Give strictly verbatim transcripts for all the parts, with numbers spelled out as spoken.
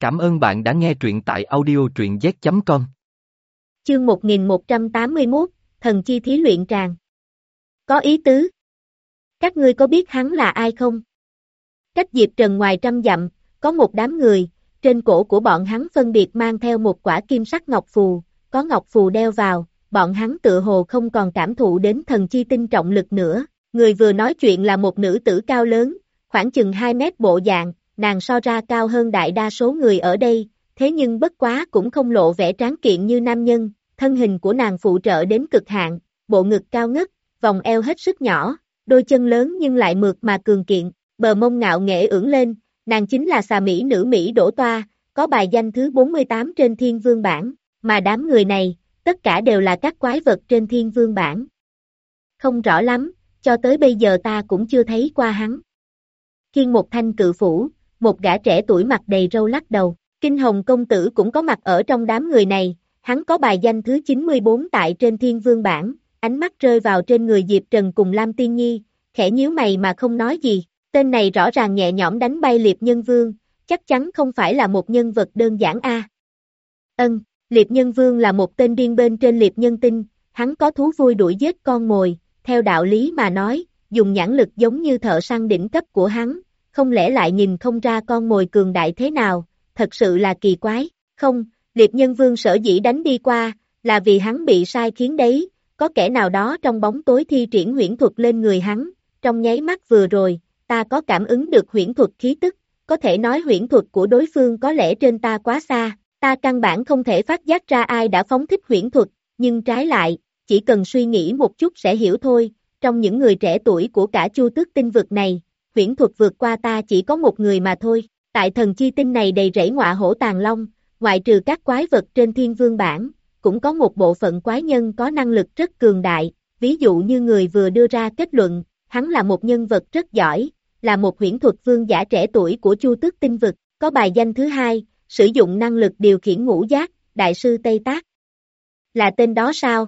Cảm ơn bạn đã nghe truyện tại audio truyện z chấm com. Chương một nghìn một trăm tám mươi mốt, Thần Chi Thí Luyện Tràng. Có ý tứ. Các ngươi có biết hắn là ai không? Cách Diệp Trần ngoài trăm dặm, có một đám người, trên cổ của bọn hắn phân biệt mang theo một quả kim sắc ngọc phù, có ngọc phù đeo vào, bọn hắn tựa hồ không còn cảm thụ đến thần chi tinh trọng lực nữa. Người vừa nói chuyện là một nữ tử cao lớn, khoảng chừng hai mét bộ dạng, nàng so ra cao hơn đại đa số người ở đây, thế nhưng bất quá cũng không lộ vẻ tráng kiện như nam nhân, thân hình của nàng phụ trợ đến cực hạn, bộ ngực cao ngất, vòng eo hết sức nhỏ, đôi chân lớn nhưng lại mượt mà cường kiện, bờ mông ngạo nghễ ưỡn lên, nàng chính là xà Mỹ nữ Mỹ Đỗ Toa, có bài danh thứ bốn mươi tám trên Thiên Vương bảng, mà đám người này, tất cả đều là các quái vật trên Thiên Vương bảng. Không rõ lắm, cho tới bây giờ ta cũng chưa thấy qua hắn. Khiên một thanh cự phủ, một gã trẻ tuổi mặt đầy râu lắc đầu, Kinh Hồng công tử cũng có mặt ở trong đám người này, hắn có bài danh thứ chín mươi bốn tại trên Thiên Vương bảng, ánh mắt rơi vào trên người Diệp Trần cùng Lam Tiên Nhi, khẽ nhíu mày mà không nói gì, tên này rõ ràng nhẹ nhõm đánh bay Liệp Nhân Vương, chắc chắn không phải là một nhân vật đơn giản a. À. Ân, Liệp Nhân Vương là một tên điên bên trên Liệp Nhân Tinh, hắn có thú vui đuổi giết con mồi, theo đạo lý mà nói, dùng nhãn lực giống như thợ săn đỉnh cấp của hắn, không lẽ lại nhìn không ra con mồi cường đại thế nào, thật sự là kỳ quái, không, Liệp Nhân Vương sở dĩ đánh đi qua, là vì hắn bị sai khiến đấy, có kẻ nào đó trong bóng tối thi triển huyễn thuật lên người hắn, trong nháy mắt vừa rồi, ta có cảm ứng được huyễn thuật khí tức, có thể nói huyễn thuật của đối phương có lẽ trên ta quá xa, ta căn bản không thể phát giác ra ai đã phóng thích huyễn thuật, nhưng trái lại, chỉ cần suy nghĩ một chút sẽ hiểu thôi, trong những người trẻ tuổi của cả Chu Tước tinh vực này, huyễn thuật vượt qua ta chỉ có một người mà thôi, tại thần chi tinh này đầy rẫy ngọa hổ tàng long, ngoại trừ các quái vật trên Thiên Vương bảng, cũng có một bộ phận quái nhân có năng lực rất cường đại, ví dụ như người vừa đưa ra kết luận, hắn là một nhân vật rất giỏi, là một huyễn thuật vương giả trẻ tuổi của Chu Tước tinh vực, có bài danh thứ hai, sử dụng năng lực điều khiển ngũ giác, Đại sư Tây Tác. Là tên đó sao?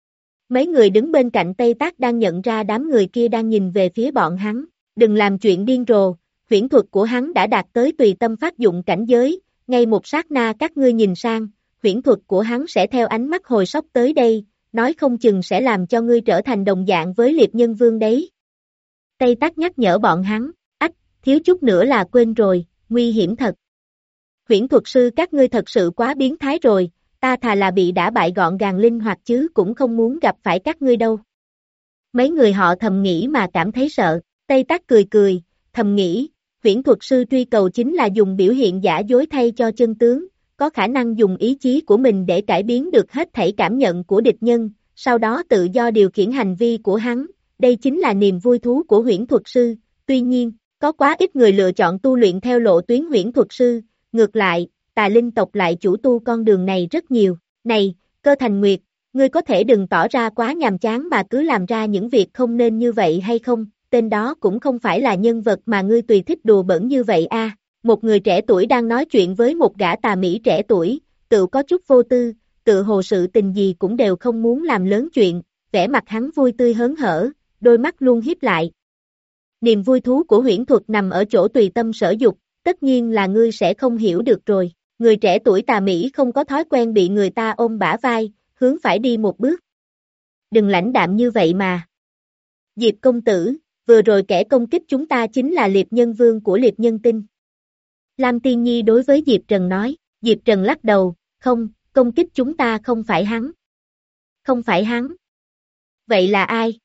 Mấy người đứng bên cạnh Tây Tác đang nhận ra đám người kia đang nhìn về phía bọn hắn, đừng làm chuyện điên rồ, huyễn thuật của hắn đã đạt tới tùy tâm phát dụng cảnh giới, ngay một sát na các ngươi nhìn sang, huyễn thuật của hắn sẽ theo ánh mắt hồi sóc tới đây, nói không chừng sẽ làm cho ngươi trở thành đồng dạng với Liệp Nhân Vương đấy. Tây Tác nhắc nhở bọn hắn, ách, thiếu chút nữa là quên rồi, nguy hiểm thật. Huyễn thuật sư các ngươi thật sự quá biến thái rồi, ta thà là bị đả bại gọn gàng linh hoạt chứ cũng không muốn gặp phải các ngươi đâu. Mấy người họ thầm nghĩ mà cảm thấy sợ, Tây Tác cười cười, thầm nghĩ, huyễn thuật sư truy cầu chính là dùng biểu hiện giả dối thay cho chân tướng, có khả năng dùng ý chí của mình để cải biến được hết thảy cảm nhận của địch nhân, sau đó tự do điều khiển hành vi của hắn, đây chính là niềm vui thú của huyễn thuật sư, tuy nhiên, có quá ít người lựa chọn tu luyện theo lộ tuyến huyễn thuật sư, ngược lại, tà linh tộc lại chủ tu con đường này rất nhiều, này, Cơ Thành Nguyệt, ngươi có thể đừng tỏ ra quá nhàm chán mà cứ làm ra những việc không nên như vậy hay không, tên đó cũng không phải là nhân vật mà ngươi tùy thích đùa bỡn như vậy a. À. Một người trẻ tuổi đang nói chuyện với một gã tà Mỹ trẻ tuổi, tự có chút vô tư, tự hồ sự tình gì cũng đều không muốn làm lớn chuyện, vẻ mặt hắn vui tươi hớn hở, đôi mắt luôn hiếp lại. Niềm vui thú của huyễn thuật nằm ở chỗ tùy tâm sở dục, tất nhiên là ngươi sẽ không hiểu được rồi. Người trẻ tuổi tà Mỹ không có thói quen bị người ta ôm bả vai, hướng phải đi một bước. Đừng lãnh đạm như vậy mà. Diệp công tử, vừa rồi kẻ công kích chúng ta chính là Liệp Nhân Vương của Liệp Nhân Tinh. Lam Tiên Nhi đối với Diệp Trần nói, Diệp Trần lắc đầu, không, công kích chúng ta không phải hắn. Không phải hắn. Vậy là ai?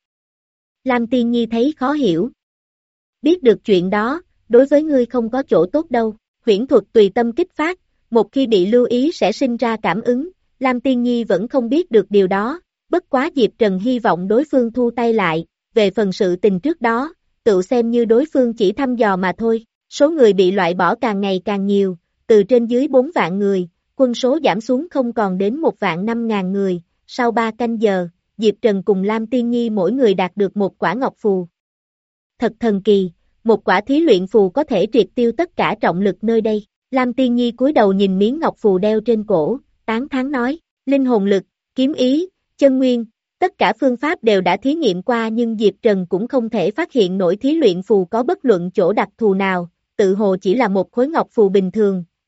Lam Tiên Nhi thấy khó hiểu. Biết được chuyện đó, đối với ngươi không có chỗ tốt đâu, huyễn thuật tùy tâm kích phát, một khi bị lưu ý sẽ sinh ra cảm ứng, Lam Tiên Nhi vẫn không biết được điều đó, bất quá Diệp Trần hy vọng đối phương thu tay lại, về phần sự tình trước đó, tự xem như đối phương chỉ thăm dò mà thôi, số người bị loại bỏ càng ngày càng nhiều, từ trên dưới bốn vạn người, quân số giảm xuống không còn đến một vạn năm ngàn người, sau ba canh giờ, Diệp Trần cùng Lam Tiên Nhi mỗi người đạt được một quả ngọc phù. Thật thần kỳ, một quả thí luyện phù có thể triệt tiêu tất cả trọng lực nơi đây. Lam Tiên Nhi cúi đầu nhìn miếng ngọc phù đeo trên cổ, tán thán nói, linh hồn lực, kiếm ý, chân nguyên, tất cả phương pháp đều đã thí nghiệm qua nhưng Diệp Trần cũng không thể phát hiện nổi thí luyện phù có bất luận chỗ đặc thù nào, tự hồ chỉ là một khối ngọc phù bình thường,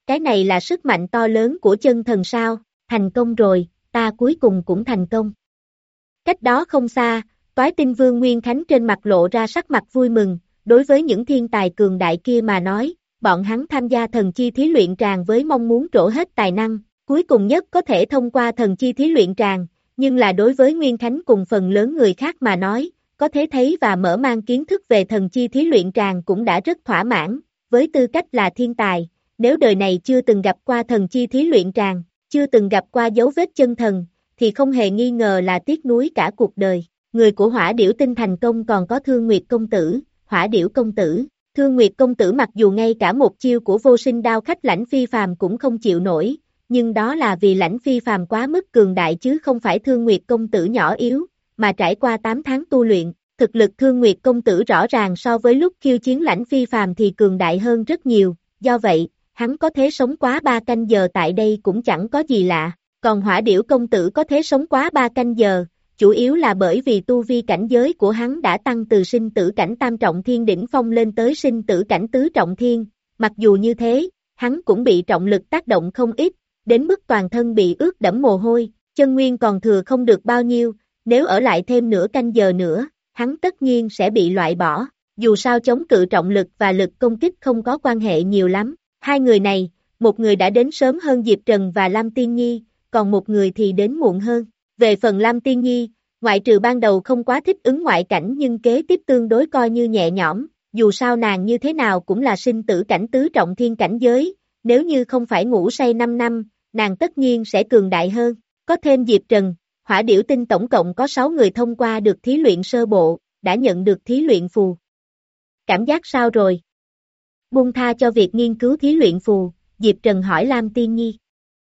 Cái này là sức mạnh to lớn của chân thần sao, thành công rồi, ta cuối cùng cũng thành công. Cách đó không xa, Toái Tinh Vương Nguyên Khánh trên mặt lộ ra sắc mặt vui mừng, đối với những thiên tài cường đại kia mà nói, bọn hắn tham gia thần chi thí luyện tràng với mong muốn trổ hết tài năng, cuối cùng nhất có thể thông qua thần chi thí luyện tràng, nhưng là đối với Nguyên Khánh cùng phần lớn người khác mà nói, có thể thấy và mở mang kiến thức về thần chi thí luyện tràng cũng đã rất thỏa mãn, với tư cách là thiên tài, nếu đời này chưa từng gặp qua thần chi thí luyện tràng, chưa từng gặp qua dấu vết chân thần, thì không hề nghi ngờ là tiếc nuối cả cuộc đời. Người của Hỏa Điểu Tinh thành công còn có Thương Nguyệt Công Tử, Hỏa Điểu Công Tử. Thương Nguyệt Công Tử mặc dù ngay cả một chiêu của vô sinh đao khách Lãnh Phi Phàm cũng không chịu nổi, nhưng đó là vì Lãnh Phi Phàm quá mức cường đại chứ không phải Thương Nguyệt Công Tử nhỏ yếu, mà trải qua tám tháng tu luyện, thực lực Thương Nguyệt Công Tử rõ ràng so với lúc khiêu chiến Lãnh Phi Phàm thì cường đại hơn rất nhiều, do vậy, hắn có thể sống quá ba canh giờ tại đây cũng chẳng có gì lạ, còn Hỏa Điểu Công Tử có thể sống quá ba canh giờ, chủ yếu là bởi vì tu vi cảnh giới của hắn đã tăng từ sinh tử cảnh tam trọng thiên đỉnh phong lên tới sinh tử cảnh tứ trọng thiên, mặc dù như thế, hắn cũng bị trọng lực tác động không ít, đến mức toàn thân bị ướt đẫm mồ hôi, chân nguyên còn thừa không được bao nhiêu, nếu ở lại thêm nửa canh giờ nữa, hắn tất nhiên sẽ bị loại bỏ, dù sao chống cự trọng lực và lực công kích không có quan hệ nhiều lắm, hai người này, một người đã đến sớm hơn Diệp Trần và Lam Tiên Nhi, còn một người thì đến muộn hơn. Về phần Lam Tiên Nhi, ngoại trừ ban đầu không quá thích ứng ngoại cảnh nhưng kế tiếp tương đối coi như nhẹ nhõm, dù sao nàng như thế nào cũng là sinh tử cảnh tứ trọng thiên cảnh giới, nếu như không phải ngủ say năm năm, nàng tất nhiên sẽ cường đại hơn. Có thêm Diệp Trần, Hỏa Điểu Tinh tổng cộng có sáu người thông qua được thí luyện sơ bộ, đã nhận được thí luyện phù. Cảm giác sao rồi? Buông tha cho việc nghiên cứu thí luyện phù, Diệp Trần hỏi Lam Tiên Nhi.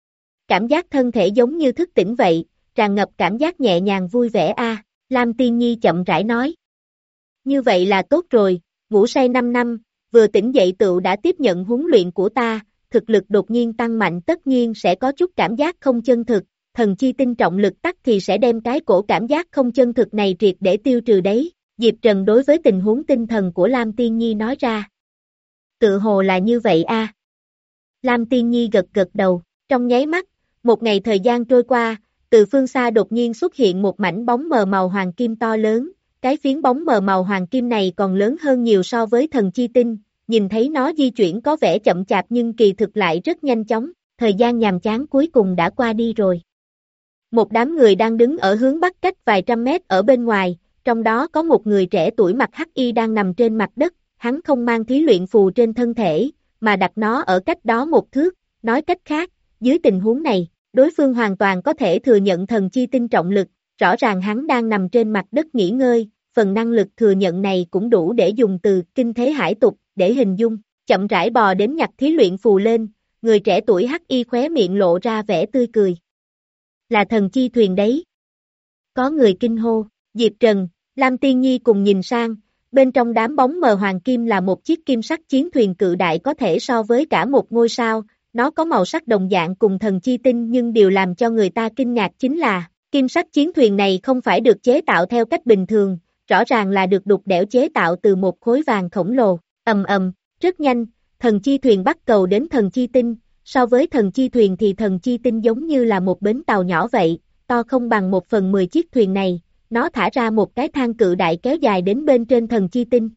Cảm giác thân thể giống như thức tỉnh vậy, tràn ngập cảm giác nhẹ nhàng vui vẻ a. Lam Tiên Nhi chậm rãi nói. Như vậy là tốt rồi, ngủ say năm năm, vừa tỉnh dậy tựu đã tiếp nhận huấn luyện của ta, thực lực đột nhiên tăng mạnh tất nhiên sẽ có chút cảm giác không chân thực, thần chi tinh trọng lực tắc thì sẽ đem cái cổ cảm giác không chân thực này triệt để tiêu trừ đấy. Diệp Trần đối với tình huống tinh thần của Lam Tiên Nhi nói ra. Tự hồ là như vậy a. Lam Tiên Nhi gật gật đầu, trong nháy mắt, một ngày thời gian trôi qua, từ phương xa đột nhiên xuất hiện một mảnh bóng mờ màu hoàng kim to lớn, cái phiến bóng mờ màu hoàng kim này còn lớn hơn nhiều so với thần chi tinh, nhìn thấy nó di chuyển có vẻ chậm chạp nhưng kỳ thực lại rất nhanh chóng, thời gian nhàm chán cuối cùng đã qua đi rồi. Một đám người đang đứng ở hướng bắc cách vài trăm mét ở bên ngoài, trong đó có một người trẻ tuổi mặc hắc y đang nằm trên mặt đất, hắn không mang thí luyện phù trên thân thể, mà đặt nó ở cách đó một thước, nói cách khác, dưới tình huống này, đối phương hoàn toàn có thể thừa nhận thần chi tinh trọng lực, rõ ràng hắn đang nằm trên mặt đất nghỉ ngơi, phần năng lực thừa nhận này cũng đủ để dùng từ kinh thế hải tục để hình dung, chậm rãi bò đến nhặt thí luyện phù lên, người trẻ tuổi hắc y khóe miệng lộ ra vẻ tươi cười. Là thần chi thuyền đấy. Có người kinh hô, Diệp Trần, Lam Tiên Nhi cùng nhìn sang, bên trong đám bóng mờ hoàng kim là một chiếc kim sắc chiến thuyền cự đại có thể so với cả một ngôi sao, nó có màu sắc đồng dạng cùng thần chi tinh nhưng điều làm cho người ta kinh ngạc chính là, kim sắc chiến thuyền này không phải được chế tạo theo cách bình thường, rõ ràng là được đục đẽo chế tạo từ một khối vàng khổng lồ, ầm ầm, rất nhanh, thần chi thuyền bắt cầu đến thần chi tinh, so với thần chi thuyền thì thần chi tinh giống như là một bến tàu nhỏ vậy, to không bằng một phần mười chiếc thuyền này, nó thả ra một cái thang cự đại kéo dài đến bên trên thần chi tinh.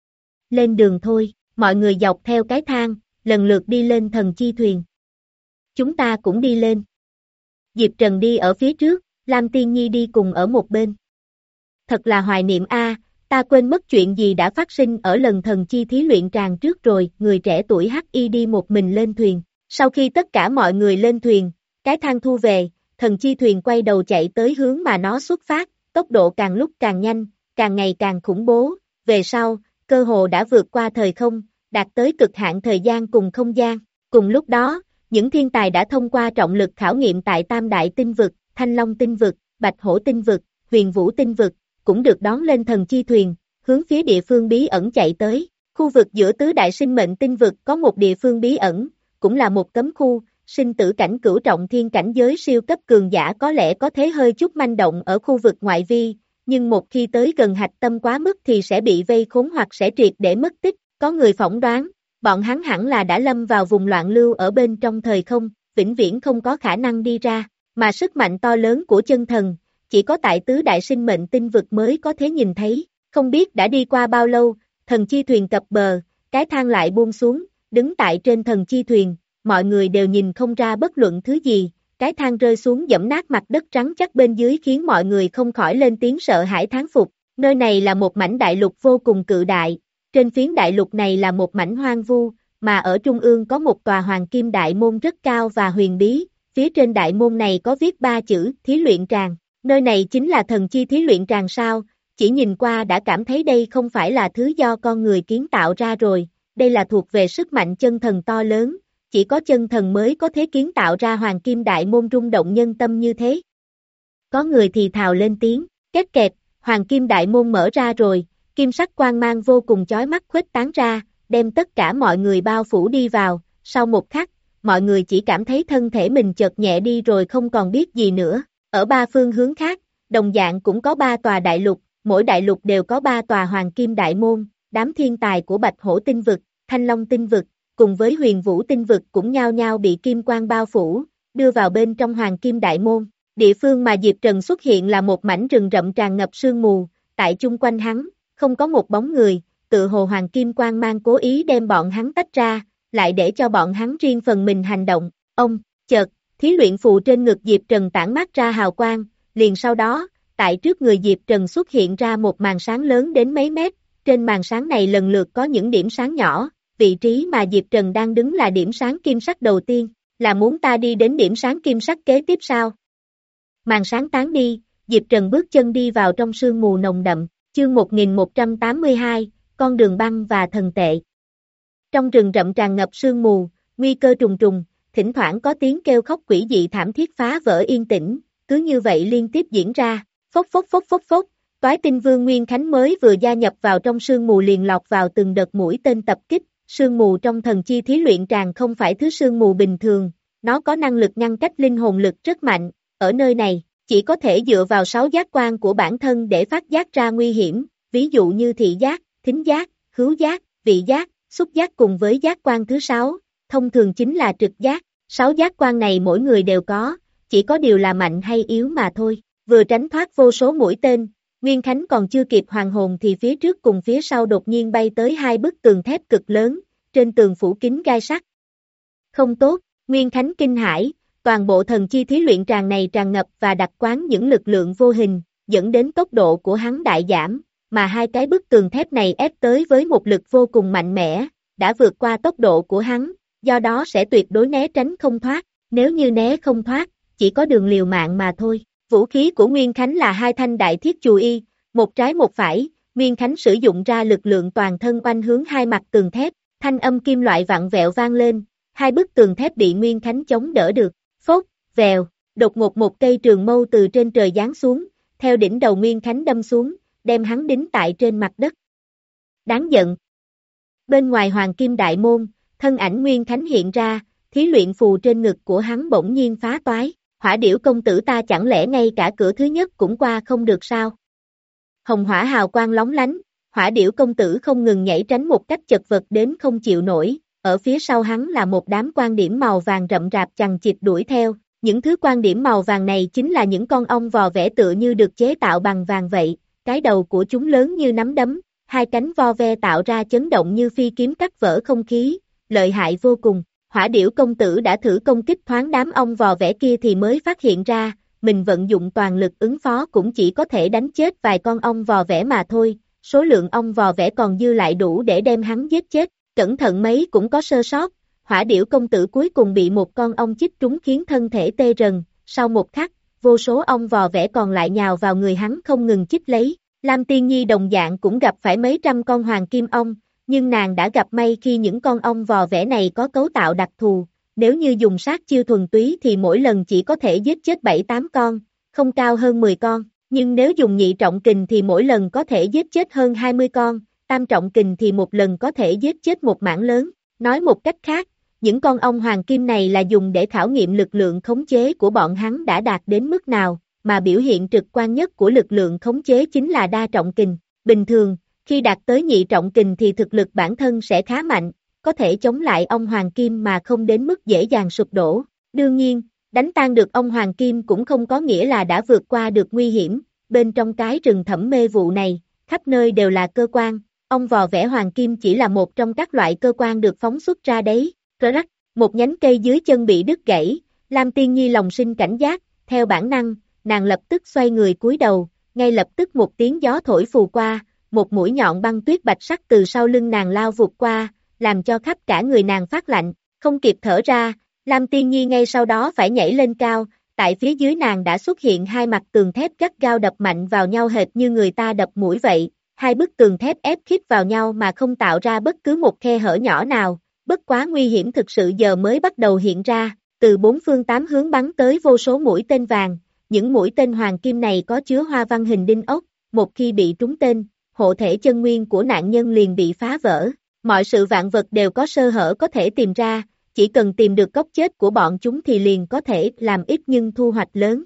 Lên đường thôi, mọi người dọc theo cái thang, lần lượt đi lên thần chi thuyền. Chúng ta cũng đi lên. Diệp Trần đi ở phía trước, Lam Tiên Nhi đi cùng ở một bên. Thật là hoài niệm a, ta quên mất chuyện gì đã phát sinh ở lần thần chi thí luyện tràng trước rồi, người trẻ tuổi hắc y đi một mình lên thuyền. Sau khi tất cả mọi người lên thuyền, cái thang thu về, thần chi thuyền quay đầu chạy tới hướng mà nó xuất phát, tốc độ càng lúc càng nhanh, càng ngày càng khủng bố, về sau, cơ hồ đã vượt qua thời không, đạt tới cực hạn thời gian cùng không gian. Cùng lúc đó, những thiên tài đã thông qua trọng lực khảo nghiệm tại Tam Đại Tinh Vực, Thanh Long Tinh Vực, Bạch Hổ Tinh Vực, Huyền Vũ Tinh Vực, cũng được đón lên thần chi thuyền, hướng phía địa phương bí ẩn chạy tới. Khu vực giữa tứ đại sinh mệnh tinh vực có một địa phương bí ẩn, cũng là một cấm khu, sinh tử cảnh cửu trọng thiên cảnh giới siêu cấp cường giả có lẽ có thế hơi chút manh động ở khu vực ngoại vi, nhưng một khi tới gần hạch tâm quá mức thì sẽ bị vây khốn hoặc sẽ triệt để mất tích. Có người phỏng đoán, bọn hắn hẳn là đã lâm vào vùng loạn lưu ở bên trong thời không, vĩnh viễn không có khả năng đi ra, mà sức mạnh to lớn của chân thần, chỉ có tại tứ đại sinh mệnh tinh vực mới có thể nhìn thấy, không biết đã đi qua bao lâu, thần chi thuyền cập bờ, cái thang lại buông xuống, đứng tại trên thần chi thuyền, mọi người đều nhìn không ra bất luận thứ gì, cái thang rơi xuống dẫm nát mặt đất trắng chắc bên dưới khiến mọi người không khỏi lên tiếng sợ hãi thán phục, nơi này là một mảnh đại lục vô cùng cự đại, trên phiến đại lục này là một mảnh hoang vu, mà ở trung ương có một tòa hoàng kim đại môn rất cao và huyền bí, phía trên đại môn này có viết ba chữ, thí luyện tràng, nơi này chính là thần chi thí luyện tràng sao, chỉ nhìn qua đã cảm thấy đây không phải là thứ do con người kiến tạo ra rồi, đây là thuộc về sức mạnh chân thần to lớn, chỉ có chân thần mới có thể kiến tạo ra hoàng kim đại môn rung động nhân tâm như thế. Có người thì thào lên tiếng, két kẹt, hoàng kim đại môn mở ra rồi, kim sắc quang mang vô cùng chói mắt khuếch tán ra, đem tất cả mọi người bao phủ đi vào, sau một khắc, mọi người chỉ cảm thấy thân thể mình chợt nhẹ đi rồi không còn biết gì nữa. Ở ba phương hướng khác, đồng dạng cũng có ba tòa đại lục, mỗi đại lục đều có ba tòa hoàng kim đại môn, đám thiên tài của Bạch Hổ tinh vực, Thanh Long tinh vực, cùng với Huyền Vũ tinh vực cũng nhao nhao bị kim quang bao phủ, đưa vào bên trong hoàng kim đại môn. Địa phương mà Diệp Trần xuất hiện là một mảnh rừng rậm tràn ngập sương mù, tại chung quanh hắn, không có một bóng người, tự hồ hoàng kim quang mang cố ý đem bọn hắn tách ra, lại để cho bọn hắn riêng phần mình hành động. Ông, chợt, thí luyện phù trên ngực Diệp Trần tản mát ra hào quang, liền sau đó, tại trước người Diệp Trần xuất hiện ra một màn sáng lớn đến mấy mét, trên màn sáng này lần lượt có những điểm sáng nhỏ, vị trí mà Diệp Trần đang đứng là điểm sáng kim sắc đầu tiên, là muốn ta đi đến điểm sáng kim sắc kế tiếp sao? Màn sáng tán đi, Diệp Trần bước chân đi vào trong sương mù nồng đậm, chương một nghìn một trăm tám mươi hai, con đường băng và thần tệ. Trong rừng rậm tràn ngập sương mù, nguy cơ trùng trùng, thỉnh thoảng có tiếng kêu khóc quỷ dị thảm thiết phá vỡ yên tĩnh, cứ như vậy liên tiếp diễn ra, phốc phốc phốc phốc phốc, Toái Tinh Vương Nguyên Khánh mới vừa gia nhập vào trong sương mù liền lọt vào từng đợt mũi tên tập kích, sương mù trong thần chi thí luyện tràng không phải thứ sương mù bình thường, nó có năng lực ngăn cách linh hồn lực rất mạnh, ở nơi này, chỉ có thể dựa vào sáu giác quan của bản thân để phát giác ra nguy hiểm, ví dụ như thị giác, thính giác, khứu giác, vị giác, xúc giác cùng với giác quan thứ sáu, thông thường chính là trực giác, sáu giác quan này mỗi người đều có, chỉ có điều là mạnh hay yếu mà thôi, vừa tránh thoát vô số mũi tên, Nguyên Khánh còn chưa kịp hoàn hồn thì phía trước cùng phía sau đột nhiên bay tới hai bức tường thép cực lớn, trên tường phủ kín gai sắt. Không tốt, Nguyên Khánh kinh hãi, toàn bộ thần chi thí luyện tràng này tràn ngập và đặc quán những lực lượng vô hình, dẫn đến tốc độ của hắn đại giảm, mà hai cái bức tường thép này ép tới với một lực vô cùng mạnh mẽ, đã vượt qua tốc độ của hắn, do đó sẽ tuyệt đối né tránh không thoát, nếu như né không thoát, chỉ có đường liều mạng mà thôi. Vũ khí của Nguyên Khánh là hai thanh đại thiết chù y, một trái một phải, Nguyên Khánh sử dụng ra lực lượng toàn thân oanh hướng hai mặt tường thép, thanh âm kim loại vặn vẹo vang lên, hai bức tường thép bị Nguyên Khánh chống đỡ được, phốt, vèo, đột ngột một cây trường mâu từ trên trời giáng xuống, theo đỉnh đầu Nguyên Khánh đâm xuống, đem hắn đính tại trên mặt đất. Đáng giận. Bên ngoài hoàng kim đại môn, thân ảnh Nguyên Khánh hiện ra, thí luyện phù trên ngực của hắn bỗng nhiên phá toái, Hỏa Điểu công tử ta chẳng lẽ ngay cả cửa thứ nhất cũng qua không được sao? Hồng hỏa hào quang lóng lánh, Hỏa Điểu công tử không ngừng nhảy tránh một cách chật vật đến không chịu nổi, ở phía sau hắn là một đám quan điểm màu vàng rậm rạp chằng chịt đuổi theo, những thứ quan điểm màu vàng này chính là những con ong vò vẽ tựa như được chế tạo bằng vàng vậy, cái đầu của chúng lớn như nắm đấm, hai cánh vo ve tạo ra chấn động như phi kiếm cắt vỡ không khí, lợi hại vô cùng. Hỏa Điểu công tử đã thử công kích thoáng đám ong vò vẽ kia thì mới phát hiện ra, mình vận dụng toàn lực ứng phó cũng chỉ có thể đánh chết vài con ong vò vẽ mà thôi, số lượng ong vò vẽ còn dư lại đủ để đem hắn giết chết, cẩn thận mấy cũng có sơ sót, Hỏa Điểu công tử cuối cùng bị một con ong chích trúng khiến thân thể tê rần, sau một khắc, vô số ong vò vẽ còn lại nhào vào người hắn không ngừng chích lấy, Lam Tiên Nhi đồng dạng cũng gặp phải mấy trăm con hoàng kim ong, nhưng nàng đã gặp may khi những con ong vò vẽ này có cấu tạo đặc thù, nếu như dùng sát chiêu thuần túy thì mỗi lần chỉ có thể giết chết bảy tám con, không cao hơn mười con, nhưng nếu dùng nhị trọng kình thì mỗi lần có thể giết chết hơn hai mươi con, tam trọng kình thì một lần có thể giết chết một mảng lớn, nói một cách khác, những con ong hoàng kim này là dùng để khảo nghiệm lực lượng khống chế của bọn hắn đã đạt đến mức nào, mà biểu hiện trực quan nhất của lực lượng khống chế chính là đa trọng kình, bình thường, khi đạt tới nhị trọng kình thì thực lực bản thân sẽ khá mạnh, có thể chống lại ông Hoàng Kim mà không đến mức dễ dàng sụp đổ. Đương nhiên, đánh tan được ông Hoàng Kim cũng không có nghĩa là đã vượt qua được nguy hiểm, bên trong cái rừng thẳm mê vụ này, khắp nơi đều là cơ quan, ông vò vẽ Hoàng Kim chỉ là một trong các loại cơ quan được phóng xuất ra đấy. Rắc rắc, một nhánh cây dưới chân bị đứt gãy, Lam Tiên Nhi lòng sinh cảnh giác, theo bản năng, nàng lập tức xoay người cúi đầu, ngay lập tức một tiếng gió thổi phù qua, một mũi nhọn băng tuyết bạch sắc từ sau lưng nàng lao vụt qua, làm cho khắp cả người nàng phát lạnh, không kịp thở ra, Lam Tiên Nhi ngay sau đó phải nhảy lên cao, tại phía dưới nàng đã xuất hiện hai mặt tường thép gắt gao đập mạnh vào nhau hệt như người ta đập mũi vậy, hai bức tường thép ép khít vào nhau mà không tạo ra bất cứ một khe hở nhỏ nào, bất quá nguy hiểm thực sự giờ mới bắt đầu hiện ra, từ bốn phương tám hướng bắn tới vô số mũi tên vàng, những mũi tên hoàng kim này có chứa hoa văn hình đinh ốc, một khi bị trúng tên, hộ thể chân nguyên của nạn nhân liền bị phá vỡ, mọi sự vạn vật đều có sơ hở có thể tìm ra, chỉ cần tìm được gốc chết của bọn chúng thì liền có thể làm ít nhưng thu hoạch lớn.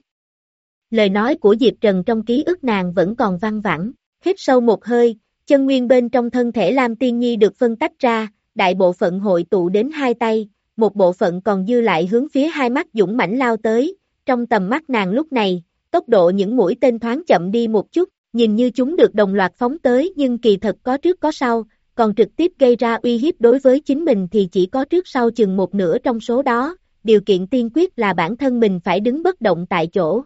Lời nói của Diệp Trần trong ký ức nàng vẫn còn văng vẳng, hít sâu một hơi, chân nguyên bên trong thân thể Lam Tiên Nhi được phân tách ra, đại bộ phận hội tụ đến hai tay, một bộ phận còn dư lại hướng phía hai mắt dũng mãnh lao tới, trong tầm mắt nàng lúc này, tốc độ những mũi tên thoáng chậm đi một chút, nhìn như chúng được đồng loạt phóng tới nhưng kỳ thật có trước có sau, còn trực tiếp gây ra uy hiếp đối với chính mình thì chỉ có trước sau chừng một nửa trong số đó, điều kiện tiên quyết là bản thân mình phải đứng bất động tại chỗ.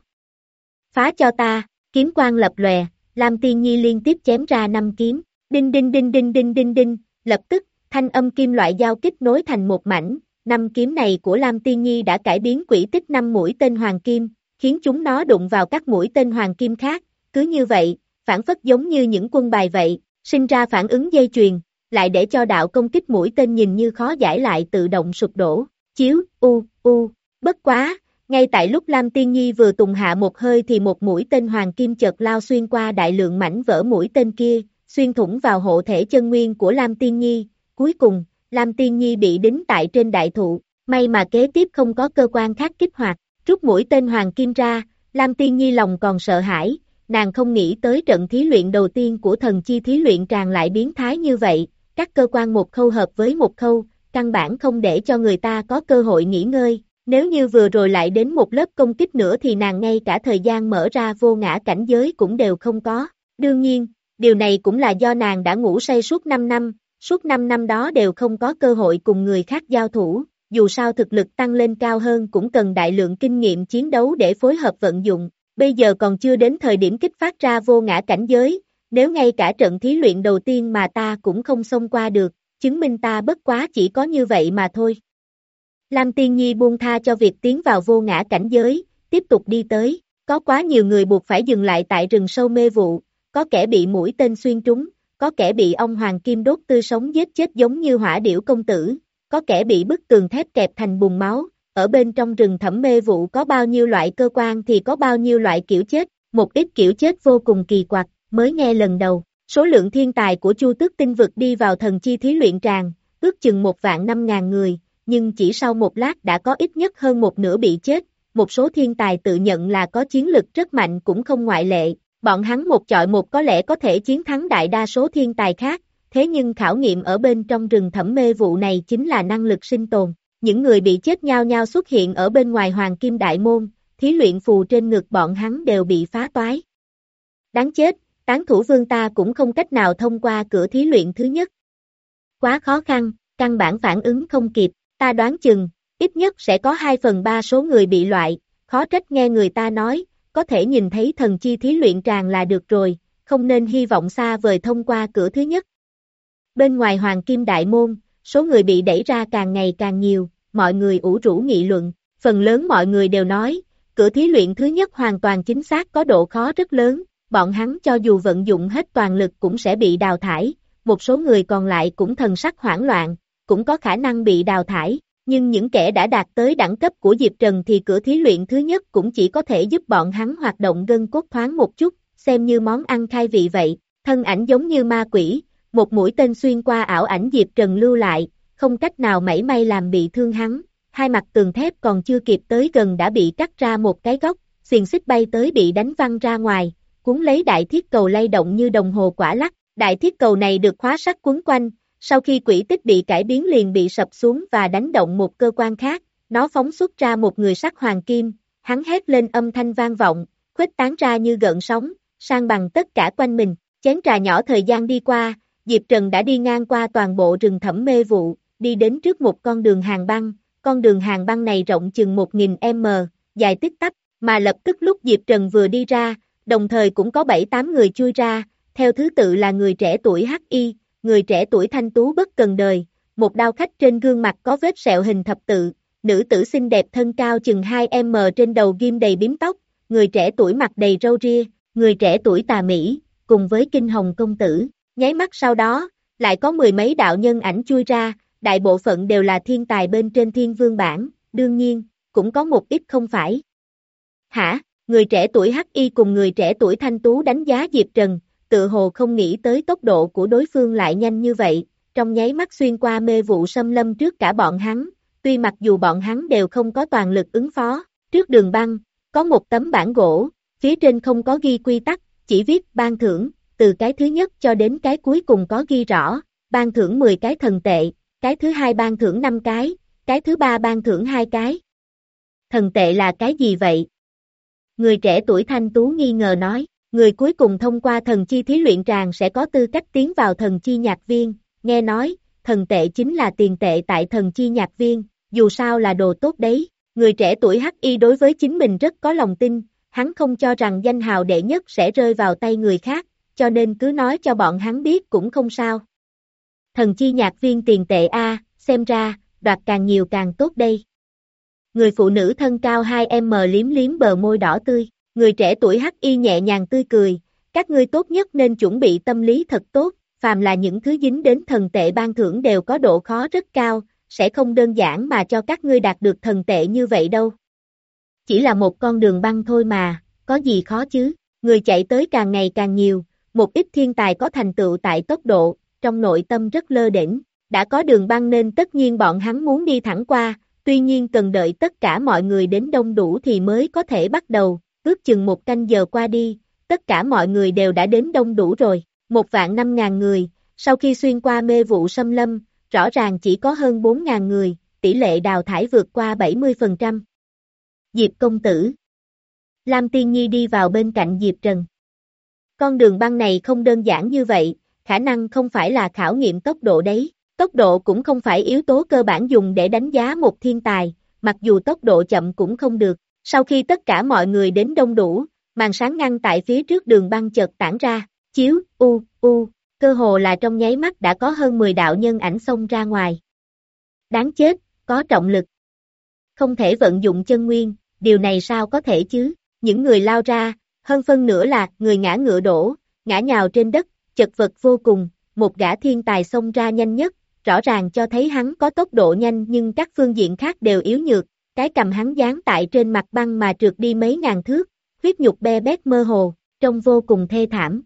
Phá cho ta, kiếm quang lập lòe, Lam Tiên Nhi liên tiếp chém ra năm kiếm, đinh đinh đinh đinh đinh đinh đinh, lập tức, thanh âm kim loại giao kích nối thành một mảnh, năm kiếm này của Lam Tiên Nhi đã cải biến quỹ tích năm mũi tên hoàng kim, khiến chúng nó đụng vào các mũi tên hoàng kim khác, cứ như vậy, phản phất giống như những quân bài vậy, sinh ra phản ứng dây chuyền, lại để cho đạo công kích mũi tên nhìn như khó giải lại tự động sụp đổ, chiếu, u, u, bất quá, ngay tại lúc Lam Tiên Nhi vừa tùng hạ một hơi thì một mũi tên hoàng kim chợt lao xuyên qua đại lượng mảnh vỡ mũi tên kia, xuyên thủng vào hộ thể chân nguyên của Lam Tiên Nhi, cuối cùng, Lam Tiên Nhi bị đính tại trên đại thụ, may mà kế tiếp không có cơ quan khác kích hoạt, rút mũi tên hoàng kim ra, Lam Tiên Nhi lòng còn sợ hãi, nàng không nghĩ tới trận thí luyện đầu tiên của thần chi thí luyện tràng lại biến thái như vậy, các cơ quan một khâu hợp với một khâu, căn bản không để cho người ta có cơ hội nghỉ ngơi, nếu như vừa rồi lại đến một lớp công kích nữa thì nàng ngay cả thời gian mở ra vô ngã cảnh giới cũng đều không có, đương nhiên, điều này cũng là do nàng đã ngủ say suốt năm năm, suốt năm năm đó đều không có cơ hội cùng người khác giao thủ, dù sao thực lực tăng lên cao hơn cũng cần đại lượng kinh nghiệm chiến đấu để phối hợp vận dụng, bây giờ còn chưa đến thời điểm kích phát ra vô ngã cảnh giới, nếu ngay cả trận thí luyện đầu tiên mà ta cũng không xông qua được, chứng minh ta bất quá chỉ có như vậy mà thôi. Lam Tiên Nhi buông tha cho việc tiến vào vô ngã cảnh giới, tiếp tục đi tới, có quá nhiều người buộc phải dừng lại tại rừng sâu mê vụ, có kẻ bị mũi tên xuyên trúng, có kẻ bị ông Hoàng Kim đốt tươi sống giết chết giống như hỏa điểu công tử, có kẻ bị bức tường thép kẹp thành bùn máu, ở bên trong rừng thẳm mê vụ có bao nhiêu loại cơ quan thì có bao nhiêu loại kiểu chết, một ít kiểu chết vô cùng kỳ quặc, mới nghe lần đầu, số lượng thiên tài của Chu Tước tinh vực đi vào thần chi thí luyện tràng, ước chừng một vạn năm ngàn người, nhưng chỉ sau một lát đã có ít nhất hơn một nửa bị chết, một số thiên tài tự nhận là có chiến lực rất mạnh cũng không ngoại lệ, bọn hắn một chọi một có lẽ có thể chiến thắng đại đa số thiên tài khác, thế nhưng khảo nghiệm ở bên trong rừng thẳm mê vụ này chính là năng lực sinh tồn, những người bị chết nhao nhao xuất hiện ở bên ngoài Hoàng Kim Đại Môn, thí luyện phù trên ngực bọn hắn đều bị phá toái. Đáng chết, tán thủ vương ta cũng không cách nào thông qua cửa thí luyện thứ nhất. Quá khó khăn, căn bản phản ứng không kịp, ta đoán chừng, ít nhất sẽ có hai phần ba số người bị loại, khó trách nghe người ta nói, có thể nhìn thấy thần chi thí luyện tràng là được rồi, không nên hy vọng xa vời thông qua cửa thứ nhất. Bên ngoài Hoàng Kim Đại Môn, số người bị đẩy ra càng ngày càng nhiều, mọi người ủ rũ nghị luận, phần lớn mọi người đều nói, cửa thí luyện thứ nhất hoàn toàn chính xác có độ khó rất lớn, bọn hắn cho dù vận dụng hết toàn lực cũng sẽ bị đào thải, một số người còn lại cũng thần sắc hoảng loạn, cũng có khả năng bị đào thải, nhưng những kẻ đã đạt tới đẳng cấp của Diệp Trần thì cửa thí luyện thứ nhất cũng chỉ có thể giúp bọn hắn hoạt động gân cốt thoáng một chút, xem như món ăn khai vị vậy, thân ảnh giống như ma quỷ, một mũi tên xuyên qua ảo ảnh Diệp Trần lưu lại, không cách nào mảy may làm bị thương hắn, hai mặt tường thép còn chưa kịp tới gần đã bị cắt ra một cái góc, xiềng xích bay tới bị đánh văng ra ngoài, cuốn lấy đại thiết cầu lay động như đồng hồ quả lắc, đại thiết cầu này được khóa sắt quấn quanh, sau khi quỹ tích bị cải biến liền bị sập xuống và đánh động một cơ quan khác, nó phóng xuất ra một người sắc hoàng kim, hắn hét lên âm thanh vang vọng, khuếch tán ra như gợn sóng, san bằng tất cả quanh mình, chén trà nhỏ thời gian đi qua, Diệp Trần đã đi ngang qua toàn bộ rừng thẳm mê vụ, đi đến trước một con đường hàng băng, con đường hàng băng này rộng chừng một nghìn mét, dài tích tắp, mà lập tức lúc Diệp Trần vừa đi ra, đồng thời cũng có bảy tám người chui ra, theo thứ tự là người trẻ tuổi hắc y, người trẻ tuổi thanh tú bất cần đời, một đao khách trên gương mặt có vết sẹo hình thập tự, nữ tử xinh đẹp thân cao chừng hai mét trên đầu ghim đầy bím tóc, người trẻ tuổi mặt đầy râu ria, người trẻ tuổi tà mỹ, cùng với kinh hồng công tử, nháy mắt sau đó, lại có mười mấy đạo nhân ảnh chui ra, đại bộ phận đều là thiên tài bên trên thiên vương bảng, đương nhiên, cũng có một ít không phải. Hả, người trẻ tuổi hắc y cùng người trẻ tuổi thanh tú đánh giá Diệp Trần, tự hồ không nghĩ tới tốc độ của đối phương lại nhanh như vậy, trong nháy mắt xuyên qua mê vụ xâm lâm trước cả bọn hắn, tuy mặc dù bọn hắn đều không có toàn lực ứng phó, trước đường băng, có một tấm bảng gỗ, phía trên không có ghi quy tắc, chỉ viết ban thưởng, từ cái thứ nhất cho đến cái cuối cùng có ghi rõ, ban thưởng mười cái thần tệ, cái thứ hai ban thưởng năm cái, cái thứ ba ban thưởng hai cái. Thần tệ là cái gì vậy? Người trẻ tuổi thanh tú nghi ngờ nói, người cuối cùng thông qua thần chi thí luyện tràng sẽ có tư cách tiến vào thần chi nhạc viên, nghe nói, thần tệ chính là tiền tệ tại thần chi nhạc viên, dù sao là đồ tốt đấy, người trẻ tuổi hắc y đối với chính mình rất có lòng tin, hắn không cho rằng danh hào đệ nhất sẽ rơi vào tay người khác, cho nên cứ nói cho bọn hắn biết cũng không sao. Thần chi nhạc viên tiền tệ A, xem ra, đoạt càng nhiều càng tốt đây. Người phụ nữ thân cao hai mét liếm liếm bờ môi đỏ tươi, người trẻ tuổi hắc y nhẹ nhàng tươi cười, các ngươi tốt nhất nên chuẩn bị tâm lý thật tốt, phàm là những thứ dính đến thần tệ ban thưởng đều có độ khó rất cao, sẽ không đơn giản mà cho các ngươi đạt được thần tệ như vậy đâu. Chỉ là một con đường băng thôi mà, có gì khó chứ, người chạy tới càng ngày càng nhiều, một ít thiên tài có thành tựu tại tốc độ, trong nội tâm rất lơ đễnh, đã có đường băng nên tất nhiên bọn hắn muốn đi thẳng qua, tuy nhiên cần đợi tất cả mọi người đến đông đủ thì mới có thể bắt đầu, ước chừng một canh giờ qua đi, tất cả mọi người đều đã đến đông đủ rồi, một vạn năm ngàn người, sau khi xuyên qua mê vụ xâm lâm, rõ ràng chỉ có hơn bốn ngàn người, tỷ lệ đào thải vượt qua bảy mươi phần trăm. Diệp công tử. Lam Tiên Nhi đi vào bên cạnh Diệp Trần. Con đường băng này không đơn giản như vậy, khả năng không phải là khảo nghiệm tốc độ đấy, tốc độ cũng không phải yếu tố cơ bản dùng để đánh giá một thiên tài, mặc dù tốc độ chậm cũng không được. Sau khi tất cả mọi người đến đông đủ, màn sáng ngăn tại phía trước đường băng chợt tản ra, chiếu, u, u, cơ hồ là trong nháy mắt đã có hơn mười đạo nhân ảnh xông ra ngoài. Đáng chết, có trọng lực. Không thể vận dụng chân nguyên, điều này sao có thể chứ, những người lao ra, hơn phân nửa là người ngã ngựa đổ, ngã nhào trên đất, chật vật vô cùng, một gã thiên tài xông ra nhanh nhất, rõ ràng cho thấy hắn có tốc độ nhanh nhưng các phương diện khác đều yếu nhược, cái cầm hắn dán tại trên mặt băng mà trượt đi mấy ngàn thước, huyết nhục be bét mơ hồ, trông vô cùng thê thảm.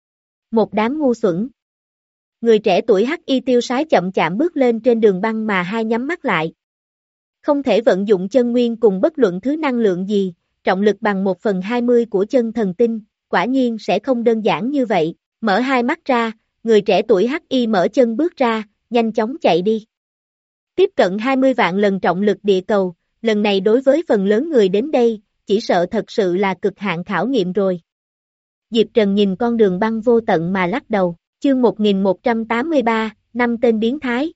Một đám ngu xuẩn. Người trẻ tuổi hắc y tiêu sái chậm chạm bước lên trên đường băng mà hai nhắm mắt lại. Không thể vận dụng chân nguyên cùng bất luận thứ năng lượng gì, trọng lực bằng một phần hai mươi của chân thần tinh, quả nhiên sẽ không đơn giản như vậy, mở hai mắt ra, người trẻ tuổi hắc y mở chân bước ra, nhanh chóng chạy đi. Tiếp cận hai mươi vạn lần trọng lực địa cầu, lần này đối với phần lớn người đến đây, chỉ sợ thật sự là cực hạn khảo nghiệm rồi. Diệp Trần nhìn con đường băng vô tận mà lắc đầu, chương một nghìn một trăm tám mươi ba, năm tên biến thái.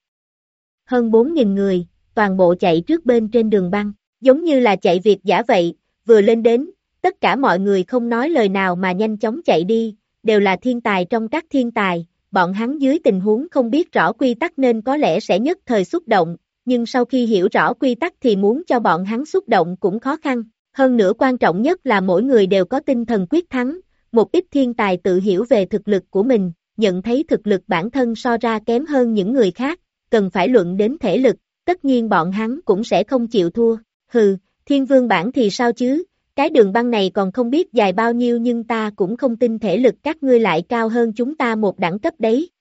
Hơn bốn nghìn người, toàn bộ chạy trước bên trên đường băng, giống như là chạy việt giả vậy, vừa lên đến, tất cả mọi người không nói lời nào mà nhanh chóng chạy đi, đều là thiên tài trong các thiên tài, bọn hắn dưới tình huống không biết rõ quy tắc nên có lẽ sẽ nhất thời xúc động, nhưng sau khi hiểu rõ quy tắc thì muốn cho bọn hắn xúc động cũng khó khăn, hơn nữa quan trọng nhất là mỗi người đều có tinh thần quyết thắng, một ít thiên tài tự hiểu về thực lực của mình, nhận thấy thực lực bản thân so ra kém hơn những người khác, cần phải luận đến thể lực, tất nhiên bọn hắn cũng sẽ không chịu thua, hừ, thiên vương bản thì sao chứ, cái đường băng này còn không biết dài bao nhiêu nhưng ta cũng không tin thể lực các ngươi lại cao hơn chúng ta một đẳng cấp đấy.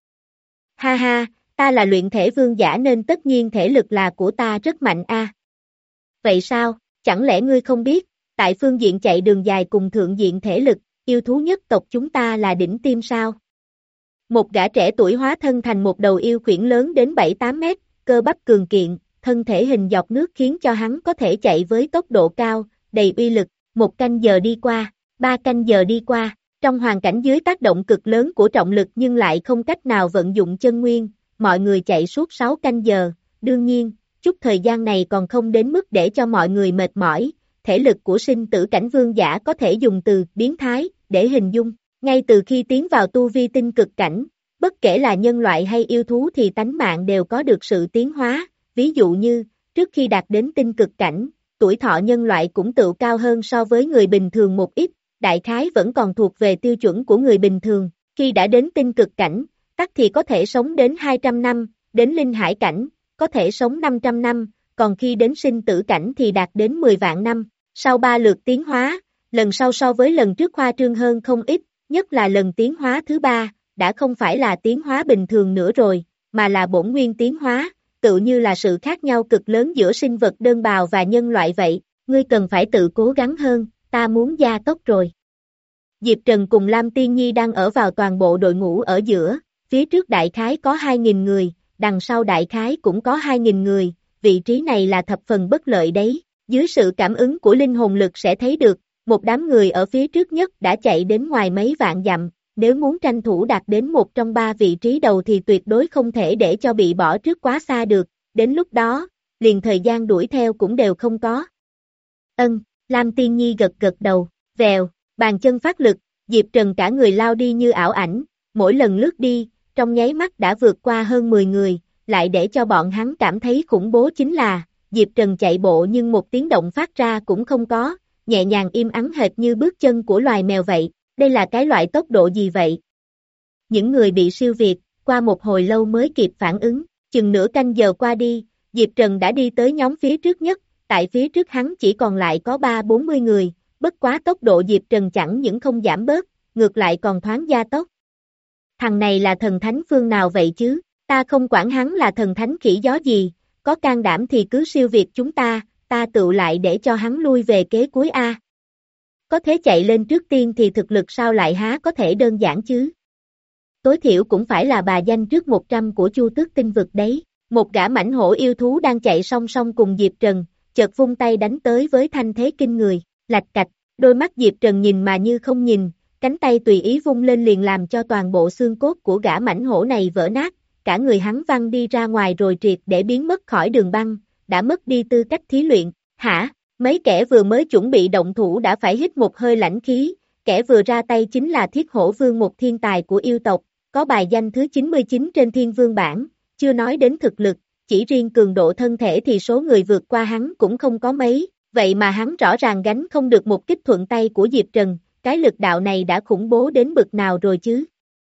Ha ha, ta là luyện thể vương giả nên tất nhiên thể lực là của ta rất mạnh a. À. Vậy sao, chẳng lẽ ngươi không biết, tại phương diện chạy đường dài cùng thượng diện thể lực, yêu thú nhất tộc chúng ta là đỉnh tiêm sao? Một gã trẻ tuổi hóa thân thành một đầu yêu khuyển lớn đến bảy tám mét, cơ bắp cường kiện, thân thể hình dọc nước khiến cho hắn có thể chạy với tốc độ cao, đầy uy lực. Một canh giờ đi qua, ba canh giờ đi qua, trong hoàn cảnh dưới tác động cực lớn của trọng lực nhưng lại không cách nào vận dụng chân nguyên, mọi người chạy suốt sáu canh giờ, đương nhiên, chút thời gian này còn không đến mức để cho mọi người mệt mỏi, thể lực của sinh tử cảnh vương giả có thể dùng từ biến thái để hình dung. Ngay từ khi tiến vào tu vi tinh cực cảnh, bất kể là nhân loại hay yêu thú thì tánh mạng đều có được sự tiến hóa, ví dụ như, trước khi đạt đến tinh cực cảnh, tuổi thọ nhân loại cũng tự cao hơn so với người bình thường một ít, đại khái vẫn còn thuộc về tiêu chuẩn của người bình thường, khi đã đến tinh cực cảnh, tắc thì có thể sống đến hai trăm năm, đến linh hải cảnh, có thể sống năm trăm năm, còn khi đến sinh tử cảnh thì đạt đến mười vạn năm, sau ba lượt tiến hóa, lần sau so với lần trước khoa trương hơn không ít, nhất là lần tiến hóa thứ ba, đã không phải là tiến hóa bình thường nữa rồi, mà là bổn nguyên tiến hóa, tự như là sự khác nhau cực lớn giữa sinh vật đơn bào và nhân loại vậy, ngươi cần phải tự cố gắng hơn, ta muốn gia tốc rồi. Diệp Trần cùng Lam Tiên Nhi đang ở vào toàn bộ đội ngũ ở giữa, phía trước đại khái có hai nghìn người, đằng sau đại khái cũng có hai nghìn người, vị trí này là thập phần bất lợi đấy, dưới sự cảm ứng của linh hồn lực sẽ thấy được, một đám người ở phía trước nhất đã chạy đến ngoài mấy vạn dặm, nếu muốn tranh thủ đạt đến một trong ba vị trí đầu thì tuyệt đối không thể để cho bị bỏ trước quá xa được, đến lúc đó, liền thời gian đuổi theo cũng đều không có. Ân, Lam Tiên Nhi gật gật đầu, vèo, bàn chân phát lực, Diệp Trần cả người lao đi như ảo ảnh, mỗi lần lướt đi, trong nháy mắt đã vượt qua hơn mười người, lại để cho bọn hắn cảm thấy khủng bố chính là, Diệp Trần chạy bộ nhưng một tiếng động phát ra cũng không có, nhẹ nhàng im ắng hệt như bước chân của loài mèo vậy, đây là cái loại tốc độ gì vậy? Những người bị siêu việt, qua một hồi lâu mới kịp phản ứng, chừng nửa canh giờ qua đi, Diệp Trần đã đi tới nhóm phía trước nhất, tại phía trước hắn chỉ còn lại có ba bốn mươi người, bất quá tốc độ Diệp Trần chẳng những không giảm bớt, ngược lại còn thoáng gia tốc. Thằng này là thần thánh phương nào vậy chứ, ta không quản hắn là thần thánh khỉ gió gì, có can đảm thì cứ siêu việt chúng ta, ta tự lại để cho hắn lui về kế cuối A. Có thế chạy lên trước tiên thì thực lực sao lại há có thể đơn giản chứ. Tối thiểu cũng phải là bà danh trước một trăm của Chu Tước Tinh Vực đấy. Một gã mãnh hổ yêu thú đang chạy song song cùng Diệp Trần, chợt vung tay đánh tới với thanh thế kinh người, lạch cạch, đôi mắt Diệp Trần nhìn mà như không nhìn, cánh tay tùy ý vung lên liền làm cho toàn bộ xương cốt của gã mãnh hổ này vỡ nát, cả người hắn văng đi ra ngoài rồi triệt để biến mất khỏi đường băng, đã mất đi tư cách thí luyện, hả? Mấy kẻ vừa mới chuẩn bị động thủ đã phải hít một hơi lãnh khí, kẻ vừa ra tay chính là Thiết Hổ Vương, một thiên tài của yêu tộc, có bài danh thứ chín mươi chín trên Thiên Vương bảng, chưa nói đến thực lực, chỉ riêng cường độ thân thể thì số người vượt qua hắn cũng không có mấy, vậy mà hắn rõ ràng gánh không được một kích thuận tay của Diệp Trần, cái lực đạo này đã khủng bố đến bực nào rồi chứ.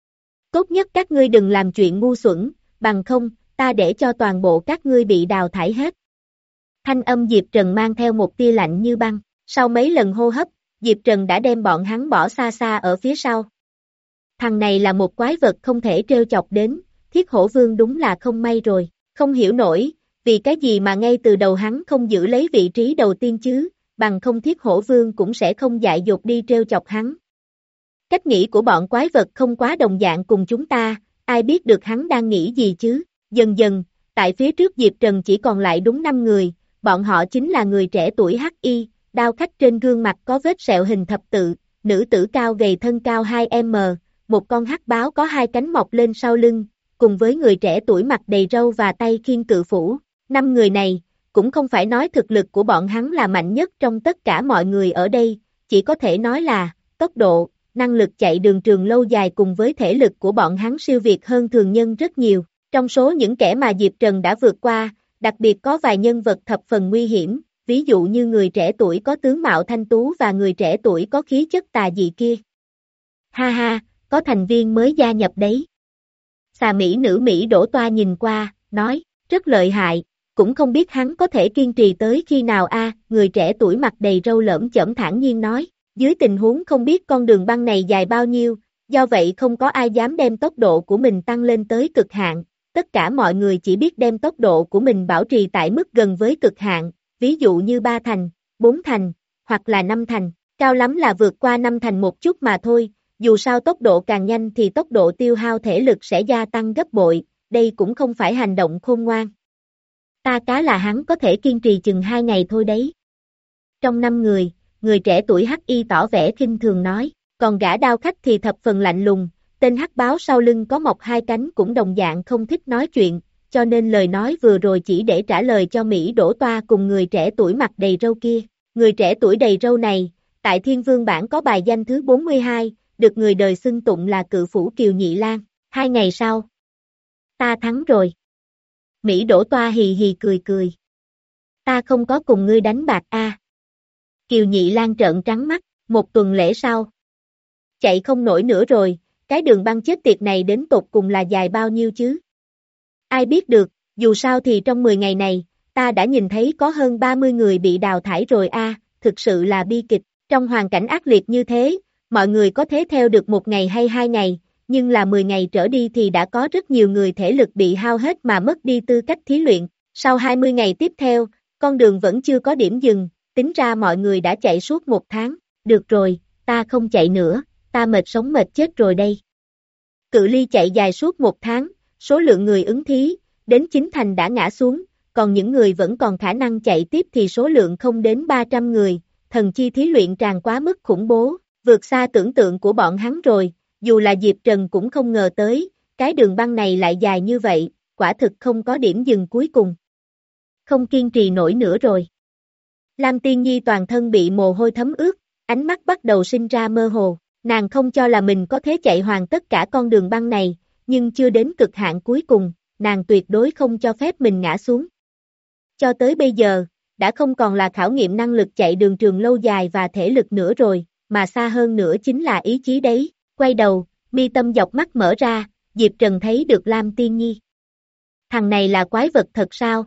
Tốt nhất các ngươi đừng làm chuyện ngu xuẩn, bằng không, ta để cho toàn bộ các ngươi bị đào thải hết. Thanh âm Diệp Trần mang theo một tia lạnh như băng, sau mấy lần hô hấp, Diệp Trần đã đem bọn hắn bỏ xa xa ở phía sau. Thằng này là một quái vật không thể trêu chọc đến, Thiết Hổ Vương đúng là không may rồi, không hiểu nổi, vì cái gì mà ngay từ đầu hắn không giữ lấy vị trí đầu tiên chứ, bằng không Thiết Hổ Vương cũng sẽ không dại dột đi trêu chọc hắn. Cách nghĩ của bọn quái vật không quá đồng dạng cùng chúng ta, ai biết được hắn đang nghĩ gì chứ, dần dần, tại phía trước Diệp Trần chỉ còn lại đúng năm người, bọn họ chính là người trẻ tuổi hắc y, đao khách trên gương mặt có vết sẹo hình thập tự, nữ tử cao gầy thân cao hai mét, một con hắc báo có hai cánh mọc lên sau lưng, cùng với người trẻ tuổi mặt đầy râu và tay khiêng cự phủ. Năm người này, cũng không phải nói thực lực của bọn hắn là mạnh nhất trong tất cả mọi người ở đây, chỉ có thể nói là, tốc độ, năng lực chạy đường trường lâu dài cùng với thể lực của bọn hắn siêu việt hơn thường nhân rất nhiều. Trong số những kẻ mà Diệp Trần đã vượt qua, đặc biệt có vài nhân vật thập phần nguy hiểm, ví dụ như người trẻ tuổi có tướng mạo thanh tú và người trẻ tuổi có khí chất tà dị kia. Ha ha, có thành viên mới gia nhập đấy. Xà Mỹ nữ Mỹ đổ toa nhìn qua, nói, rất lợi hại, cũng không biết hắn có thể kiên trì tới khi nào a. Người trẻ tuổi mặt đầy râu lởm chởm thản nhiên nói, dưới tình huống không biết con đường băng này dài bao nhiêu, do vậy không có ai dám đem tốc độ của mình tăng lên tới cực hạn, tất cả mọi người chỉ biết đem tốc độ của mình bảo trì tại mức gần với cực hạn, ví dụ như ba thành, bốn thành, hoặc là năm thành, cao lắm là vượt qua năm thành một chút mà thôi, dù sao tốc độ càng nhanh thì tốc độ tiêu hao thể lực sẽ gia tăng gấp bội, đây cũng không phải hành động khôn ngoan. Ta cá là hắn có thể kiên trì chừng hai ngày thôi đấy. Trong năm người, người trẻ tuổi Hắc Y tỏ vẻ khinh thường nói, còn gã đao khách thì thập phần lạnh lùng, tên hắc báo sau lưng có mọc hai cánh cũng đồng dạng không thích nói chuyện, cho nên lời nói vừa rồi chỉ để trả lời cho Mỹ Đỗ Toa cùng người trẻ tuổi mặt đầy râu kia. Người trẻ tuổi đầy râu này, tại Thiên Vương bảng có bài danh thứ bốn mươi hai, được người đời xưng tụng là cự phủ Kiều Nhị Lang. Hai ngày sau, ta thắng rồi. Mỹ Đỗ Toa hì hì cười cười. Ta không có cùng ngươi đánh bạc a. À. Kiều Nhị Lang trợn trắng mắt, một tuần lễ sau. Chạy không nổi nữa rồi, cái đường băng chết tiệt này đến tột cùng là dài bao nhiêu chứ? Ai biết được, dù sao thì trong mười ngày này, ta đã nhìn thấy có hơn ba mươi người bị đào thải rồi a, à, thực sự là bi kịch. Trong hoàn cảnh ác liệt như thế, mọi người có thể theo được một ngày hay hai ngày, nhưng là mười ngày trở đi thì đã có rất nhiều người thể lực bị hao hết mà mất đi tư cách thí luyện. Sau hai mươi ngày tiếp theo, con đường vẫn chưa có điểm dừng, tính ra mọi người đã chạy suốt một tháng. Được rồi, ta không chạy nữa, ta mệt sống mệt chết rồi đây. Cự ly chạy dài suốt một tháng, số lượng người ứng thí, đến chín thành đã ngã xuống, còn những người vẫn còn khả năng chạy tiếp thì số lượng không đến ba trăm người, thần chi thí luyện tràn quá mức khủng bố, vượt xa tưởng tượng của bọn hắn rồi, dù là Diệp Trần cũng không ngờ tới, cái đường băng này lại dài như vậy, quả thực không có điểm dừng cuối cùng. Không kiên trì nổi nữa rồi. Lam Tiên Nhi toàn thân bị mồ hôi thấm ướt, ánh mắt bắt đầu sinh ra mơ hồ, nàng không cho là mình có thể chạy hoàn tất cả con đường băng này, nhưng chưa đến cực hạn cuối cùng, nàng tuyệt đối không cho phép mình ngã xuống. Cho tới bây giờ, đã không còn là khảo nghiệm năng lực chạy đường trường lâu dài và thể lực nữa rồi, mà xa hơn nữa chính là ý chí đấy. Quay đầu, mi tâm dọc mắt mở ra, Diệp Trần thấy được Lam Tiên Nhi. Thằng này là quái vật thật sao?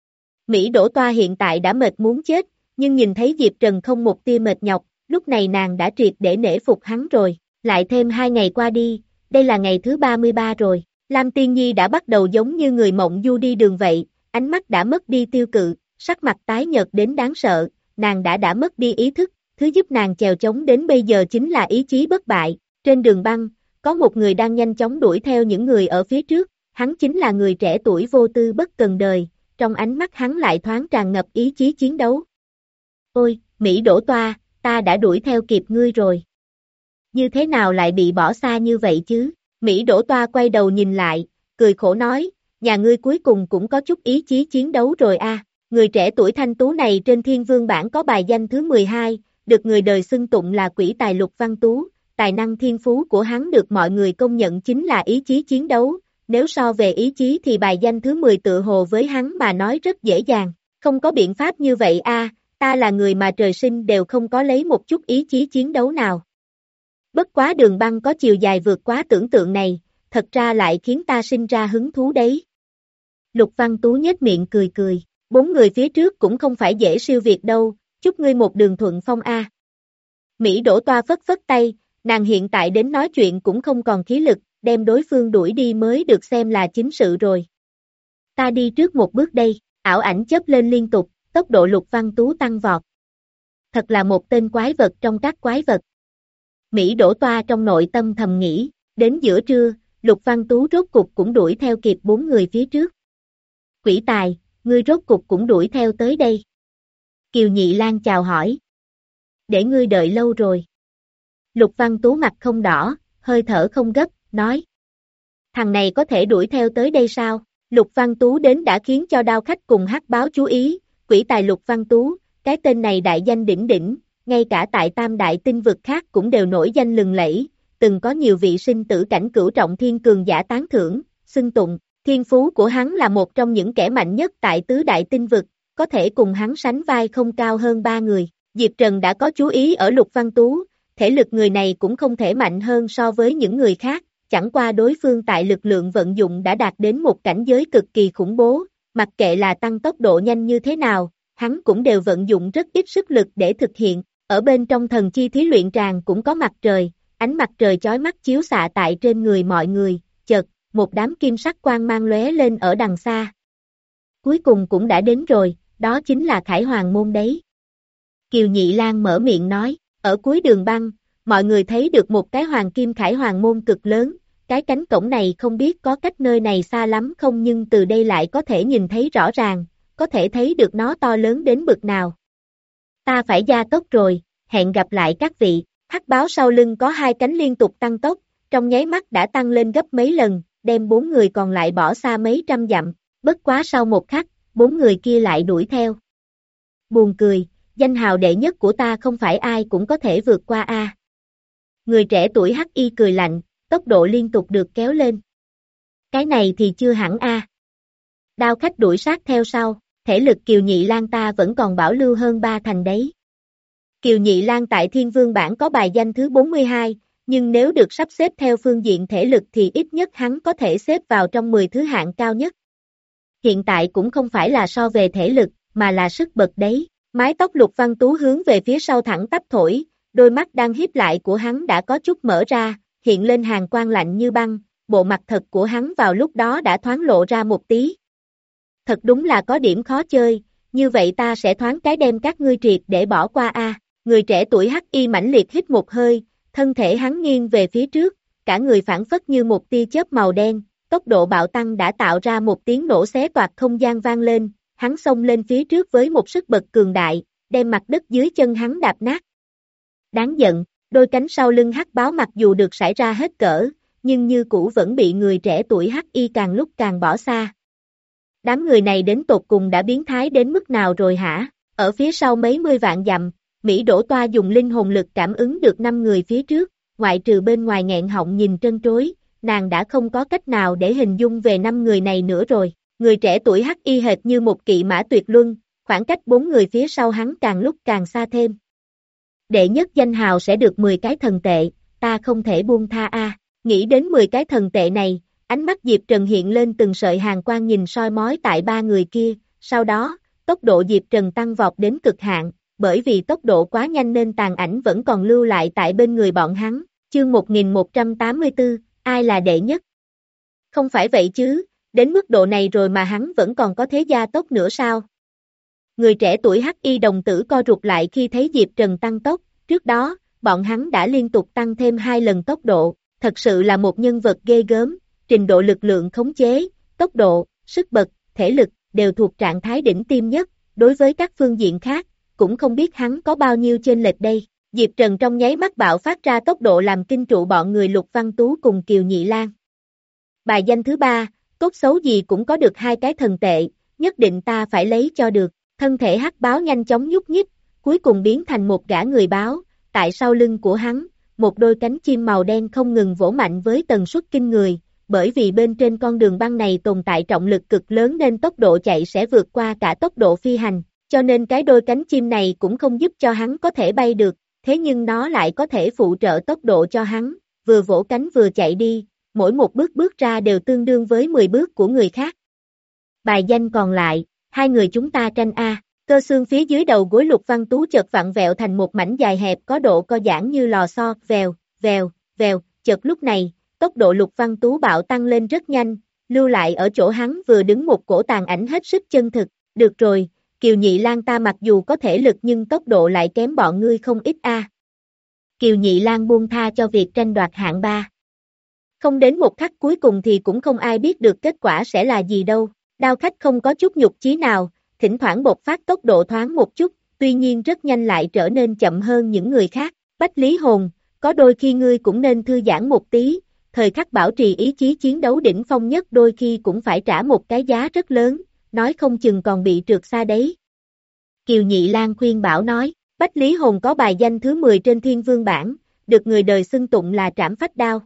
Mỹ Đỗ Toa hiện tại đã mệt muốn chết, nhưng nhìn thấy Diệp Trần không một tia mệt nhọc, lúc này nàng đã triệt để nể phục hắn rồi. Lại thêm hai ngày qua đi, đây là ngày thứ ba mươi ba rồi. Lam Tiên Nhi đã bắt đầu giống như người mộng du đi đường vậy, ánh mắt đã mất đi tiêu cự, sắc mặt tái nhợt đến đáng sợ, nàng đã đã mất đi ý thức, thứ giúp nàng chèo chống đến bây giờ chính là ý chí bất bại. Trên đường băng, có một người đang nhanh chóng đuổi theo những người ở phía trước, hắn chính là người trẻ tuổi vô tư bất cần đời, trong ánh mắt hắn lại thoáng tràn ngập ý chí chiến đấu. Ôi, Mỹ Đỗ Toa, ta đã đuổi theo kịp ngươi rồi. Như thế nào lại bị bỏ xa như vậy chứ? Mỹ Đỗ Toa quay đầu nhìn lại, cười khổ nói, nhà ngươi cuối cùng cũng có chút ý chí chiến đấu rồi a. À. Người trẻ tuổi thanh tú này trên Thiên Vương bảng có bài danh thứ mười hai, được người đời xưng tụng là quỷ tài Lục Văn Tú, tài năng thiên phú của hắn được mọi người công nhận chính là ý chí chiến đấu, nếu so về ý chí thì bài danh thứ mười tự hồ với hắn mà nói rất dễ dàng, không có biện pháp như vậy a, à, ta là người mà trời sinh đều không có lấy một chút ý chí chiến đấu nào. Bất quá đường băng có chiều dài vượt quá tưởng tượng này, thật ra lại khiến ta sinh ra hứng thú đấy. Lục Văn Tú nhếch miệng cười cười, bốn người phía trước cũng không phải dễ siêu việt đâu, chúc ngươi một đường thuận phong a. Mỹ Đỗ Toa phất phất tay, nàng hiện tại đến nói chuyện cũng không còn khí lực, đem đối phương đuổi đi mới được xem là chính sự rồi. Ta đi trước một bước đây, ảo ảnh chớp lên liên tục, tốc độ Lục Văn Tú tăng vọt. Thật là một tên quái vật trong các quái vật. Mỹ Đỗ Toa trong nội tâm thầm nghĩ, đến giữa trưa, Lục Văn Tú rốt cục cũng đuổi theo kịp bốn người phía trước. Quỷ tài, ngươi rốt cục cũng đuổi theo tới đây. Kiều Nhị Lang chào hỏi. Để ngươi đợi lâu rồi. Lục Văn Tú mặt không đỏ, hơi thở không gấp, nói. Thằng này có thể đuổi theo tới đây sao? Lục Văn Tú đến đã khiến cho đao khách cùng hắc báo chú ý, quỷ tài Lục Văn Tú, cái tên này đại danh đỉnh đỉnh, ngay cả tại tam đại tinh vực khác cũng đều nổi danh lừng lẫy, từng có nhiều vị sinh tử cảnh cửu trọng thiên cường giả tán thưởng, xưng tụng, thiên phú của hắn là một trong những kẻ mạnh nhất tại tứ đại tinh vực, có thể cùng hắn sánh vai không cao hơn ba người. Diệp Trần đã có chú ý ở Lục Văn Tú, thể lực người này cũng không thể mạnh hơn so với những người khác, chẳng qua đối phương tại lực lượng vận dụng đã đạt đến một cảnh giới cực kỳ khủng bố, mặc kệ là tăng tốc độ nhanh như thế nào, hắn cũng đều vận dụng rất ít sức lực để thực hiện. Ở bên trong thần chi thí luyện tràng cũng có mặt trời, ánh mặt trời chói mắt chiếu xạ tại trên người mọi người, chợt, một đám kim sắc quang mang lóe lên ở đằng xa. Cuối cùng cũng đã đến rồi, đó chính là Khải Hoàng môn đấy. Kiều Nhị Lang mở miệng nói, ở cuối đường băng, mọi người thấy được một cái hoàng kim khải hoàng môn cực lớn, cái cánh cổng này không biết có cách nơi này xa lắm không nhưng từ đây lại có thể nhìn thấy rõ ràng, có thể thấy được nó to lớn đến bực nào. Ta phải gia tốc rồi, hẹn gặp lại các vị, hắc báo sau lưng có hai cánh liên tục tăng tốc, trong nháy mắt đã tăng lên gấp mấy lần, đem bốn người còn lại bỏ xa mấy trăm dặm, bất quá sau một khắc, bốn người kia lại đuổi theo. Buồn cười, danh hào đệ nhất của ta không phải ai cũng có thể vượt qua a. Người trẻ tuổi hắc y cười lạnh, tốc độ liên tục được kéo lên. Cái này thì chưa hẳn a. Đao khách đuổi sát theo sau, thể lực Kiều Nhị Lang ta vẫn còn bảo lưu hơn ba thành đấy. Kiều Nhị Lang tại Thiên Vương bảng có bài danh thứ bốn mươi hai, nhưng nếu được sắp xếp theo phương diện thể lực thì ít nhất hắn có thể xếp vào trong mười thứ hạng cao nhất. Hiện tại cũng không phải là so về thể lực, mà là sức bật đấy. Mái tóc Lục Văn Tú hướng về phía sau thẳng tắp thổi, đôi mắt đang híp lại của hắn đã có chút mở ra, hiện lên hàn quang lạnh như băng, bộ mặt thật của hắn vào lúc đó đã thoáng lộ ra một tí. Thật đúng là có điểm khó chơi, như vậy ta sẽ thoáng cái đem các ngươi triệt để bỏ qua a. Người trẻ tuổi hắc y mãnh liệt hít một hơi, thân thể hắn nghiêng về phía trước, cả người phản phất như một tia chớp màu đen, tốc độ bạo tăng đã tạo ra một tiếng nổ xé toạc không gian vang lên, hắn xông lên phía trước với một sức bật cường đại, đem mặt đất dưới chân hắn đạp nát. Đáng giận, đôi cánh sau lưng hắc báo mặc dù được sải ra hết cỡ, nhưng như cũ vẫn bị người trẻ tuổi hắc y càng lúc càng bỏ xa. Đám người này đến tột cùng đã biến thái đến mức nào rồi hả? Ở phía sau mấy mươi vạn dặm, Mỹ Đỗ Toa dùng linh hồn lực cảm ứng được năm người phía trước, ngoại trừ bên ngoài nghẹn họng nhìn trân trối, nàng đã không có cách nào để hình dung về năm người này nữa rồi. Người trẻ tuổi hắc y hệt như một kỵ mã tuyệt luân, khoảng cách bốn người phía sau hắn càng lúc càng xa thêm. Đệ nhất danh hào sẽ được mười cái thần tệ, ta không thể buông tha a. Nghĩ đến mười cái thần tệ này, ánh mắt Diệp Trần hiện lên từng sợi hàn quang nhìn soi mói tại ba người kia, sau đó, tốc độ Diệp Trần tăng vọt đến cực hạn, bởi vì tốc độ quá nhanh nên tàn ảnh vẫn còn lưu lại tại bên người bọn hắn. Chương một nghìn một trăm tám mươi tư, ai là đệ nhất? Không phải vậy chứ, đến mức độ này rồi mà hắn vẫn còn có thế gia tốc nữa sao? Người trẻ tuổi hắc y đồng tử co rụt lại khi thấy Diệp Trần tăng tốc, trước đó, bọn hắn đã liên tục tăng thêm hai lần tốc độ, thật sự là một nhân vật ghê gớm, trình độ lực lượng khống chế, tốc độ, sức bật, thể lực, đều thuộc trạng thái đỉnh tiêm nhất, đối với các phương diện khác, cũng không biết hắn có bao nhiêu chênh lệch đây. Diệp Trần trong nháy mắt bạo phát ra tốc độ làm kinh trụ bọn người Lục Văn Tú cùng Kiều Nhị Lang. Bài danh thứ ba, tốt xấu gì cũng có được hai cái thần tệ, nhất định ta phải lấy cho được. Thân thể hắc báo nhanh chóng nhúc nhích, cuối cùng biến thành một gã người báo, tại sau lưng của hắn, một đôi cánh chim màu đen không ngừng vỗ mạnh với tần suất kinh người, bởi vì bên trên con đường băng này tồn tại trọng lực cực lớn nên tốc độ chạy sẽ vượt qua cả tốc độ phi hành, cho nên cái đôi cánh chim này cũng không giúp cho hắn có thể bay được, thế nhưng nó lại có thể phụ trợ tốc độ cho hắn, vừa vỗ cánh vừa chạy đi, mỗi một bước bước ra đều tương đương với mười bước của người khác. Bài danh còn lại, hai người chúng ta tranh A, cơ xương phía dưới đầu gối Lục Văn Tú chợt vặn vẹo thành một mảnh dài hẹp có độ co giãn như lò xo, vèo, vèo, vèo, chợt lúc này, tốc độ Lục Văn Tú bạo tăng lên rất nhanh, lưu lại ở chỗ hắn vừa đứng một cổ tàn ảnh hết sức chân thực, được rồi, Kiều Nhị Lang ta mặc dù có thể lực nhưng tốc độ lại kém bọn ngươi không ít A. Kiều Nhị Lang buông tha cho việc tranh đoạt hạng ba. Không đến một khắc cuối cùng thì cũng không ai biết được kết quả sẽ là gì đâu. Đao khách không có chút nhục chí nào, thỉnh thoảng bộc phát tốc độ thoáng một chút, tuy nhiên rất nhanh lại trở nên chậm hơn những người khác. Bách Lý Hồn, có đôi khi ngươi cũng nên thư giãn một tí, thời khắc bảo trì ý chí chiến đấu đỉnh phong nhất đôi khi cũng phải trả một cái giá rất lớn, nói không chừng còn bị trượt xa đấy. Kiều Nhị Lang khuyên bảo nói, Bách Lý Hồn có bài danh thứ mười trên Thiên Vương bảng, được người đời xưng tụng là trảm phách đao.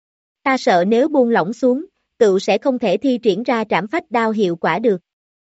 Ta sợ nếu buông lỏng xuống, tự sẽ không thể thi triển ra trảm phách đao hiệu quả được.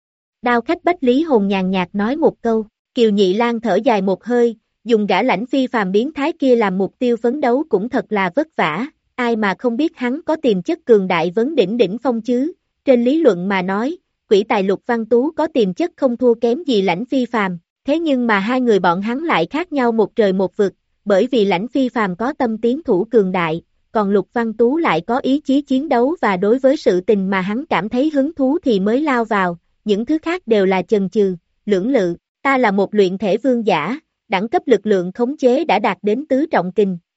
Đao khách Bách Lý Hồn nhàn nhạt nói một câu, Kiều Nhị Lang thở dài một hơi, dùng gã lãnh phi phàm biến thái kia làm mục tiêu phấn đấu cũng thật là vất vả, ai mà không biết hắn có tiềm chất cường đại vấn đỉnh đỉnh phong chứ, trên lý luận mà nói, quỷ tài Lục Văn Tú có tiềm chất không thua kém gì lãnh phi phàm, thế nhưng mà hai người bọn hắn lại khác nhau một trời một vực, bởi vì lãnh phi phàm có tâm tiến thủ cường đại, còn Lục Văn Tú lại có ý chí chiến đấu và đối với sự tình mà hắn cảm thấy hứng thú thì mới lao vào, những thứ khác đều là chần chừ, lưỡng lự, ta là một luyện thể vương giả, đẳng cấp lực lượng khống chế đã đạt đến tứ trọng kình,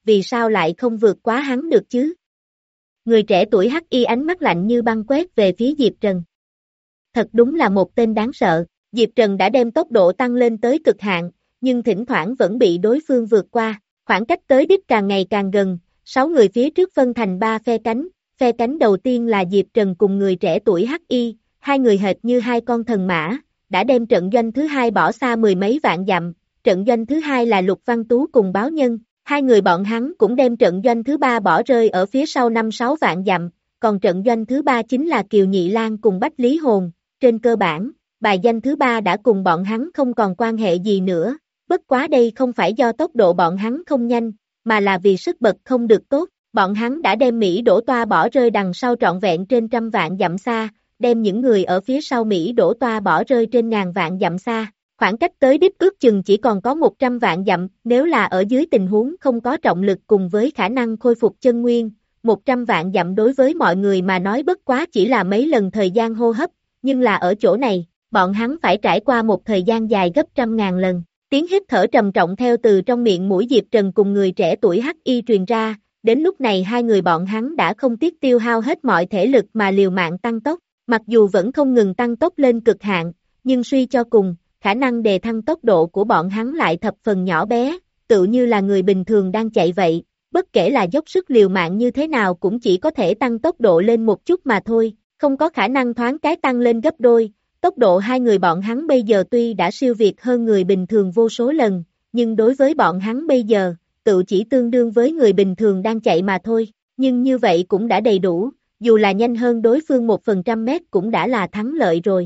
vì sao lại không vượt quá hắn được chứ? Người trẻ tuổi hắc y ánh mắt lạnh như băng quét về phía Diệp Trần. Thật đúng là một tên đáng sợ, Diệp Trần đã đem tốc độ tăng lên tới cực hạn, nhưng thỉnh thoảng vẫn bị đối phương vượt qua, khoảng cách tới đích càng ngày càng gần, sáu người phía trước phân thành ba phe cánh, phe cánh đầu tiên là Diệp Trần cùng người trẻ tuổi hắc y, hai người hệt như hai con thần mã, đã đem trận doanh thứ hai bỏ xa mười mấy vạn dặm, trận doanh thứ hai là Lục Văn Tú cùng Báo Nhân, hai người bọn hắn cũng đem trận doanh thứ ba bỏ rơi ở phía sau năm sáu vạn dặm, còn trận doanh thứ ba chính là Kiều Nhị Lan cùng Bách Lý Hồn, trên cơ bản, bài danh thứ ba đã cùng bọn hắn không còn quan hệ gì nữa, bất quá đây không phải do tốc độ bọn hắn không nhanh, mà là vì sức bật không được tốt, bọn hắn đã đem Mỹ Đỗ Toa bỏ rơi đằng sau trọn vẹn trên trăm vạn dặm xa, đem những người ở phía sau Mỹ Đỗ Toa bỏ rơi trên ngàn vạn dặm xa, khoảng cách tới đích ước chừng chỉ còn có một trăm vạn dặm, nếu là ở dưới tình huống không có trọng lực cùng với khả năng khôi phục chân nguyên, một trăm vạn dặm đối với mọi người mà nói bất quá chỉ là mấy lần thời gian hô hấp, nhưng là ở chỗ này, bọn hắn phải trải qua một thời gian dài gấp trăm ngàn lần. Tiếng hít thở trầm trọng theo từ trong miệng mũi Diệp Trần cùng người trẻ tuổi hắc y truyền ra, đến lúc này hai người bọn hắn đã không tiếc tiêu hao hết mọi thể lực mà liều mạng tăng tốc, mặc dù vẫn không ngừng tăng tốc lên cực hạn, nhưng suy cho cùng, khả năng đề thăng tốc độ của bọn hắn lại thập phần nhỏ bé, tự như là người bình thường đang chạy vậy, bất kể là dốc sức liều mạng như thế nào cũng chỉ có thể tăng tốc độ lên một chút mà thôi, không có khả năng thoáng cái tăng lên gấp đôi. Tốc độ hai người bọn hắn bây giờ tuy đã siêu việt hơn người bình thường vô số lần, nhưng đối với bọn hắn bây giờ, tự chỉ tương đương với người bình thường đang chạy mà thôi, nhưng như vậy cũng đã đầy đủ, dù là nhanh hơn đối phương một phần trăm mét cũng đã là thắng lợi rồi.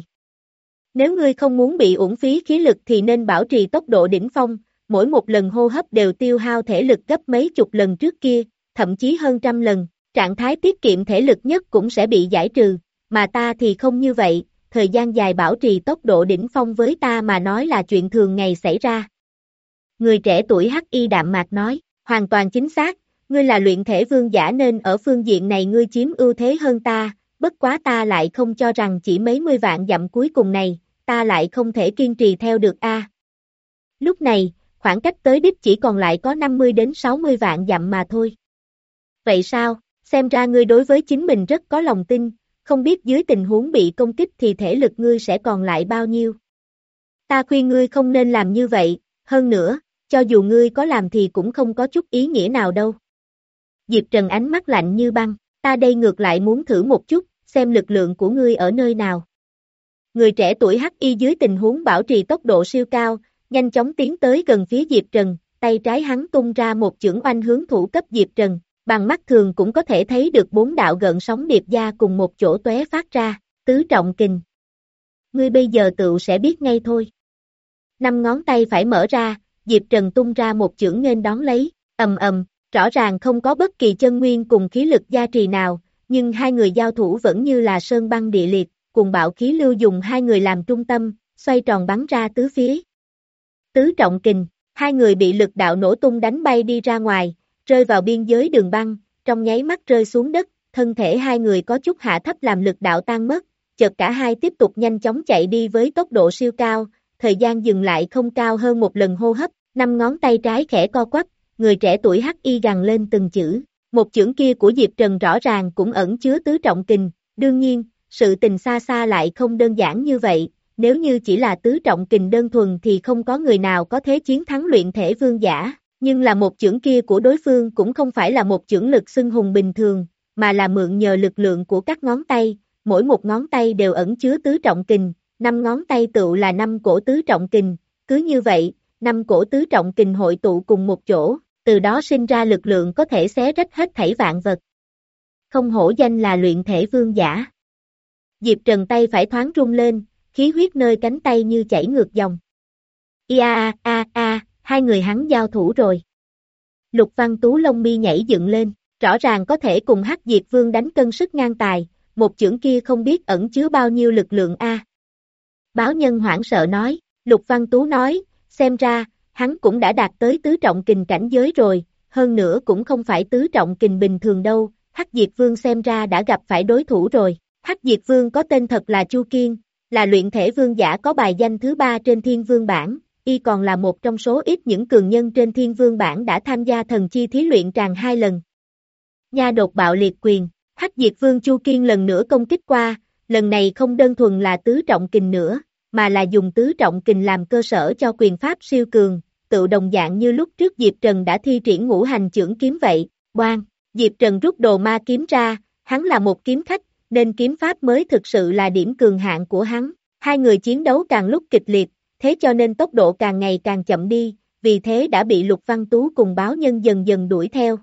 Nếu ngươi không muốn bị uổng phí khí lực thì nên bảo trì tốc độ đỉnh phong, mỗi một lần hô hấp đều tiêu hao thể lực gấp mấy chục lần trước kia, thậm chí hơn trăm lần, trạng thái tiết kiệm thể lực nhất cũng sẽ bị giải trừ, mà ta thì không như vậy. Thời gian dài bảo trì tốc độ đỉnh phong với ta mà nói là chuyện thường ngày xảy ra. Người trẻ tuổi hắc y đạm mạc nói, hoàn toàn chính xác, ngươi là luyện thể vương giả nên ở phương diện này ngươi chiếm ưu thế hơn ta, bất quá ta lại không cho rằng chỉ mấy mươi vạn dặm cuối cùng này, ta lại không thể kiên trì theo được a. Lúc này, khoảng cách tới đích chỉ còn lại có năm mươi đến sáu mươi vạn dặm mà thôi. Vậy sao, xem ra ngươi đối với chính mình rất có lòng tin. Không biết dưới tình huống bị công kích thì thể lực ngươi sẽ còn lại bao nhiêu. Ta khuyên ngươi không nên làm như vậy, hơn nữa, cho dù ngươi có làm thì cũng không có chút ý nghĩa nào đâu. Diệp Trần ánh mắt lạnh như băng, ta đây ngược lại muốn thử một chút, xem lực lượng của ngươi ở nơi nào. Người trẻ tuổi hắc y dưới tình huống bảo trì tốc độ siêu cao, nhanh chóng tiến tới gần phía Diệp Trần, tay trái hắn tung ra một chưởng oanh hướng thủ cấp Diệp Trần. Bằng mắt thường cũng có thể thấy được bốn đạo gợn sóng điệp gia cùng một chỗ tóe phát ra, tứ trọng kình. Ngươi bây giờ tự sẽ biết ngay thôi. Năm ngón tay phải mở ra, Diệp Trần tung ra một chưởng nghênh đón lấy, ầm ầm, rõ ràng không có bất kỳ chân nguyên cùng khí lực gia trì nào, nhưng hai người giao thủ vẫn như là sơn băng địa liệt, cùng bạo khí lưu dùng hai người làm trung tâm, xoay tròn bắn ra tứ phía. Tứ trọng kình, hai người bị lực đạo nổ tung đánh bay đi ra ngoài, rơi vào biên giới đường băng, trong nháy mắt rơi xuống đất, thân thể hai người có chút hạ thấp làm lực đạo tan mất, chợt cả hai tiếp tục nhanh chóng chạy đi với tốc độ siêu cao, thời gian dừng lại không cao hơn một lần hô hấp, năm ngón tay trái khẽ co quắp, người trẻ tuổi hắc y gằn lên từng chữ, một chưởng kia của Diệp Trần rõ ràng cũng ẩn chứa tứ trọng kình, đương nhiên, sự tình xa xa lại không đơn giản như vậy, nếu như chỉ là tứ trọng kình đơn thuần thì không có người nào có thế chiến thắng luyện thể vương giả. Nhưng là một chưởng kia của đối phương cũng không phải là một chưởng lực xưng hùng bình thường, mà là mượn nhờ lực lượng của các ngón tay, mỗi một ngón tay đều ẩn chứa tứ trọng kình, năm ngón tay tựu là năm cổ tứ trọng kình, cứ như vậy, năm cổ tứ trọng kình hội tụ cùng một chỗ, từ đó sinh ra lực lượng có thể xé rách hết thảy vạn vật. Không hổ danh là luyện thể vương giả. Diệp Trần tay phải thoáng rung lên, khí huyết nơi cánh tay như chảy ngược dòng. Ia a a a, hai người hắn giao thủ rồi. Lục Văn Tú lông mi nhảy dựng lên, rõ ràng có thể cùng Hắc Diệt Vương đánh cân sức ngang tài, một chưởng kia không biết ẩn chứa bao nhiêu lực lượng a. Báo Nhân hoảng sợ nói, Lục Văn Tú nói, xem ra, hắn cũng đã đạt tới tứ trọng kình cảnh giới rồi, hơn nữa cũng không phải tứ trọng kình bình thường đâu, Hắc Diệt Vương xem ra đã gặp phải đối thủ rồi. Hắc Diệt Vương có tên thật là Chu Kiên, là luyện thể vương giả có bài danh thứ ba trên Thiên Vương bảng, y còn là một trong số ít những cường nhân trên thiên vương bảng đã tham gia thần chi thí luyện tràng hai lần. Nha đột bạo liệt quyền, Hắc Diệt Vương Chu Kiên lần nữa công kích qua, lần này không đơn thuần là tứ trọng kình nữa, mà là dùng tứ trọng kình làm cơ sở cho quyền pháp siêu cường, tự đồng dạng như lúc trước Diệp Trần đã thi triển ngũ hành chưởng kiếm vậy. Boang, Diệp Trần rút đồ ma kiếm ra, hắn là một kiếm khách, nên kiếm pháp mới thực sự là điểm cường hạn của hắn. Hai người chiến đấu càng lúc kịch liệt, thế cho nên tốc độ càng ngày càng chậm đi, vì thế đã bị Lục Văn Tú cùng báo nhân dần dần đuổi theo.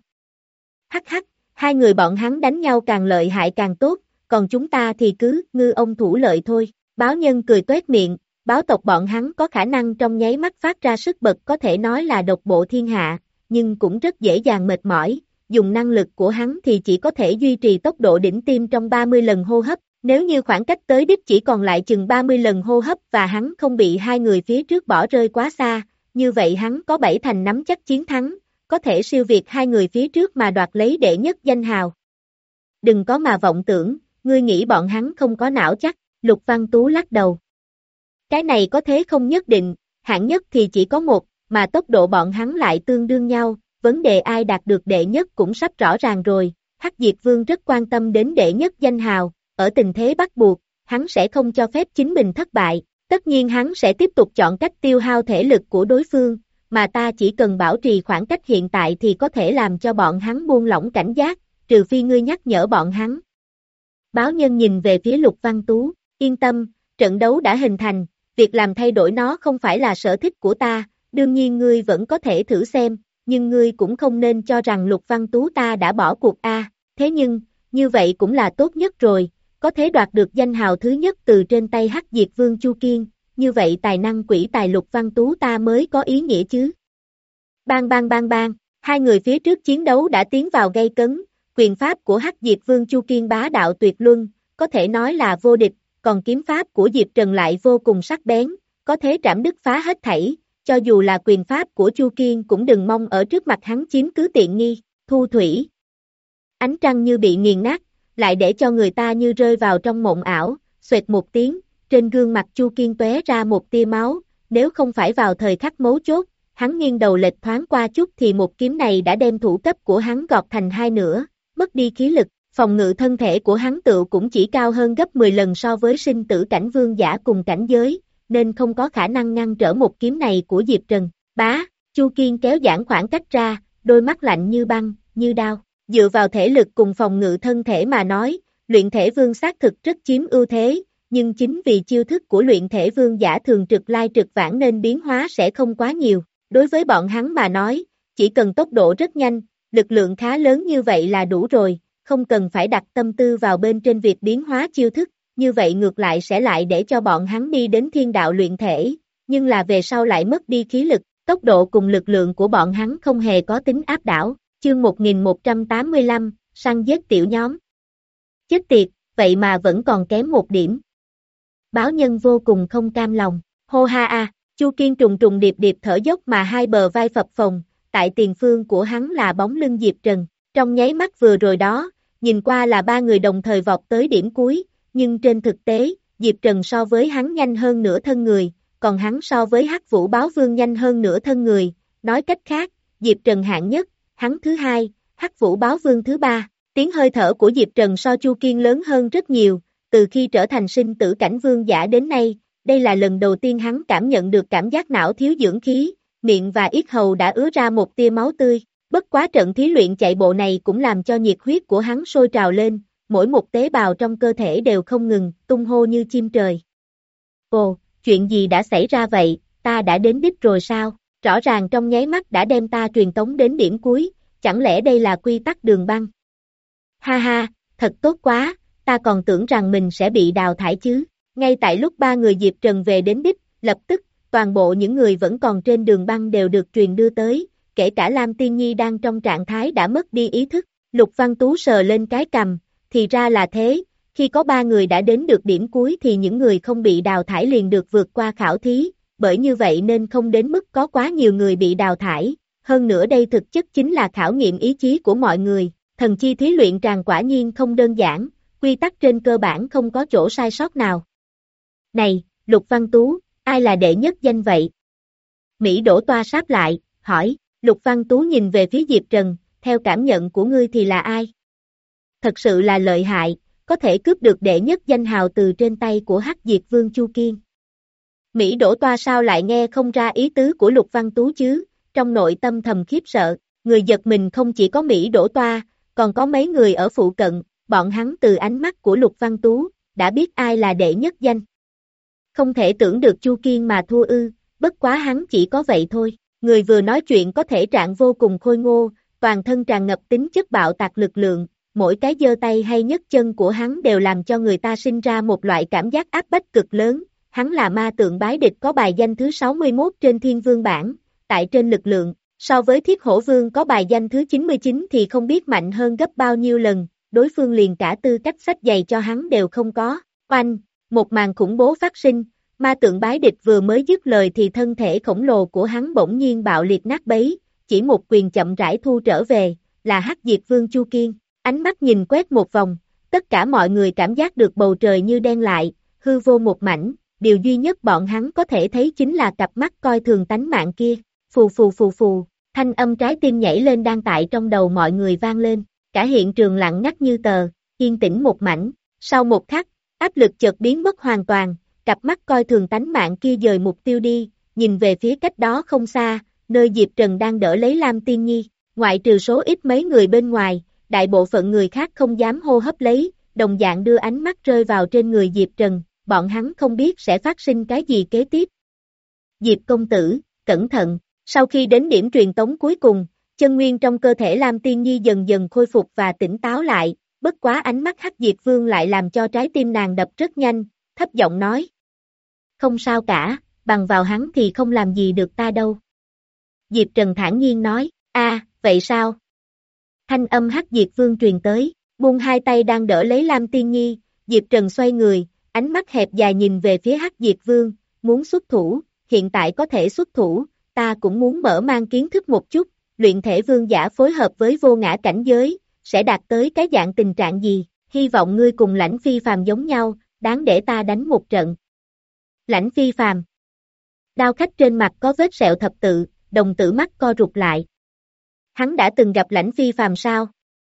Hắc hắc, hai người bọn hắn đánh nhau càng lợi hại càng tốt, còn chúng ta thì cứ ngư ông thủ lợi thôi. Báo nhân cười toét miệng, báo tộc bọn hắn có khả năng trong nháy mắt phát ra sức bật có thể nói là độc bộ thiên hạ, nhưng cũng rất dễ dàng mệt mỏi, dùng năng lực của hắn thì chỉ có thể duy trì tốc độ đỉnh tim trong ba mươi lần hô hấp, nếu như khoảng cách tới đích chỉ còn lại chừng ba mươi lần hô hấp và hắn không bị hai người phía trước bỏ rơi quá xa, như vậy hắn có bảy thành nắm chắc chiến thắng, có thể siêu việt hai người phía trước mà đoạt lấy đệ nhất danh hào. Đừng có mà vọng tưởng, ngươi nghĩ bọn hắn không có não chắc, Lục Văn Tú lắc đầu. Cái này có thế không nhất định, hạng nhất thì chỉ có một, mà tốc độ bọn hắn lại tương đương nhau, vấn đề ai đạt được đệ nhất cũng sắp rõ ràng rồi. Hắc Diệt Vương rất quan tâm đến đệ nhất danh hào, ở tình thế bắt buộc, hắn sẽ không cho phép chính mình thất bại, tất nhiên hắn sẽ tiếp tục chọn cách tiêu hao thể lực của đối phương, mà ta chỉ cần bảo trì khoảng cách hiện tại thì có thể làm cho bọn hắn buông lỏng cảnh giác, trừ phi ngươi nhắc nhở bọn hắn. Báo nhân nhìn về phía Lục Văn Tú, yên tâm, trận đấu đã hình thành, việc làm thay đổi nó không phải là sở thích của ta, đương nhiên ngươi vẫn có thể thử xem, nhưng ngươi cũng không nên cho rằng Lục Văn Tú ta đã bỏ cuộc a. À. Thế nhưng, như vậy cũng là tốt nhất rồi, có thể đoạt được danh hào thứ nhất từ trên tay Hắc Diệt Vương Chu Kiên, như vậy tài năng quỷ tài Lục Văn Tú ta mới có ý nghĩa chứ. Bang bang bang bang, hai người phía trước chiến đấu đã tiến vào gay cấn, quyền pháp của Hắc Diệt Vương Chu Kiên bá đạo tuyệt luân, có thể nói là vô địch, còn kiếm pháp của Diệp Trần lại vô cùng sắc bén, có thể trảm đứt phá hết thảy, cho dù là quyền pháp của Chu Kiên cũng đừng mong ở trước mặt hắn chiếm cứ tiện nghi. Thu thủy. Ánh trăng như bị nghiền nát, lại để cho người ta như rơi vào trong mộng ảo, xoẹt một tiếng, trên gương mặt Chu Kiên tóe ra một tia máu, nếu không phải vào thời khắc mấu chốt, hắn nghiêng đầu lệch thoáng qua chút thì một kiếm này đã đem thủ cấp của hắn gọt thành hai nửa, mất đi khí lực, phòng ngự thân thể của hắn tựu cũng chỉ cao hơn gấp mười lần so với sinh tử cảnh vương giả cùng cảnh giới, nên không có khả năng ngăn trở một kiếm này của Diệp Trần. Bá, Chu Kiên kéo giãn khoảng cách ra, đôi mắt lạnh như băng, như đao, dựa vào thể lực cùng phòng ngự thân thể mà nói, luyện thể vương xác thực rất chiếm ưu thế, nhưng chính vì chiêu thức của luyện thể vương giả thường trực lai trực vãng nên biến hóa sẽ không quá nhiều. Đối với bọn hắn mà nói, chỉ cần tốc độ rất nhanh, lực lượng khá lớn như vậy là đủ rồi, không cần phải đặt tâm tư vào bên trên việc biến hóa chiêu thức, như vậy ngược lại sẽ lại để cho bọn hắn đi đến thiên đạo luyện thể, nhưng là về sau lại mất đi khí lực, tốc độ cùng lực lượng của bọn hắn không hề có tính áp đảo. Chương một nghìn một trăm tám mươi lăm, săn giết tiểu nhóm. Chết tiệt, vậy mà vẫn còn kém một điểm. Báo nhân vô cùng không cam lòng, hô ha a, Chu Kiên trùng trùng điệp điệp thở dốc mà hai bờ vai phập phồng, tại tiền phương của hắn là bóng lưng Diệp Trần, trong nháy mắt vừa rồi đó, nhìn qua là ba người đồng thời vọt tới điểm cuối, nhưng trên thực tế, Diệp Trần so với hắn nhanh hơn nửa thân người, còn hắn so với Hắc Vũ Báo Vương nhanh hơn nửa thân người, nói cách khác, Diệp Trần hạng nhất, hắn thứ hai, Hắc Vũ Báo Vương thứ ba, tiếng hơi thở của Diệp Trần so Chu Kiên lớn hơn rất nhiều, từ khi trở thành sinh tử cảnh vương giả đến nay, đây là lần đầu tiên hắn cảm nhận được cảm giác não thiếu dưỡng khí, miệng và yết hầu đã ứa ra một tia máu tươi, bất quá trận thí luyện chạy bộ này cũng làm cho nhiệt huyết của hắn sôi trào lên, mỗi một tế bào trong cơ thể đều không ngừng, tung hô như chim trời. Ồ, chuyện gì đã xảy ra vậy, ta đã đến đích rồi sao? Rõ ràng trong nháy mắt đã đem ta truyền tống đến điểm cuối, chẳng lẽ đây là quy tắc đường băng? Ha ha, thật tốt quá, ta còn tưởng rằng mình sẽ bị đào thải chứ. Ngay tại lúc ba người Diệp Trần về đến đích, lập tức, toàn bộ những người vẫn còn trên đường băng đều được truyền đưa tới, kể cả Lam Tiên Nhi đang trong trạng thái đã mất đi ý thức. Lục Văn Tú sờ lên cái cằm, thì ra là thế, khi có ba người đã đến được điểm cuối thì những người không bị đào thải liền được vượt qua khảo thí, bởi như vậy nên không đến mức có quá nhiều người bị đào thải, hơn nữa đây thực chất chính là khảo nghiệm ý chí của mọi người, thần chi thí luyện tràng quả nhiên không đơn giản, quy tắc trên cơ bản không có chỗ sai sót nào. Này, Lục Văn Tú, ai là đệ nhất danh vậy? Mỹ Đỗ toa sáp lại, hỏi, Lục Văn Tú nhìn về phía Diệp Trần, theo cảm nhận của ngươi thì là ai? Thật sự là lợi hại, có thể cướp được đệ nhất danh hào từ trên tay của Hắc Diệt Vương Chu Kiên. Mỹ Đỗ toa sao lại nghe không ra ý tứ của Lục Văn Tú chứ, trong nội tâm thầm khiếp sợ, người giật mình không chỉ có Mỹ Đỗ toa, còn có mấy người ở phụ cận, bọn hắn từ ánh mắt của Lục Văn Tú, đã biết ai là đệ nhất danh. Không thể tưởng được Chu Kiên mà thua ư, bất quá hắn chỉ có vậy thôi, người vừa nói chuyện có thể trạng vô cùng khôi ngô, toàn thân tràn ngập tính chất bạo tạc lực lượng, mỗi cái giơ tay hay nhấc chân của hắn đều làm cho người ta sinh ra một loại cảm giác áp bách cực lớn, hắn là ma tượng bái địch có bài danh thứ sáu mươi mốt trên Thiên Vương bảng, tại trên lực lượng, so với Thiết Hổ Vương có bài danh thứ chín mươi chín thì không biết mạnh hơn gấp bao nhiêu lần, đối phương liền cả tư cách sách giày cho hắn đều không có, oanh, một màn khủng bố phát sinh, ma tượng bái địch vừa mới dứt lời thì thân thể khổng lồ của hắn bỗng nhiên bạo liệt nát bấy, chỉ một quyền chậm rãi thu trở về, là Hắc Diệt Vương Chu Kiên, ánh mắt nhìn quét một vòng, tất cả mọi người cảm giác được bầu trời như đen lại, hư vô một mảnh, điều duy nhất bọn hắn có thể thấy chính là cặp mắt coi thường tánh mạng kia, phù phù phù phù, thanh âm trái tim nhảy lên đang tại trong đầu mọi người vang lên, cả hiện trường lặng ngắt như tờ, yên tĩnh một mảnh, sau một khắc, áp lực chợt biến mất hoàn toàn, cặp mắt coi thường tánh mạng kia dời mục tiêu đi, nhìn về phía cách đó không xa, nơi Diệp Trần đang đỡ lấy Lam Tiên Nhi, ngoại trừ số ít mấy người bên ngoài, đại bộ phận người khác không dám hô hấp lấy, đồng dạng đưa ánh mắt rơi vào trên người Diệp Trần, bọn hắn không biết sẽ phát sinh cái gì kế tiếp. Diệp công tử, cẩn thận, sau khi đến điểm truyền tống cuối cùng, chân nguyên trong cơ thể Lam Tiên Nhi dần dần khôi phục và tỉnh táo lại, bất quá ánh mắt Hắc Diệt Vương lại làm cho trái tim nàng đập rất nhanh, thấp giọng nói. Không sao cả, bằng vào hắn thì không làm gì được ta đâu. Diệp Trần thản nhiên nói, a, vậy sao? Thanh âm Hắc Diệt Vương truyền tới, buông hai tay đang đỡ lấy Lam Tiên Nhi, Diệp Trần xoay người, ánh mắt hẹp dài nhìn về phía Hắc Diệt Vương, muốn xuất thủ, hiện tại có thể xuất thủ, ta cũng muốn mở mang kiến thức một chút, luyện thể vương giả phối hợp với vô ngã cảnh giới, sẽ đạt tới cái dạng tình trạng gì, hy vọng ngươi cùng Lãnh Phi Phàm giống nhau, đáng để ta đánh một trận. Lãnh Phi Phàm. Đao khách trên mặt có vết sẹo thập tự, đồng tử mắt co rụt lại. Hắn đã từng gặp Lãnh Phi Phàm sao?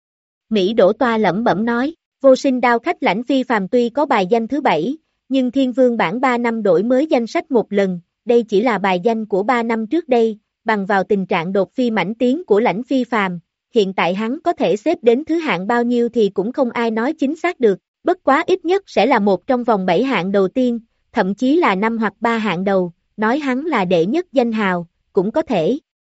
Mỹ Đỗ toa lẩm bẩm nói, vô sinh đao khách Lãnh Phi Phàm tuy có bài danh thứ bảy, nhưng Thiên Vương bảng ba năm đổi mới danh sách một lần, đây chỉ là bài danh của ba năm trước đây, bằng vào tình trạng đột phi mãnh tiến của Lãnh Phi Phàm, hiện tại hắn có thể xếp đến thứ hạng bao nhiêu thì cũng không ai nói chính xác được, bất quá ít nhất sẽ là một trong vòng bảy hạng đầu tiên, thậm chí là năm hoặc ba hạng đầu, nói hắn là đệ nhất danh hào, cũng có thể.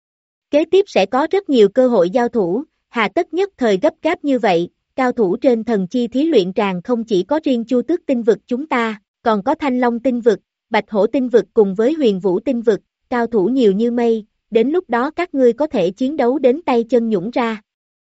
Kế tiếp sẽ có rất nhiều cơ hội giao thủ, hà tất nhất thời gấp gáp như vậy, cao thủ trên thần chi thí luyện tràng không chỉ có riêng Chu Tước tinh vực chúng ta, còn có Thanh Long tinh vực, Bạch Hổ tinh vực cùng với Huyền Vũ tinh vực, cao thủ nhiều như mây, đến lúc đó các ngươi có thể chiến đấu đến tay chân nhũn ra.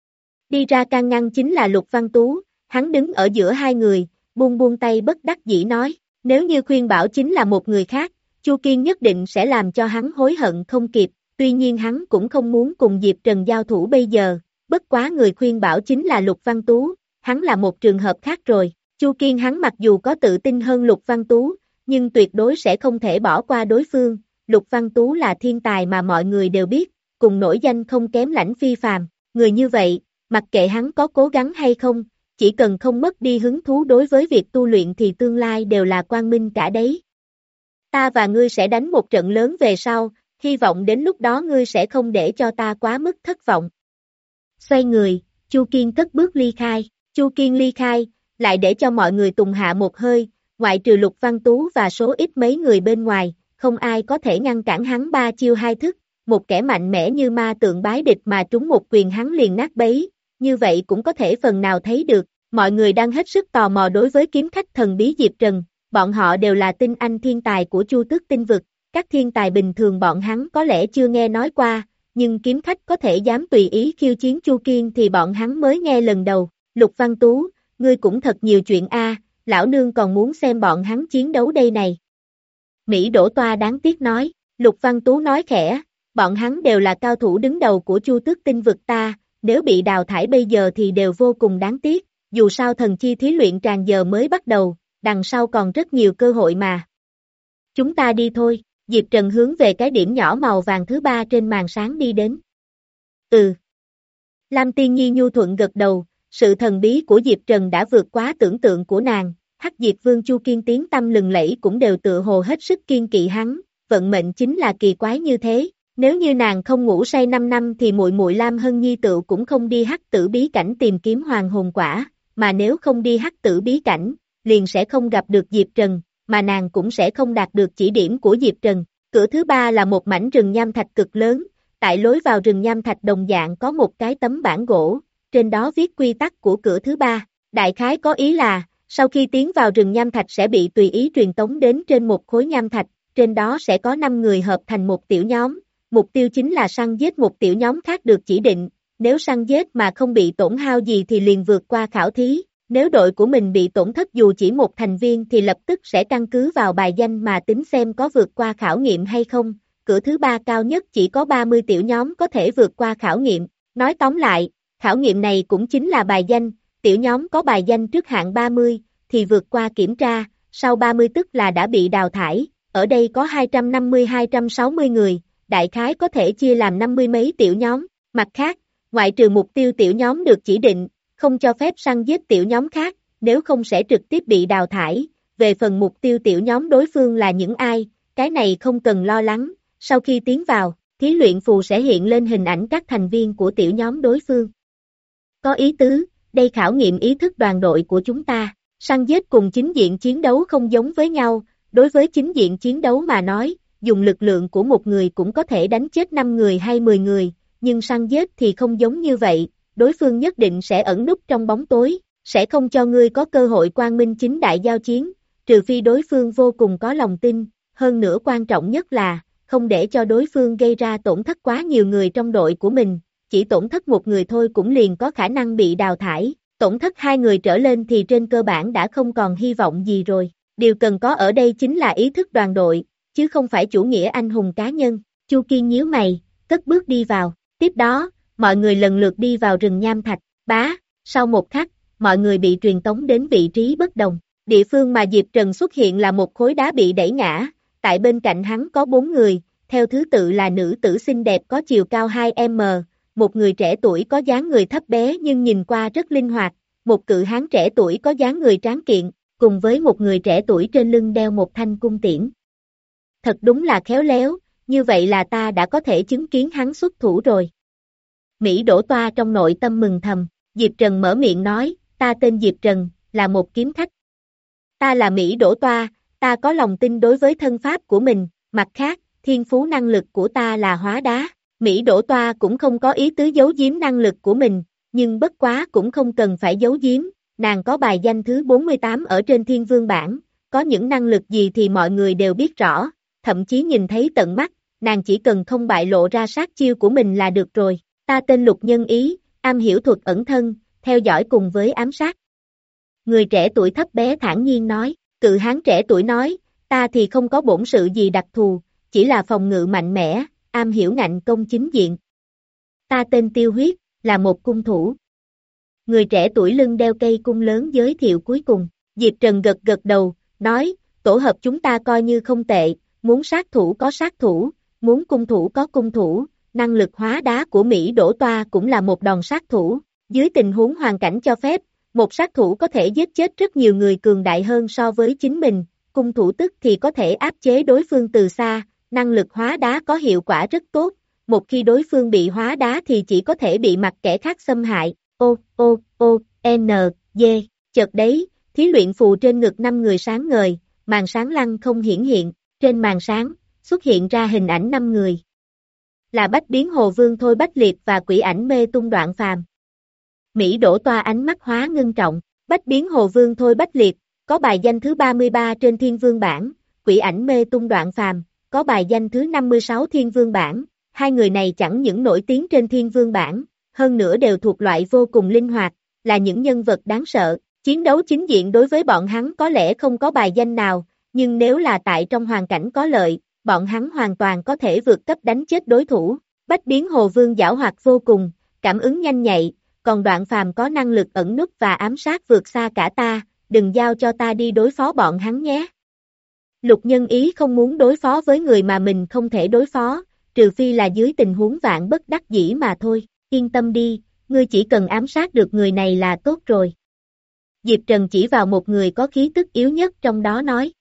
Đi ra can ngăn chính là Lục Văn Tú, hắn đứng ở giữa hai người, buông buông tay bất đắc dĩ nói, nếu như khuyên bảo chính là một người khác, Chu Kiên nhất định sẽ làm cho hắn hối hận không kịp, tuy nhiên hắn cũng không muốn cùng Diệp Trần giao thủ bây giờ, bất quá người khuyên bảo chính là Lục Văn Tú, hắn là một trường hợp khác rồi, Chu Kiên hắn mặc dù có tự tin hơn Lục Văn Tú, nhưng tuyệt đối sẽ không thể bỏ qua đối phương, Lục Văn Tú là thiên tài mà mọi người đều biết, cùng nổi danh không kém Lãnh Phi Phàm, người như vậy, mặc kệ hắn có cố gắng hay không, chỉ cần không mất đi hứng thú đối với việc tu luyện thì tương lai đều là quang minh cả đấy. Ta và ngươi sẽ đánh một trận lớn về sau, hy vọng đến lúc đó ngươi sẽ không để cho ta quá mức thất vọng. Xoay người, Chu Kiên cất bước ly khai, Chu Kiên ly khai, lại để cho mọi người tùng hạ một hơi, ngoại trừ Lục Văn Tú và số ít mấy người bên ngoài, không ai có thể ngăn cản hắn ba chiêu hai thức, một kẻ mạnh mẽ như ma tượng bái địch mà trúng một quyền hắn liền nát bấy, như vậy cũng có thể phần nào thấy được, mọi người đang hết sức tò mò đối với kiếm khách thần bí Diệp Trần, bọn họ đều là tinh anh thiên tài của Chu Tước tinh vực, các thiên tài bình thường bọn hắn có lẽ chưa nghe nói qua, nhưng kiếm khách có thể dám tùy ý khiêu chiến Chu Kiên thì bọn hắn mới nghe lần đầu, Lục Văn Tú, ngươi cũng thật nhiều chuyện a, lão nương còn muốn xem bọn hắn chiến đấu đây này. Mỹ Đỗ toa đáng tiếc nói, Lục Văn Tú nói khẽ, bọn hắn đều là cao thủ đứng đầu của Chu Tước tinh vực ta, nếu bị đào thải bây giờ thì đều vô cùng đáng tiếc, dù sao thần chi thí luyện tràn giờ mới bắt đầu, đằng sau còn rất nhiều cơ hội mà. Chúng ta đi thôi, Diệp Trần hướng về cái điểm nhỏ màu vàng thứ ba trên màn sáng đi đến. Ừ. Lam Tiên Nhi nhu thuận gật đầu, sự thần bí của Diệp Trần đã vượt quá tưởng tượng của nàng, Hắc Diệp Vương Chu Kiên tiếng tăm lừng lẫy cũng đều tựa hồ hết sức kiên kỵ hắn, vận mệnh chính là kỳ quái như thế, nếu như nàng không ngủ say năm năm thì muội muội Lam Hân Nhi tựu cũng không đi Hắc Tử bí cảnh tìm kiếm hoàng hồn quả, mà nếu không đi Hắc Tử bí cảnh, liền sẽ không gặp được Diệp Trần, mà nàng cũng sẽ không đạt được chỉ điểm của Diệp Trần. Cửa thứ ba là một mảnh rừng nham thạch cực lớn, tại lối vào rừng nham thạch đồng dạng có một cái tấm bảng gỗ, trên đó viết quy tắc của cửa thứ ba, đại khái có ý là, sau khi tiến vào rừng nham thạch sẽ bị tùy ý truyền tống đến trên một khối nham thạch, trên đó sẽ có năm người hợp thành một tiểu nhóm, mục tiêu chính là săn giết một tiểu nhóm khác được chỉ định, nếu săn giết mà không bị tổn hao gì thì liền vượt qua khảo thí, nếu đội của mình bị tổn thất dù chỉ một thành viên thì lập tức sẽ căn cứ vào bài danh mà tính xem có vượt qua khảo nghiệm hay không, cửa thứ ba cao nhất chỉ có ba mươi tiểu nhóm có thể vượt qua khảo nghiệm, nói tóm lại, khảo nghiệm này cũng chính là bài danh, tiểu nhóm có bài danh trước hạng ba mươi, thì vượt qua kiểm tra, sau ba mươi tức là đã bị đào thải, ở đây có hai trăm năm mươi đến hai trăm sáu mươi người, đại khái có thể chia làm năm mươi mấy tiểu nhóm, mặt khác, ngoại trừ mục tiêu tiểu nhóm được chỉ định, không cho phép săn giết tiểu nhóm khác, nếu không sẽ trực tiếp bị đào thải, về phần mục tiêu tiểu nhóm đối phương là những ai, cái này không cần lo lắng, sau khi tiến vào, thí luyện phù sẽ hiện lên hình ảnh các thành viên của tiểu nhóm đối phương. Có ý tứ, đây khảo nghiệm ý thức đoàn đội của chúng ta, săn giết cùng chính diện chiến đấu không giống với nhau, đối với chính diện chiến đấu mà nói, dùng lực lượng của một người cũng có thể đánh chết năm người hay mười người, nhưng săn giết thì không giống như vậy, đối phương nhất định sẽ ẩn núp trong bóng tối, sẽ không cho ngươi có cơ hội quang minh chính đại giao chiến, trừ phi đối phương vô cùng có lòng tin, hơn nữa quan trọng nhất là, không để cho đối phương gây ra tổn thất quá nhiều người trong đội của mình, chỉ tổn thất một người thôi cũng liền có khả năng bị đào thải, tổn thất hai người trở lên thì trên cơ bản đã không còn hy vọng gì rồi, điều cần có ở đây chính là ý thức đoàn đội, chứ không phải chủ nghĩa anh hùng cá nhân, Chu Kiên nhíu mày, cất bước đi vào, tiếp đó, mọi người lần lượt đi vào rừng nham thạch, bá, sau một khắc, mọi người bị truyền tống đến vị trí bất đồng, địa phương mà Diệp Trần xuất hiện là một khối đá bị đẩy ngã, tại bên cạnh hắn có bốn người, theo thứ tự là nữ tử xinh đẹp có chiều cao hai mét, một người trẻ tuổi có dáng người thấp bé nhưng nhìn qua rất linh hoạt, một cự hán trẻ tuổi có dáng người tráng kiện, cùng với một người trẻ tuổi trên lưng đeo một thanh cung tiễn. Thật đúng là khéo léo, như vậy là ta đã có thể chứng kiến hắn xuất thủ rồi. Mỹ Đỗ Toa trong nội tâm mừng thầm, Diệp Trần mở miệng nói, ta tên Diệp Trần, là một kiếm khách. Ta là Mỹ Đỗ Toa, ta có lòng tin đối với thân pháp của mình, mặt khác, thiên phú năng lực của ta là hóa đá. Mỹ Đỗ Toa cũng không có ý tứ giấu giếm năng lực của mình, nhưng bất quá cũng không cần phải giấu giếm, nàng có bài danh thứ bốn mươi tám ở trên Thiên Vương bảng, có những năng lực gì thì mọi người đều biết rõ, thậm chí nhìn thấy tận mắt, nàng chỉ cần không bại lộ ra sát chiêu của mình là được rồi. Ta tên Lục Nhân Ý, am hiểu thuật ẩn thân, theo dõi cùng với ám sát. Người trẻ tuổi thấp bé thản nhiên nói, cự hán trẻ tuổi nói, ta thì không có bổn sự gì đặc thù, chỉ là phòng ngự mạnh mẽ, am hiểu ngạnh công chính diện. Ta tên Tiêu Huyết, là một cung thủ. Người trẻ tuổi lưng đeo cây cung lớn giới thiệu cuối cùng, Diệp Trần gật gật đầu, nói, tổ hợp chúng ta coi như không tệ, muốn sát thủ có sát thủ, muốn cung thủ có cung thủ, năng lực hóa đá của Mỹ Đỗ Toa cũng là một đòn sát thủ, dưới tình huống hoàn cảnh cho phép, một sát thủ có thể giết chết rất nhiều người cường đại hơn so với chính mình, cung thủ tức thì có thể áp chế đối phương từ xa, năng lực hóa đá có hiệu quả rất tốt, một khi đối phương bị hóa đá thì chỉ có thể bị mặt kẻ khác xâm hại, ô, ô, ô, n, d, chợt đấy, thí luyện phù trên ngực năm người sáng ngời, màn sáng lăng không hiển hiện, trên màn sáng, xuất hiện ra hình ảnh năm người. Là Bách Biến Hồ Vương Thôi Bách Liệt và Quỷ Ảnh Mê Tung Đoạn Phàm. Mỹ Đỗ Toa ánh mắt hóa ngưng trọng, Bách Biến Hồ Vương Thôi Bách Liệt, có bài danh thứ ba mươi ba trên Thiên Vương bảng, Quỷ Ảnh Mê Tung Đoạn Phàm, có bài danh thứ năm mươi sáu Thiên Vương bảng, hai người này chẳng những nổi tiếng trên Thiên Vương bảng, hơn nữa đều thuộc loại vô cùng linh hoạt, là những nhân vật đáng sợ, chiến đấu chính diện đối với bọn hắn có lẽ không có bài danh nào, nhưng nếu là tại trong hoàn cảnh có lợi, bọn hắn hoàn toàn có thể vượt cấp đánh chết đối thủ. Bách Biến Hồ Vương giảo hoạt vô cùng, cảm ứng nhanh nhạy, còn Đoạn Phàm có năng lực ẩn núp và ám sát vượt xa cả ta, đừng giao cho ta đi đối phó bọn hắn nhé. Lục Nhân Ý không muốn đối phó với người mà mình không thể đối phó, trừ phi là dưới tình huống vạn bất đắc dĩ mà thôi, yên tâm đi, ngươi chỉ cần ám sát được người này là tốt rồi. Diệp Trần chỉ vào một người có khí tức yếu nhất trong đó nói.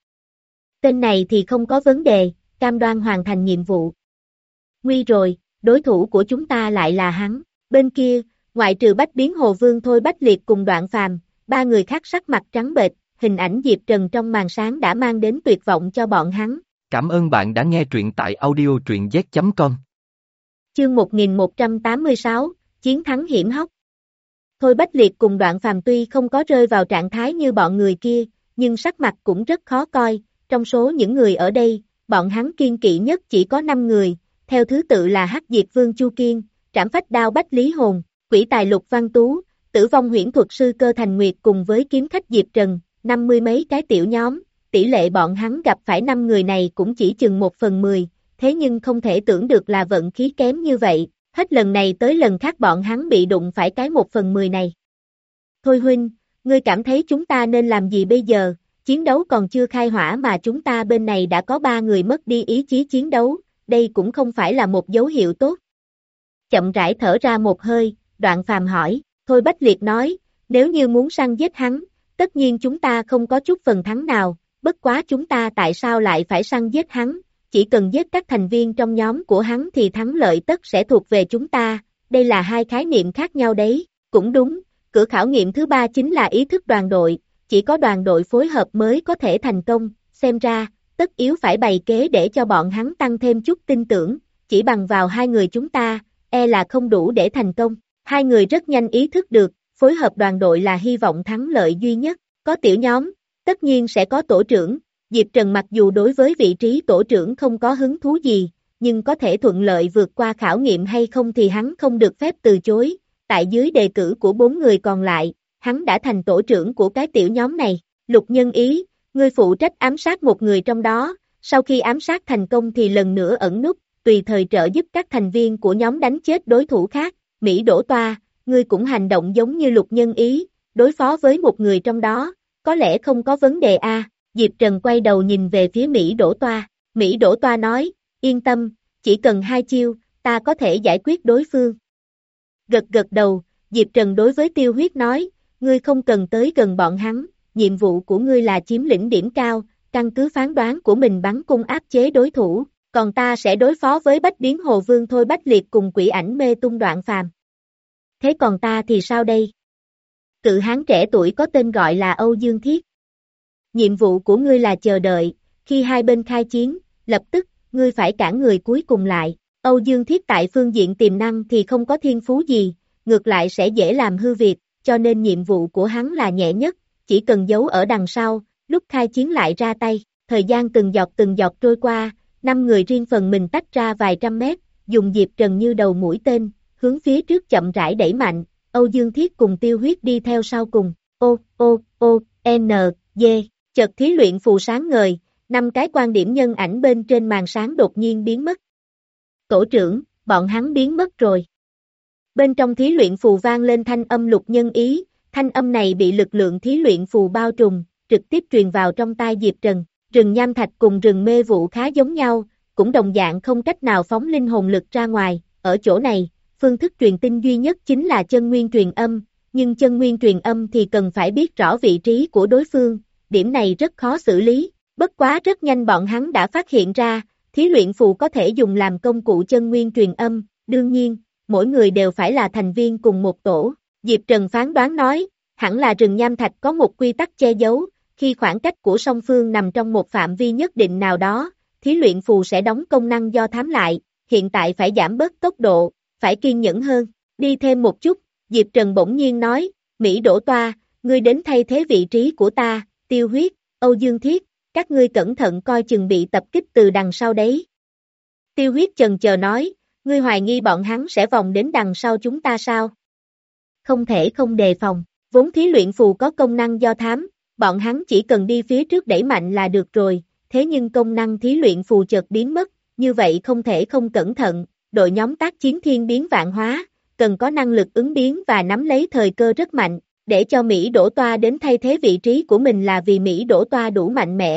Tên này thì không có vấn đề, cam đoan hoàn thành nhiệm vụ. Nguy rồi, đối thủ của chúng ta lại là hắn, bên kia, ngoại trừ Bách Biến Hồ Vương Thôi Bách Liệt cùng Đoạn Phàm, ba người khác sắc mặt trắng bệch, hình ảnh Diệp Trần trong màn sáng đã mang đến tuyệt vọng cho bọn hắn. Cảm ơn bạn đã nghe truyện tại audio truyện z chấm com. Chương một nghìn một trăm tám mươi sáu, Chiến thắng hiểm hóc. Thôi Bách Liệt cùng Đoạn Phàm tuy không có rơi vào trạng thái như bọn người kia, nhưng sắc mặt cũng rất khó coi, trong số những người ở đây, bọn hắn kiên kỵ nhất chỉ có năm người, theo thứ tự là Hắc Diệt Vương Chu Kiên, Trảm Phách Đao Bách Lý Hồn, Quỷ Tài Lục Văn Tú, Tử Vong Huyễn Thuật Sư Cơ Thành Nguyệt cùng với kiếm khách Diệp Trần, năm mươi mấy cái tiểu nhóm, tỷ lệ bọn hắn gặp phải năm người này cũng chỉ chừng một phần mười, thế nhưng không thể tưởng được là vận khí kém như vậy, hết lần này tới lần khác bọn hắn bị đụng phải cái một phần mười này. Thôi huynh, ngươi cảm thấy chúng ta nên làm gì bây giờ, chiến đấu còn chưa khai hỏa mà chúng ta bên này đã có ba người mất đi ý chí chiến đấu, đây cũng không phải là một dấu hiệu tốt. Chậm rãi thở ra một hơi, Đoạn Phàm hỏi, Thôi Bách Liệt nói, nếu như muốn săn giết hắn, tất nhiên chúng ta không có chút phần thắng nào, bất quá chúng ta tại sao lại phải săn giết hắn, chỉ cần giết các thành viên trong nhóm của hắn thì thắng lợi tất sẽ thuộc về chúng ta, đây là hai khái niệm khác nhau đấy, cũng đúng, cửa khảo nghiệm thứ ba chính là ý thức đoàn đội, chỉ có đoàn đội phối hợp mới có thể thành công, xem ra, tất yếu phải bày kế để cho bọn hắn tăng thêm chút tin tưởng, chỉ bằng vào hai người chúng ta, e là không đủ để thành công, hai người rất nhanh ý thức được, phối hợp đoàn đội là hy vọng thắng lợi duy nhất, có tiểu nhóm, tất nhiên sẽ có tổ trưởng, Diệp Trần mặc dù đối với vị trí tổ trưởng không có hứng thú gì, nhưng có thể thuận lợi vượt qua khảo nghiệm hay không thì hắn không được phép từ chối, tại dưới đề cử của bốn người còn lại, hắn đã thành tổ trưởng của cái tiểu nhóm này, Lục Nhân Ý, ngươi phụ trách ám sát một người trong đó, sau khi ám sát thành công thì lần nữa ẩn núp, tùy thời trợ giúp các thành viên của nhóm đánh chết đối thủ khác, Mỹ Đỗ Toa, ngươi cũng hành động giống như Lục Nhân Ý, đối phó với một người trong đó, có lẽ không có vấn đề a. Diệp Trần quay đầu nhìn về phía Mỹ Đỗ Toa, Mỹ Đỗ Toa nói, yên tâm, chỉ cần hai chiêu, ta có thể giải quyết đối phương. Gật gật đầu, Diệp Trần đối với Tiêu Huyết nói, ngươi không cần tới gần bọn hắn, nhiệm vụ của ngươi là chiếm lĩnh điểm cao, căn cứ phán đoán của mình bắn cung áp chế đối thủ, còn ta sẽ đối phó với Bách Biến Hồ Vương Thôi Bách Liệt cùng Quỷ Ảnh Mê Tung Đoạn Phàm. Thế còn ta thì sao đây? Cự hán trẻ tuổi có tên gọi là Âu Dương Thiết. Nhiệm vụ của ngươi là chờ đợi, khi hai bên khai chiến, lập tức, ngươi phải cản người cuối cùng lại. Âu Dương Thiết tại phương diện tiềm năng thì không có thiên phú gì, ngược lại sẽ dễ làm hư việc, cho nên nhiệm vụ của hắn là nhẹ nhất, chỉ cần giấu ở đằng sau, lúc khai chiến lại ra tay. Thời gian từng giọt từng giọt trôi qua, năm người riêng phần mình tách ra vài trăm mét, dùng Diệp Trần như đầu mũi tên, hướng phía trước chậm rãi đẩy mạnh, Âu Dương Thiết cùng Tiêu Huyết đi theo sau cùng. Ô, ô, ô, N, D, chợt thí luyện phù sáng ngời, năm cái quan điểm nhân ảnh bên trên màn sáng đột nhiên biến mất. Tổ trưởng, bọn hắn biến mất rồi. Bên trong thí luyện phù vang lên thanh âm Lục Nhân Ý, thanh âm này bị lực lượng thí luyện phù bao trùm, trực tiếp truyền vào trong tai Diệp Trần. Rừng nham thạch cùng rừng mê vụ khá giống nhau, cũng đồng dạng không cách nào phóng linh hồn lực ra ngoài, ở chỗ này, phương thức truyền tin duy nhất chính là chân nguyên truyền âm, nhưng chân nguyên truyền âm thì cần phải biết rõ vị trí của đối phương, điểm này rất khó xử lý, bất quá rất nhanh bọn hắn đã phát hiện ra, thí luyện phù có thể dùng làm công cụ chân nguyên truyền âm, đương nhiên, mỗi người đều phải là thành viên cùng một tổ, Diệp Trần phán đoán nói, hẳn là rừng nham thạch có một quy tắc che giấu, khi khoảng cách của song phương nằm trong một phạm vi nhất định nào đó, thí luyện phù sẽ đóng công năng do thám lại, hiện tại phải giảm bớt tốc độ, phải kiên nhẫn hơn, đi thêm một chút, Diệp Trần bỗng nhiên nói, Mỹ Đỗ Toa, ngươi đến thay thế vị trí của ta, Tiêu Huyết, Âu Dương Thiết, các ngươi cẩn thận coi chừng bị tập kích từ đằng sau đấy. Tiêu Huyết chần chờ nói, ngươi hoài nghi bọn hắn sẽ vòng đến đằng sau chúng ta sao? Không thể không đề phòng, vốn thí luyện phù có công năng do thám, bọn hắn chỉ cần đi phía trước đẩy mạnh là được rồi, thế nhưng công năng thí luyện phù chợt biến mất, như vậy không thể không cẩn thận, đội nhóm tác chiến thiên biến vạn hóa, cần có năng lực ứng biến và nắm lấy thời cơ rất mạnh, để cho Mỹ Đỗ Toa đến thay thế vị trí của mình là vì Mỹ Đỗ Toa đủ mạnh mẽ,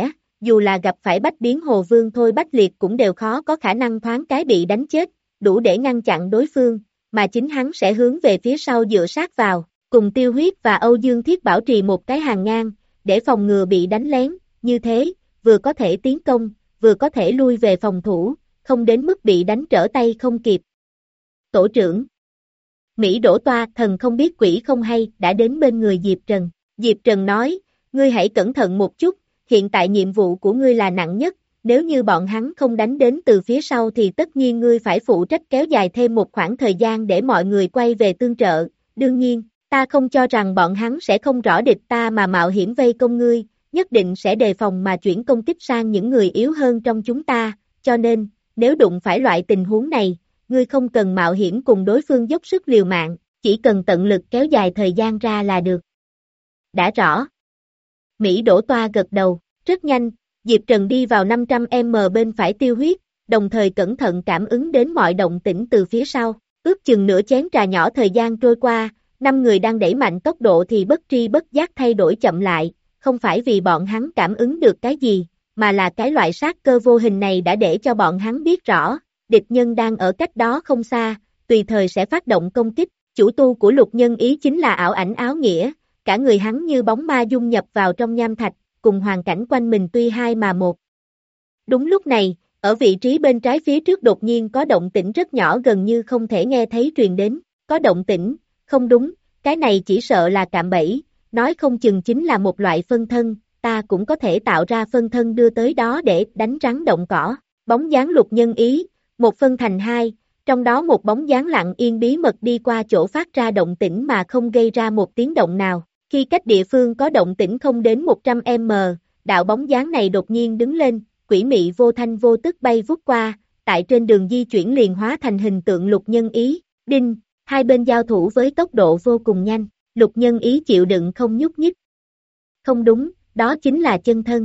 dù là gặp phải Bách Biến Hồ Vương Thôi Bách Liệt cũng đều khó có khả năng thoáng cái bị đánh chết, đủ để ngăn chặn đối phương, mà chính hắn sẽ hướng về phía sau dựa sát vào, cùng Tiêu Huyết và Âu Dương Thiết bảo trì một cái hàng ngang, để phòng ngừa bị đánh lén, như thế, vừa có thể tiến công, vừa có thể lui về phòng thủ, không đến mức bị đánh trở tay không kịp. Tổ trưởng Mỹ Đỗ Toa, thần không biết quỷ không hay, đã đến bên người Diệp Trần. Diệp Trần nói, ngươi hãy cẩn thận một chút, hiện tại nhiệm vụ của ngươi là nặng nhất, nếu như bọn hắn không đánh đến từ phía sau thì tất nhiên ngươi phải phụ trách kéo dài thêm một khoảng thời gian để mọi người quay về tương trợ, đương nhiên, ta không cho rằng bọn hắn sẽ không rõ địch ta mà mạo hiểm vây công ngươi, nhất định sẽ đề phòng mà chuyển công kích sang những người yếu hơn trong chúng ta, cho nên, nếu đụng phải loại tình huống này, ngươi không cần mạo hiểm cùng đối phương dốc sức liều mạng, chỉ cần tận lực kéo dài thời gian ra là được. Đã rõ. Mỹ Đỗ Toa gật đầu, rất nhanh, Diệp Trần đi vào năm trăm mét bên phải Tiêu Huyết, đồng thời cẩn thận cảm ứng đến mọi động tĩnh từ phía sau, ước chừng nửa chén trà nhỏ thời gian trôi qua, năm người đang đẩy mạnh tốc độ thì bất tri bất giác thay đổi chậm lại, không phải vì bọn hắn cảm ứng được cái gì, mà là cái loại sát cơ vô hình này đã để cho bọn hắn biết rõ, địch nhân đang ở cách đó không xa, tùy thời sẽ phát động công kích, chủ tu của Lục Nhân Ý chính là ảo ảnh áo nghĩa, cả người hắn như bóng ma dung nhập vào trong nham thạch, cùng hoàn cảnh quanh mình tuy hai mà một. Đúng lúc này, ở vị trí bên trái phía trước đột nhiên có động tĩnh rất nhỏ gần như không thể nghe thấy truyền đến, có động tĩnh, không đúng, cái này chỉ sợ là cạm bẫy, nói không chừng chính là một loại phân thân, ta cũng có thể tạo ra phân thân đưa tới đó để đánh rắn động cỏ, bóng dáng Lục Nhân Ý, một phân thành hai, trong đó một bóng dáng lặng yên bí mật đi qua chỗ phát ra động tĩnh mà không gây ra một tiếng động nào. Khi cách địa phương có động tĩnh không đến một trăm mét, đạo bóng dáng này đột nhiên đứng lên, quỷ mị vô thanh vô tức bay vút qua, tại trên đường di chuyển liền hóa thành hình tượng Lục Nhân Ý, đinh, hai bên giao thủ với tốc độ vô cùng nhanh, Lục Nhân Ý chịu đựng không nhúc nhích. Không đúng, đó chính là chân thân.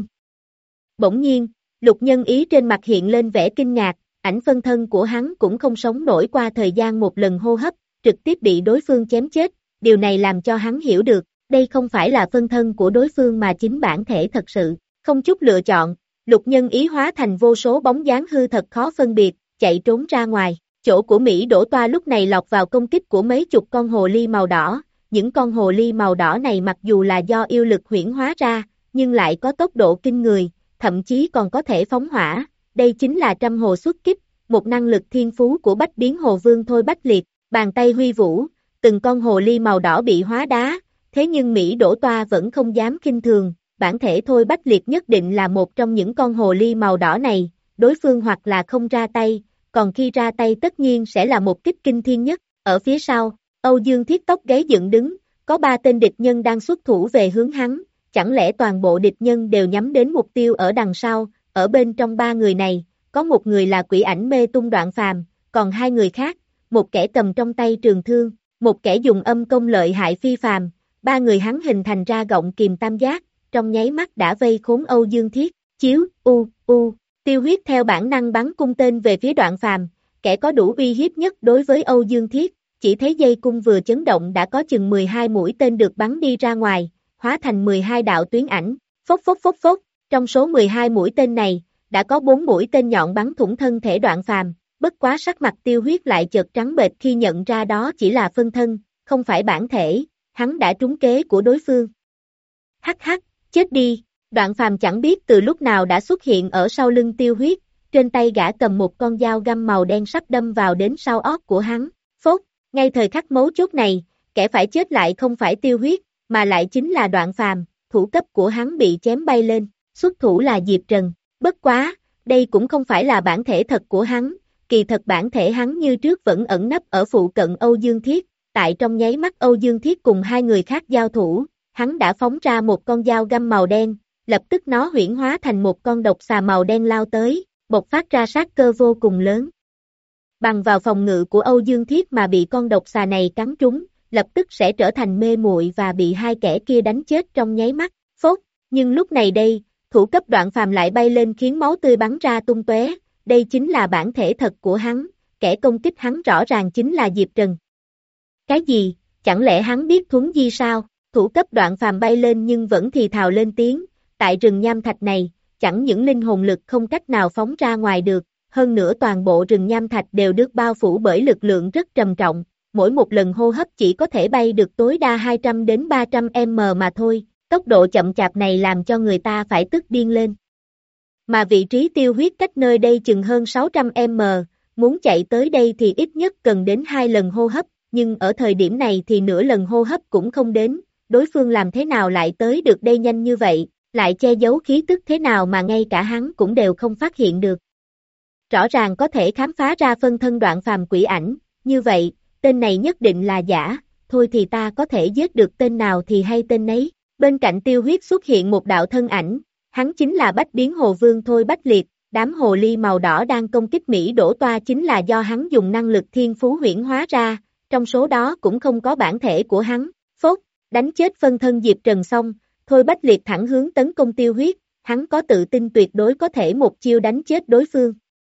Bỗng nhiên, Lục Nhân Ý trên mặt hiện lên vẻ kinh ngạc, ảnh phân thân của hắn cũng không sống nổi qua thời gian một lần hô hấp, trực tiếp bị đối phương chém chết, điều này làm cho hắn hiểu được, đây không phải là phân thân của đối phương mà chính bản thể thật sự, không chút lựa chọn, Lục Nhân Ý hóa thành vô số bóng dáng hư thật khó phân biệt, chạy trốn ra ngoài, chỗ của Mỹ Đỗ Toa lúc này lọt vào công kích của mấy chục con hồ ly màu đỏ, những con hồ ly màu đỏ này mặc dù là do yêu lực huyễn hóa ra, nhưng lại có tốc độ kinh người, thậm chí còn có thể phóng hỏa, đây chính là trăm hồ xuất kích, một năng lực thiên phú của Bách Biến Hồ Vương Thôi Bách Liệt, bàn tay huy vũ, từng con hồ ly màu đỏ bị hóa đá, thế nhưng Mỹ Đỗ Toa vẫn không dám khinh thường, bản thể Thôi Bách Liệt nhất định là một trong những con hồ ly màu đỏ này, đối phương hoặc là không ra tay, còn khi ra tay tất nhiên sẽ là một kích kinh thiên nhất, ở phía sau, Âu Dương Thiết tóc gáy dựng đứng, có ba tên địch nhân đang xuất thủ về hướng hắn, chẳng lẽ toàn bộ địch nhân đều nhắm đến mục tiêu ở đằng sau, ở bên trong ba người này, có một người là quỷ ảnh mê tung Đoạn Phàm, còn hai người khác, một kẻ cầm trong tay trường thương, một kẻ dùng âm công lợi hại phi phàm, ba người hắn hình thành ra gọng kìm tam giác, trong nháy mắt đã vây khốn Âu Dương Thiết, chiếu, u, u, Tiêu Huyết theo bản năng bắn cung tên về phía Đoạn Phàm, kẻ có đủ uy hiếp nhất đối với Âu Dương Thiết, chỉ thấy dây cung vừa chấn động đã có chừng mười hai mũi tên được bắn đi ra ngoài, hóa thành mười hai đạo tuyến ảnh, phốc phốc phốc phốc, trong số mười hai mũi tên này, đã có bốn mũi tên nhọn bắn thủng thân thể Đoạn Phàm, bất quá sắc mặt Tiêu Huyết lại chợt trắng bệch khi nhận ra đó chỉ là phân thân, không phải bản thể, hắn đã trúng kế của đối phương. Hắc hắc, chết đi, Đoạn Phàm chẳng biết từ lúc nào đã xuất hiện ở sau lưng Tiêu Huyết, trên tay gã cầm một con dao găm màu đen sắp đâm vào đến sau ót của hắn, phốt, ngay thời khắc mấu chốt này, kẻ phải chết lại không phải Tiêu Huyết, mà lại chính là Đoạn Phàm, thủ cấp của hắn bị chém bay lên, xuất thủ là Diệp Trần, bất quá, đây cũng không phải là bản thể thật của hắn, kỳ thật bản thể hắn như trước vẫn ẩn nấp ở phụ cận Âu Dương Thiết, tại trong nháy mắt Âu Dương Thiết cùng hai người khác giao thủ, hắn đã phóng ra một con dao găm màu đen, lập tức nó huyễn hóa thành một con độc xà màu đen lao tới, bộc phát ra sát cơ vô cùng lớn. Bằng vào phòng ngự của Âu Dương Thiết mà bị con độc xà này cắn trúng, lập tức sẽ trở thành mê muội và bị hai kẻ kia đánh chết trong nháy mắt, phốt, nhưng lúc này đây, thủ cấp Đoạn Phàm lại bay lên khiến máu tươi bắn ra tung tóe, đây chính là bản thể thật của hắn, kẻ công kích hắn rõ ràng chính là Diệp Trần. Cái gì, chẳng lẽ hắn biết thuấn di sao? Thủ cấp Đoạn Phàm bay lên nhưng vẫn thì thào lên tiếng, tại rừng nham thạch này, chẳng những linh hồn lực không cách nào phóng ra ngoài được, hơn nữa toàn bộ rừng nham thạch đều được bao phủ bởi lực lượng rất trầm trọng, mỗi một lần hô hấp chỉ có thể bay được tối đa hai trăm đến ba trăm mét mà thôi, tốc độ chậm chạp này làm cho người ta phải tức điên lên. Mà vị trí tiêu huyết cách nơi đây chừng hơn sáu trăm mét, muốn chạy tới đây thì ít nhất cần đến hai lần hô hấp, nhưng ở thời điểm này thì nửa lần hô hấp cũng không đến, đối phương làm thế nào lại tới được đây nhanh như vậy, lại che giấu khí tức thế nào mà ngay cả hắn cũng đều không phát hiện được. Rõ ràng có thể khám phá ra phân thân Đoạn Phàm quỷ ảnh, như vậy, tên này nhất định là giả, thôi thì ta có thể giết được tên nào thì hay tên nấy. Bên cạnh tiêu huyết xuất hiện một đạo thân ảnh, hắn chính là Bách Biến Hồ Vương Thôi Bách Liệt, đám hồ ly màu đỏ đang công kích Mỹ Đỗ Toa chính là do hắn dùng năng lực thiên phú huyễn hóa ra, trong số đó cũng không có bản thể của hắn, phốt, đánh chết phân thân Diệp Trần xong, Thôi Bách Liệt thẳng hướng tấn công tiêu huyết, hắn có tự tin tuyệt đối có thể một chiêu đánh chết đối phương.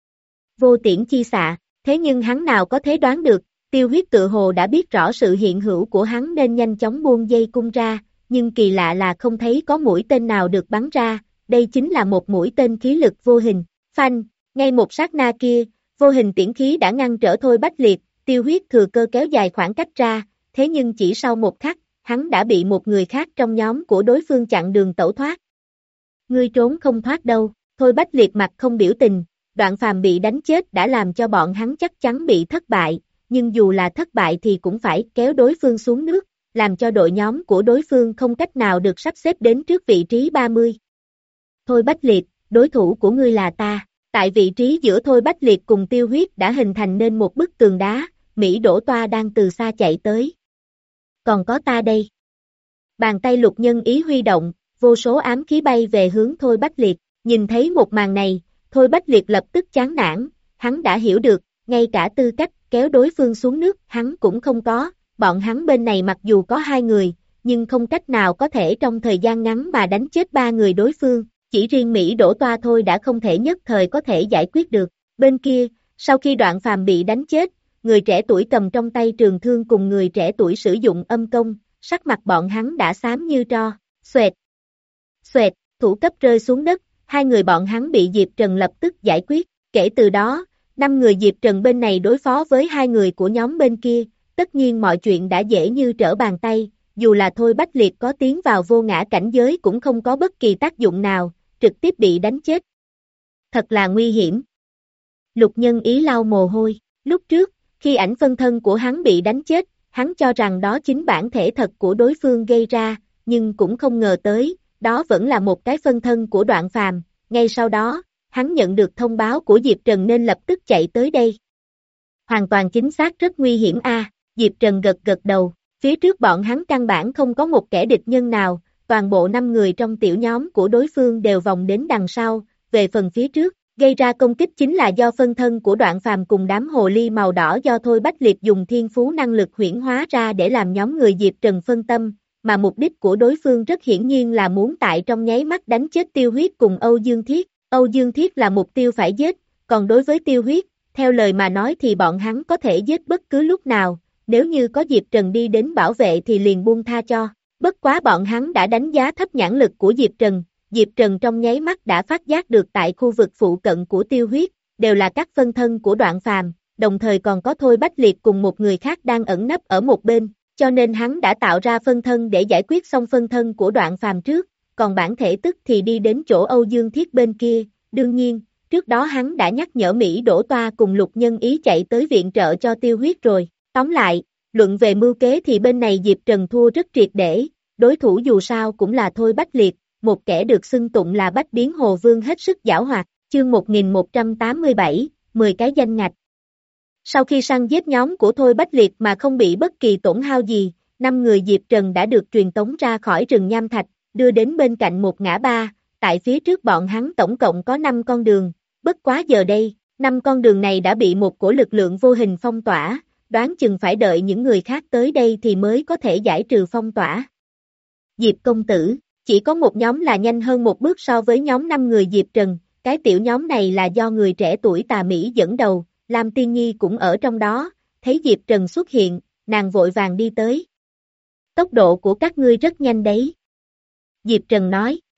Vô tiễn chi xạ, thế nhưng hắn nào có thể đoán được, tiêu huyết tự hồ đã biết rõ sự hiện hữu của hắn nên nhanh chóng buông dây cung ra, nhưng kỳ lạ là không thấy có mũi tên nào được bắn ra, đây chính là một mũi tên khí lực vô hình, phanh, ngay một sát na kia, vô hình tiễn khí đã ngăn trở Thôi Bách Liệt, tiêu huyết thừa cơ kéo dài khoảng cách ra, thế nhưng chỉ sau một khắc, hắn đã bị một người khác trong nhóm của đối phương chặn đường tẩu thoát. Ngươi trốn không thoát đâu, Thôi Bách Liệt mặt không biểu tình, Đoạn Phàm bị đánh chết đã làm cho bọn hắn chắc chắn bị thất bại, nhưng dù là thất bại thì cũng phải kéo đối phương xuống nước, làm cho đội nhóm của đối phương không cách nào được sắp xếp đến trước vị trí ba mươi. Thôi Bách Liệt, đối thủ của ngươi là ta, tại vị trí giữa Thôi Bách Liệt cùng tiêu huyết đã hình thành nên một bức tường đá, Mỹ Đỗ Toa đang từ xa chạy tới. Còn có ta đây. Bàn tay Lục Nhân Ý huy động, vô số ám khí bay về hướng Thôi Bách Liệt, nhìn thấy một màn này, Thôi Bách Liệt lập tức chán nản, hắn đã hiểu được, ngay cả tư cách kéo đối phương xuống nước hắn cũng không có, bọn hắn bên này mặc dù có hai người, nhưng không cách nào có thể trong thời gian ngắn mà đánh chết ba người đối phương, chỉ riêng Mỹ Đỗ Toa thôi đã không thể nhất thời có thể giải quyết được. Bên kia, sau khi Đoạn Phàm bị đánh chết, người trẻ tuổi cầm trong tay trường thương cùng người trẻ tuổi sử dụng âm công, sắc mặt bọn hắn đã xám như tro, xoẹt, xoẹt, thủ cấp rơi xuống đất, hai người bọn hắn bị Diệp Trần lập tức giải quyết, kể từ đó, năm người Diệp Trần bên này đối phó với hai người của nhóm bên kia, tất nhiên mọi chuyện đã dễ như trở bàn tay, dù là Thôi Bách Liệt có tiến vào vô ngã cảnh giới cũng không có bất kỳ tác dụng nào, trực tiếp bị đánh chết. Thật là nguy hiểm. Lục Nhân Ý lau mồ hôi, lúc trước, khi ảnh phân thân của hắn bị đánh chết, hắn cho rằng đó chính bản thể thật của đối phương gây ra, nhưng cũng không ngờ tới, đó vẫn là một cái phân thân của Đoạn Phàm. Ngay sau đó, hắn nhận được thông báo của Diệp Trần nên lập tức chạy tới đây. Hoàn toàn chính xác rất nguy hiểm a. À, Diệp Trần gật gật đầu, phía trước bọn hắn căn bản không có một kẻ địch nhân nào, toàn bộ năm người trong tiểu nhóm của đối phương đều vòng đến đằng sau, về phần phía trước, gây ra công kích chính là do phân thân của Đoạn Phàm cùng đám hồ ly màu đỏ do Thôi Bách Liệt dùng thiên phú năng lực huyễn hóa ra để làm nhóm người Diệp Trần phân tâm, mà mục đích của đối phương rất hiển nhiên là muốn tại trong nháy mắt đánh chết Tiêu Huyết cùng Âu Dương Thiết. Âu Dương Thiết là mục tiêu phải giết, còn đối với Tiêu Huyết, theo lời mà nói thì bọn hắn có thể giết bất cứ lúc nào, nếu như có Diệp Trần đi đến bảo vệ thì liền buông tha cho. Bất quá bọn hắn đã đánh giá thấp nhãn lực của Diệp Trần, Diệp Trần trong nháy mắt đã phát giác được tại khu vực phụ cận của Tiêu Huyết, đều là các phân thân của Đoạn Phàm, đồng thời còn có Thôi Bách Liệt cùng một người khác đang ẩn nấp ở một bên, cho nên hắn đã tạo ra phân thân để giải quyết xong phân thân của Đoạn Phàm trước, còn bản thể tức thì đi đến chỗ Âu Dương Thiết bên kia, đương nhiên, trước đó hắn đã nhắc nhở Mỹ Đỗ Toa cùng Lục Nhân Ý chạy tới viện trợ cho Tiêu Huyết rồi, tóm lại, luận về mưu kế thì bên này Diệp Trần thua rất triệt để, đối thủ dù sao cũng là Thôi Bách Liệt, một kẻ được xưng tụng là Bách Biến Hồ Vương hết sức giảo hoạt, chương một nghìn một trăm tám mươi bảy, mười cái danh ngạch. Sau khi săn giết nhóm của Thôi Bách Liệt mà không bị bất kỳ tổn hao gì, năm người Diệp Trần đã được truyền tống ra khỏi rừng nham thạch, đưa đến bên cạnh một ngã ba, tại phía trước bọn hắn tổng cộng có năm con đường, bất quá giờ đây, năm con đường này đã bị một cổ lực lượng vô hình phong tỏa, đoán chừng phải đợi những người khác tới đây thì mới có thể giải trừ phong tỏa. Diệp công tử, chỉ có một nhóm là nhanh hơn một bước so với nhóm năm người Diệp Trần, cái tiểu nhóm này là do người trẻ tuổi Tà Mỹ dẫn đầu, Lam Tiên Nhi cũng ở trong đó, thấy Diệp Trần xuất hiện, nàng vội vàng đi tới. Tốc độ của các ngươi rất nhanh đấy. Diệp Trần nói,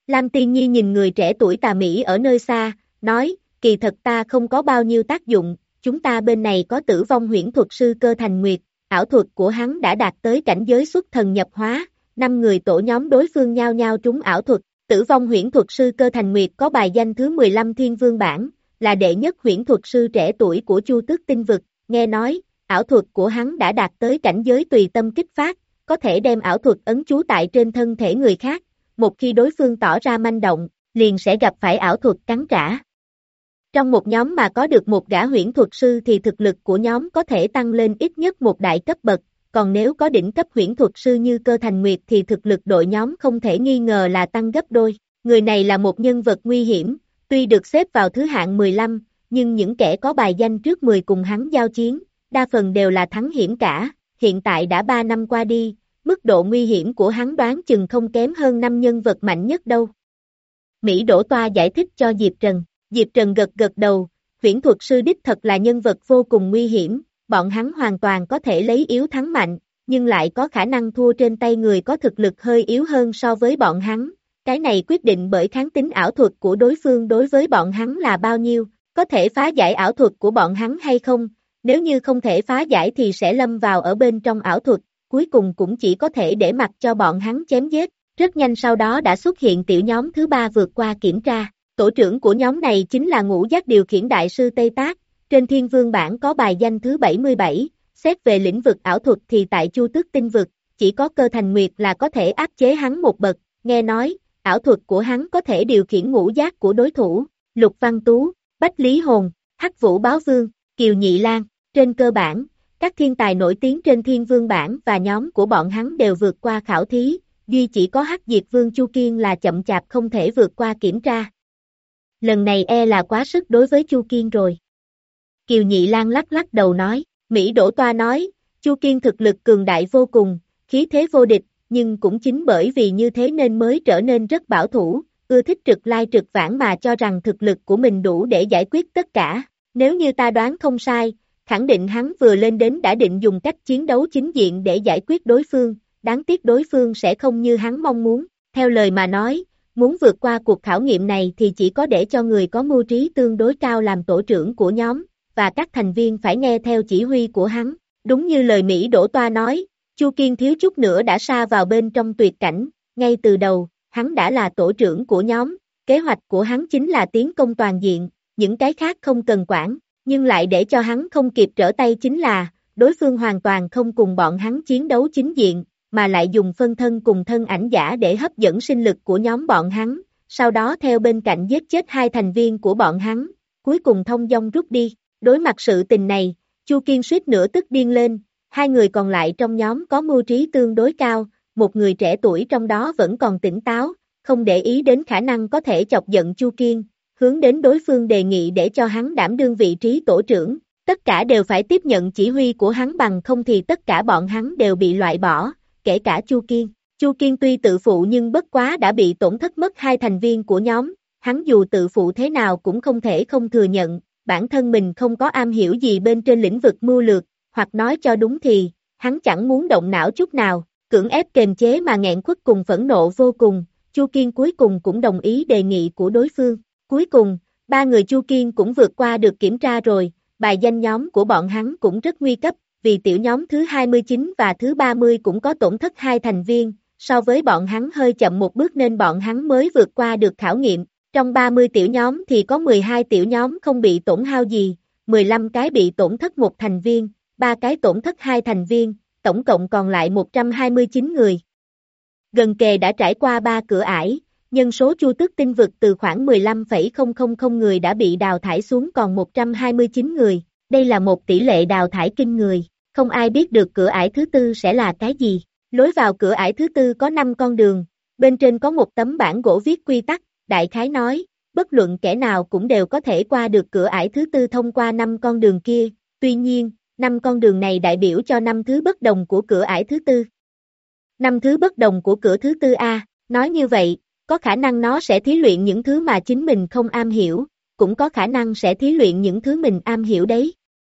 Lam Tiên Nhi nhìn người trẻ tuổi tà mỹ ở nơi xa, nói, kỳ thật ta không có bao nhiêu tác dụng, chúng ta bên này có Tử Vong huyễn thuật sư Cơ Thành Nguyệt, ảo thuật của hắn đã đạt tới cảnh giới xuất thần nhập hóa, năm người tổ nhóm đối phương nhao nhao trúng ảo thuật, Tử Vong huyễn thuật sư Cơ Thành Nguyệt có bài danh thứ mười lăm Thiên Vương bảng, là đệ nhất huyễn thuật sư trẻ tuổi của Chu Tước Tinh Vực, nghe nói, ảo thuật của hắn đã đạt tới cảnh giới tùy tâm kích phát, có thể đem ảo thuật ấn chú tại trên thân thể người khác, một khi đối phương tỏ ra manh động, liền sẽ gặp phải ảo thuật cắn trả. Trong một nhóm mà có được một gã huyễn thuật sư thì thực lực của nhóm có thể tăng lên ít nhất một đại cấp bậc, còn nếu có đỉnh cấp huyễn thuật sư như Cơ Thành Nguyệt thì thực lực đội nhóm không thể nghi ngờ là tăng gấp đôi. Người này là một nhân vật nguy hiểm, tuy được xếp vào thứ hạng mười lăm, nhưng những kẻ có bài danh trước mười cùng hắn giao chiến, đa phần đều là thắng hiểm cả, hiện tại đã ba năm qua đi, mức độ nguy hiểm của hắn đoán chừng không kém hơn năm nhân vật mạnh nhất đâu. Mỹ Đỗ Toa giải thích cho Diệp Trần, Diệp Trần gật gật đầu, huyễn thuật sư đích thật là nhân vật vô cùng nguy hiểm, bọn hắn hoàn toàn có thể lấy yếu thắng mạnh, nhưng lại có khả năng thua trên tay người có thực lực hơi yếu hơn so với bọn hắn, cái này quyết định bởi kháng tính ảo thuật của đối phương đối với bọn hắn là bao nhiêu, có thể phá giải ảo thuật của bọn hắn hay không, nếu như không thể phá giải thì sẽ lâm vào ở bên trong ảo thuật, cuối cùng cũng chỉ có thể để mặc cho bọn hắn chém giết, rất nhanh sau đó đã xuất hiện tiểu nhóm thứ ba vượt qua kiểm tra, tổ trưởng của nhóm này chính là Ngũ Giác điều khiển đại sư Tây Tác, trên Thiên Vương bảng có bài danh thứ bảy mươi bảy, xét về lĩnh vực ảo thuật thì tại Chu Tước Tinh Vực, chỉ có Cơ Thành Nguyệt là có thể áp chế hắn một bậc, nghe nói, ảo thuật của hắn có thể điều khiển ngũ giác của đối thủ, Lục Văn Tú, Bách Lý Hồn, Hắc Vũ Báo Vương, Kiều Nhị Lang, trên cơ bản, các thiên tài nổi tiếng trên Thiên Vương bảng và nhóm của bọn hắn đều vượt qua khảo thí, duy chỉ có Hắc Diệt Vương Chu Kiên là chậm chạp không thể vượt qua kiểm tra. Lần này e là quá sức đối với Chu Kiên rồi. Kiều Nhị Lang lắc lắc đầu nói, Mỹ Đỗ Toa nói, Chu Kiên thực lực cường đại vô cùng, khí thế vô địch, nhưng cũng chính bởi vì như thế nên mới trở nên rất bảo thủ, ưa thích trực lai trực vãng mà cho rằng thực lực của mình đủ để giải quyết tất cả. Nếu như ta đoán không sai, khẳng định hắn vừa lên đến đã định dùng cách chiến đấu chính diện để giải quyết đối phương, đáng tiếc đối phương sẽ không như hắn mong muốn. Theo lời mà nói, muốn vượt qua cuộc khảo nghiệm này thì chỉ có để cho người có mưu trí tương đối cao làm tổ trưởng của nhóm, và các thành viên phải nghe theo chỉ huy của hắn. Đúng như lời Mỹ Đỗ Toa nói, Chu Kiên thiếu chút nữa đã sa vào bên trong tuyệt cảnh, ngay từ đầu, hắn đã là tổ trưởng của nhóm, kế hoạch của hắn chính là tiến công toàn diện, những cái khác không cần quản, nhưng lại để cho hắn không kịp trở tay chính là, đối phương hoàn toàn không cùng bọn hắn chiến đấu chính diện, mà lại dùng phân thân cùng thân ảnh giả để hấp dẫn sinh lực của nhóm bọn hắn, sau đó theo bên cạnh giết chết hai thành viên của bọn hắn, cuối cùng thông dong rút đi. Đối mặt sự tình này, Chu Kiên suýt nữa tức điên lên, hai người còn lại trong nhóm có mưu trí tương đối cao, một người trẻ tuổi trong đó vẫn còn tỉnh táo, không để ý đến khả năng có thể chọc giận Chu Kiên, hướng đến đối phương đề nghị để cho hắn đảm đương vị trí tổ trưởng, tất cả đều phải tiếp nhận chỉ huy của hắn bằng không thì tất cả bọn hắn đều bị loại bỏ, kể cả Chu Kiên. Chu Kiên tuy tự phụ nhưng bất quá đã bị tổn thất mất hai thành viên của nhóm, hắn dù tự phụ thế nào cũng không thể không thừa nhận, bản thân mình không có am hiểu gì bên trên lĩnh vực mưu lược, hoặc nói cho đúng thì, hắn chẳng muốn động não chút nào, cưỡng ép kềm chế mà nghẹn khuất cùng phẫn nộ vô cùng, Chu Kiên cuối cùng cũng đồng ý đề nghị của đối phương. Cuối cùng, ba người Chu Kiên cũng vượt qua được kiểm tra rồi, bài danh nhóm của bọn hắn cũng rất nguy cấp, vì tiểu nhóm thứ hai mươi chín và thứ ba mươi cũng có tổn thất hai thành viên, so với bọn hắn hơi chậm một bước nên bọn hắn mới vượt qua được khảo nghiệm. Trong ba mươi tiểu nhóm thì có mười hai tiểu nhóm không bị tổn hao gì, mười lăm cái bị tổn thất một thành viên, ba cái tổn thất hai thành viên, tổng cộng còn lại một trăm hai mươi chín người. Gần kề đã trải qua ba cửa ải, nhân số Chu Tước Tinh Vực từ khoảng mười lăm phẩy không không không người đã bị đào thải xuống còn một trăm hai mươi chín người, đây là một tỷ lệ đào thải kinh người, không ai biết được cửa ải thứ tư sẽ là cái gì. Lối vào cửa ải thứ tư có năm con đường, bên trên có một tấm bảng gỗ viết quy tắc, đại khái nói, bất luận kẻ nào cũng đều có thể qua được cửa ải thứ tư thông qua năm con đường kia, tuy nhiên, năm con đường này đại biểu cho năm thứ bất đồng của cửa ải thứ tư. Năm thứ bất đồng của cửa thứ tư A, nói như vậy, có khả năng nó sẽ thí luyện những thứ mà chính mình không am hiểu, cũng có khả năng sẽ thí luyện những thứ mình am hiểu đấy.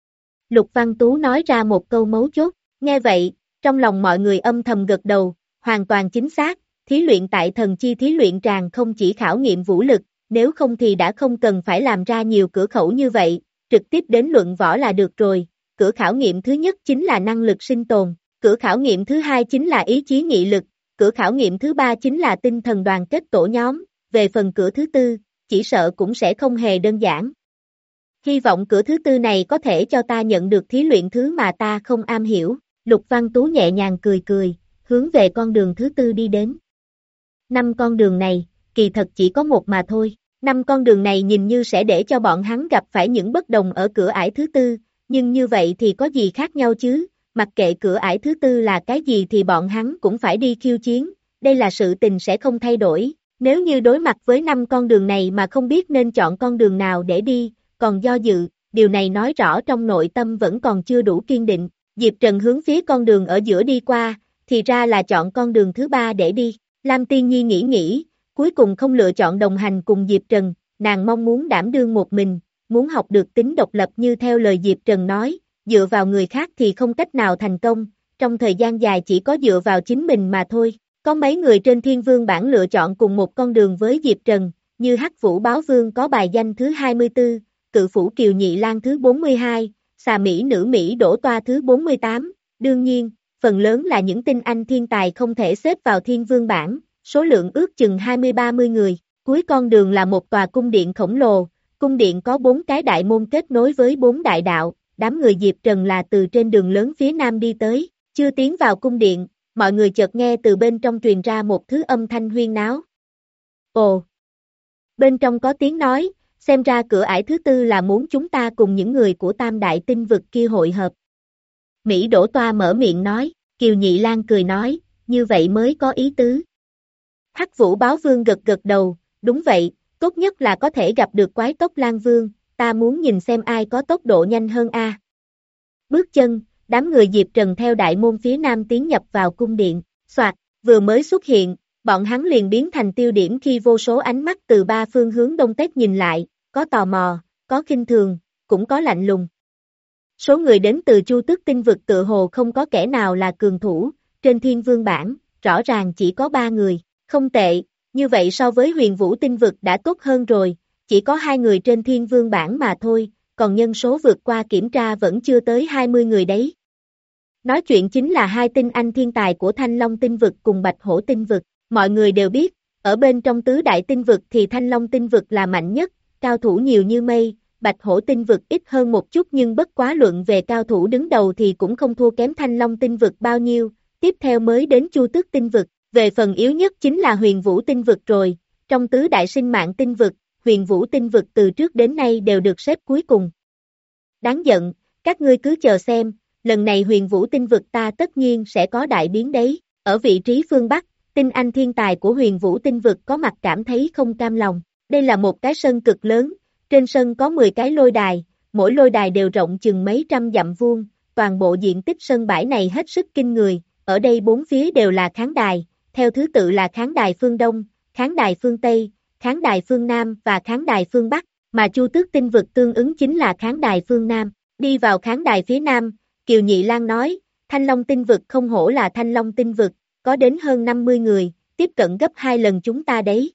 Lục Văn Tú nói ra một câu mấu chốt, nghe vậy, trong lòng mọi người âm thầm gật đầu, hoàn toàn chính xác, thí luyện tại thần chi thí luyện tràng không chỉ khảo nghiệm vũ lực, nếu không thì đã không cần phải làm ra nhiều cửa khẩu như vậy, trực tiếp đến luận võ là được rồi. Cửa khảo nghiệm thứ nhất chính là năng lực sinh tồn, cửa khảo nghiệm thứ hai chính là ý chí nghị lực, cửa khảo nghiệm thứ ba chính là tinh thần đoàn kết tổ nhóm, về phần cửa thứ tư, chỉ sợ cũng sẽ không hề đơn giản. Hy vọng cửa thứ tư này có thể cho ta nhận được thí luyện thứ mà ta không am hiểu. Lục Văn Tú nhẹ nhàng cười cười, hướng về con đường thứ tư đi đến. Năm con đường này, kỳ thật chỉ có một mà thôi. Năm con đường này nhìn như sẽ để cho bọn hắn gặp phải những bất đồng ở cửa ải thứ tư, nhưng như vậy thì có gì khác nhau chứ? Mặc kệ cửa ải thứ tư là cái gì thì bọn hắn cũng phải đi khiêu chiến, đây là sự tình sẽ không thay đổi. Nếu như đối mặt với năm con đường này mà không biết nên chọn con đường nào để đi, còn do dự, điều này nói rõ trong nội tâm vẫn còn chưa đủ kiên định. Diệp Trần hướng phía con đường ở giữa đi qua, thì ra là chọn con đường thứ ba để đi. Lam Tiên Nhi nghĩ nghĩ, cuối cùng không lựa chọn đồng hành cùng Diệp Trần, nàng mong muốn đảm đương một mình, muốn học được tính độc lập như theo lời Diệp Trần nói, dựa vào người khác thì không cách nào thành công, trong thời gian dài chỉ có dựa vào chính mình mà thôi. Có mấy người trên Thiên Vương bảng lựa chọn cùng một con đường với Diệp Trần, như Hắc Vũ Báo Vương có bài danh thứ hai mươi tư, Cự Phủ Kiều Nhị Lang thứ bốn mươi hai, Xà Mỹ Nữ Mỹ Đỗ Toa thứ bốn mươi tám, đương nhiên, phần lớn là những tinh anh thiên tài không thể xếp vào Thiên Vương bảng, số lượng ước chừng hai mươi ba mươi người. Cuối con đường là một tòa cung điện khổng lồ, cung điện có bốn cái đại môn kết nối với bốn đại đạo, đám người Diệp Trần là từ trên đường lớn phía nam đi tới, chưa tiến vào cung điện, mọi người chợt nghe từ bên trong truyền ra một thứ âm thanh huyên náo. Ồ! Bên trong có tiếng nói, xem ra cửa ải thứ tư là muốn chúng ta cùng những người của tam đại tinh vực kia hội hợp. Mỹ Đỗ Toa mở miệng nói, Kiều Nhị Lang cười nói, như vậy mới có ý tứ. Hắc Vũ Báo Vương gật gật đầu, đúng vậy, tốt nhất là có thể gặp được quái tốc Lang Vương, ta muốn nhìn xem ai có tốc độ nhanh hơn a. Bước chân, đám người Diệp Trần theo đại môn phía nam tiến nhập vào cung điện, soạt, vừa mới xuất hiện, bọn hắn liền biến thành tiêu điểm khi vô số ánh mắt từ ba phương hướng đông tết nhìn lại, có tò mò, có khinh thường, cũng có lạnh lùng. Số người đến từ Chu Tước tinh vực tự hồ không có kẻ nào là cường thủ, trên Thiên Vương bảng, rõ ràng chỉ có ba người, không tệ, như vậy so với Huyền Vũ tinh vực đã tốt hơn rồi, chỉ có hai người trên Thiên Vương bảng mà thôi, còn nhân số vượt qua kiểm tra vẫn chưa tới hai mươi người đấy. Nói chuyện chính là hai tinh anh thiên tài của Thanh Long tinh vực cùng Bạch Hổ tinh vực, mọi người đều biết, ở bên trong tứ đại tinh vực thì Thanh Long tinh vực là mạnh nhất, cao thủ nhiều như mây, Bạch Hổ tinh vực ít hơn một chút nhưng bất quá luận về cao thủ đứng đầu thì cũng không thua kém Thanh Long tinh vực bao nhiêu, tiếp theo mới đến Chu Tước tinh vực, về phần yếu nhất chính là Huyền Vũ tinh vực rồi, trong tứ đại sinh mạng tinh vực, Huyền Vũ tinh vực từ trước đến nay đều được xếp cuối cùng. Đáng giận, các ngươi cứ chờ xem, lần này Huyền Vũ tinh vực ta tất nhiên sẽ có đại biến đấy, ở vị trí phương Bắc, tinh anh thiên tài của Huyền Vũ tinh vực có mặt cảm thấy không cam lòng, đây là một cái sân cực lớn, trên sân có mười cái lôi đài, mỗi lôi đài đều rộng chừng mấy trăm dặm vuông, toàn bộ diện tích sân bãi này hết sức kinh người, ở đây bốn phía đều là khán đài, theo thứ tự là khán đài phương Đông, khán đài phương Tây, khán đài phương Nam và khán đài phương Bắc, mà Chu Tước tinh vực tương ứng chính là khán đài phương Nam. Đi vào khán đài phía Nam, Kiều Nhị Lang nói, Thanh Long tinh vực không hổ là Thanh Long tinh vực, có đến hơn năm mươi người, tiếp cận gấp hai lần chúng ta đấy.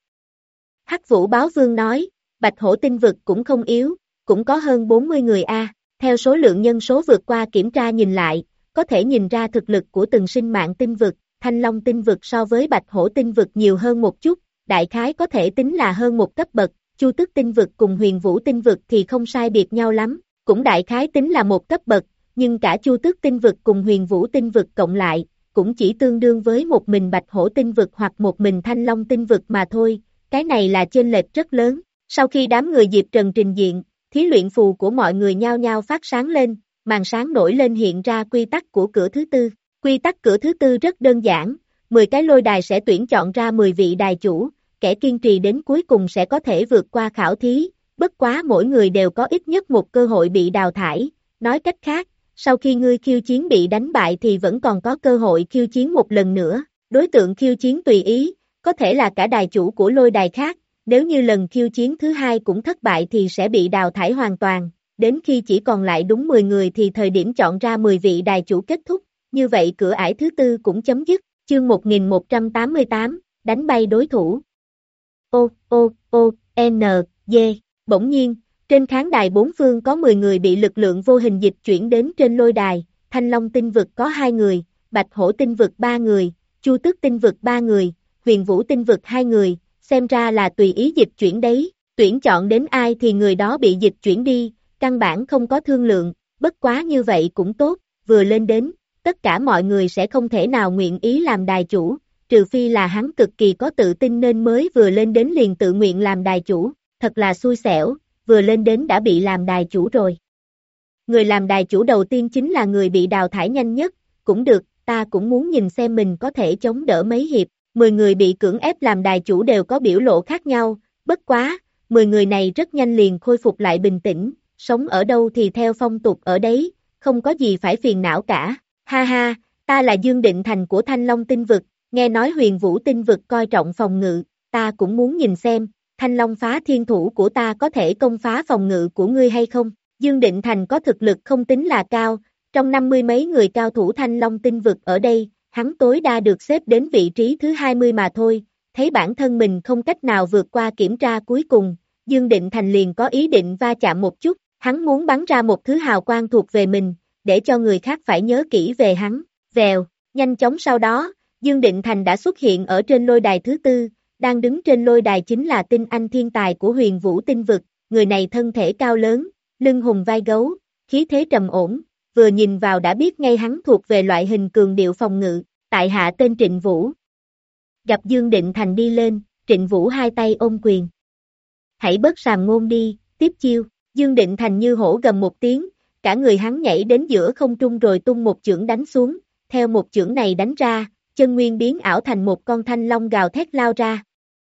Hắc Vũ Báo Vương nói, Bạch Hổ tinh vực cũng không yếu, cũng có hơn bốn mươi người a. Theo số lượng nhân số vượt qua kiểm tra nhìn lại, có thể nhìn ra thực lực của từng sinh mạng tinh vực, Thanh Long tinh vực so với Bạch Hổ tinh vực nhiều hơn một chút, đại khái có thể tính là hơn một cấp bậc, Chu Tước tinh vực cùng Huyền Vũ tinh vực thì không sai biệt nhau lắm, cũng đại khái tính là một cấp bậc, nhưng cả Chu Tước tinh vực cùng Huyền Vũ tinh vực cộng lại, cũng chỉ tương đương với một mình Bạch Hổ tinh vực hoặc một mình Thanh Long tinh vực mà thôi, cái này là chênh lệch rất lớn. Sau khi đám người Diệp Trần trình diện, thí luyện phù của mọi người nhao nhao phát sáng lên, màn sáng nổi lên hiện ra quy tắc của cửa thứ tư. Quy tắc cửa thứ tư rất đơn giản, mười cái lôi đài sẽ tuyển chọn ra mười vị đài chủ, kẻ kiên trì đến cuối cùng sẽ có thể vượt qua khảo thí, bất quá mỗi người đều có ít nhất một cơ hội bị đào thải, nói cách khác, sau khi ngươi khiêu chiến bị đánh bại thì vẫn còn có cơ hội khiêu chiến một lần nữa, đối tượng khiêu chiến tùy ý, có thể là cả đài chủ của lôi đài khác, nếu như lần khiêu chiến thứ hai cũng thất bại thì sẽ bị đào thải hoàn toàn, đến khi chỉ còn lại đúng mười người thì thời điểm chọn ra mười vị đài chủ kết thúc, như vậy cửa ải thứ tư cũng chấm dứt, chương một nghìn một trăm tám mươi tám, đánh bay đối thủ. Ô, ô, ô, N, D, bỗng nhiên, trên khán đài bốn phương có mười người bị lực lượng vô hình dịch chuyển đến trên lôi đài, Thanh Long tinh vực có hai người, Bạch Hổ tinh vực ba người, Chu Tước tinh vực ba người, Huyền Vũ tinh vực hai người, xem ra là tùy ý dịch chuyển đấy, tuyển chọn đến ai thì người đó bị dịch chuyển đi, căn bản không có thương lượng, bất quá như vậy cũng tốt, vừa lên đến, tất cả mọi người sẽ không thể nào nguyện ý làm đài chủ, trừ phi là hắn cực kỳ có tự tin nên mới vừa lên đến liền tự nguyện làm đài chủ, thật là xui xẻo, vừa lên đến đã bị làm đài chủ rồi. Người làm đài chủ đầu tiên chính là người bị đào thải nhanh nhất, cũng được, ta cũng muốn nhìn xem mình có thể chống đỡ mấy hiệp, mười người bị cưỡng ép làm đài chủ đều có biểu lộ khác nhau, bất quá, mười người này rất nhanh liền khôi phục lại bình tĩnh, sống ở đâu thì theo phong tục ở đấy, không có gì phải phiền não cả, ha ha, ta là Dương Định Thành của Thanh Long tinh vực, nghe nói Huyền Vũ tinh vực coi trọng phòng ngự, ta cũng muốn nhìn xem, Thanh Long phá thiên thủ của ta có thể công phá phòng ngự của ngươi hay không? Dương Định Thành có thực lực không tính là cao, trong năm mươi mấy người cao thủ Thanh Long tinh vực ở đây, hắn tối đa được xếp đến vị trí thứ hai mươi mà thôi, thấy bản thân mình không cách nào vượt qua kiểm tra cuối cùng, Dương Định Thành liền có ý định va chạm một chút, hắn muốn bắn ra một thứ hào quang thuộc về mình, để cho người khác phải nhớ kỹ về hắn, vèo, nhanh chóng sau đó, Dương Định Thành đã xuất hiện ở trên lôi đài thứ tư, đang đứng trên lôi đài chính là tinh anh thiên tài của Huyền Vũ tinh vực, người này thân thể cao lớn, lưng hùng vai gấu, khí thế trầm ổn, vừa nhìn vào đã biết ngay hắn thuộc về loại hình cường điệu phòng ngự, tại hạ tên Trịnh Vũ. Gặp Dương Định Thành đi lên, Trịnh Vũ hai tay ôm quyền. Hãy bớt sàm ngôn đi, tiếp chiêu, Dương Định Thành như hổ gầm một tiếng, cả người hắn nhảy đến giữa không trung rồi tung một chưởng đánh xuống, theo một chưởng này đánh ra, chân nguyên biến ảo thành một con thanh long gào thét lao ra.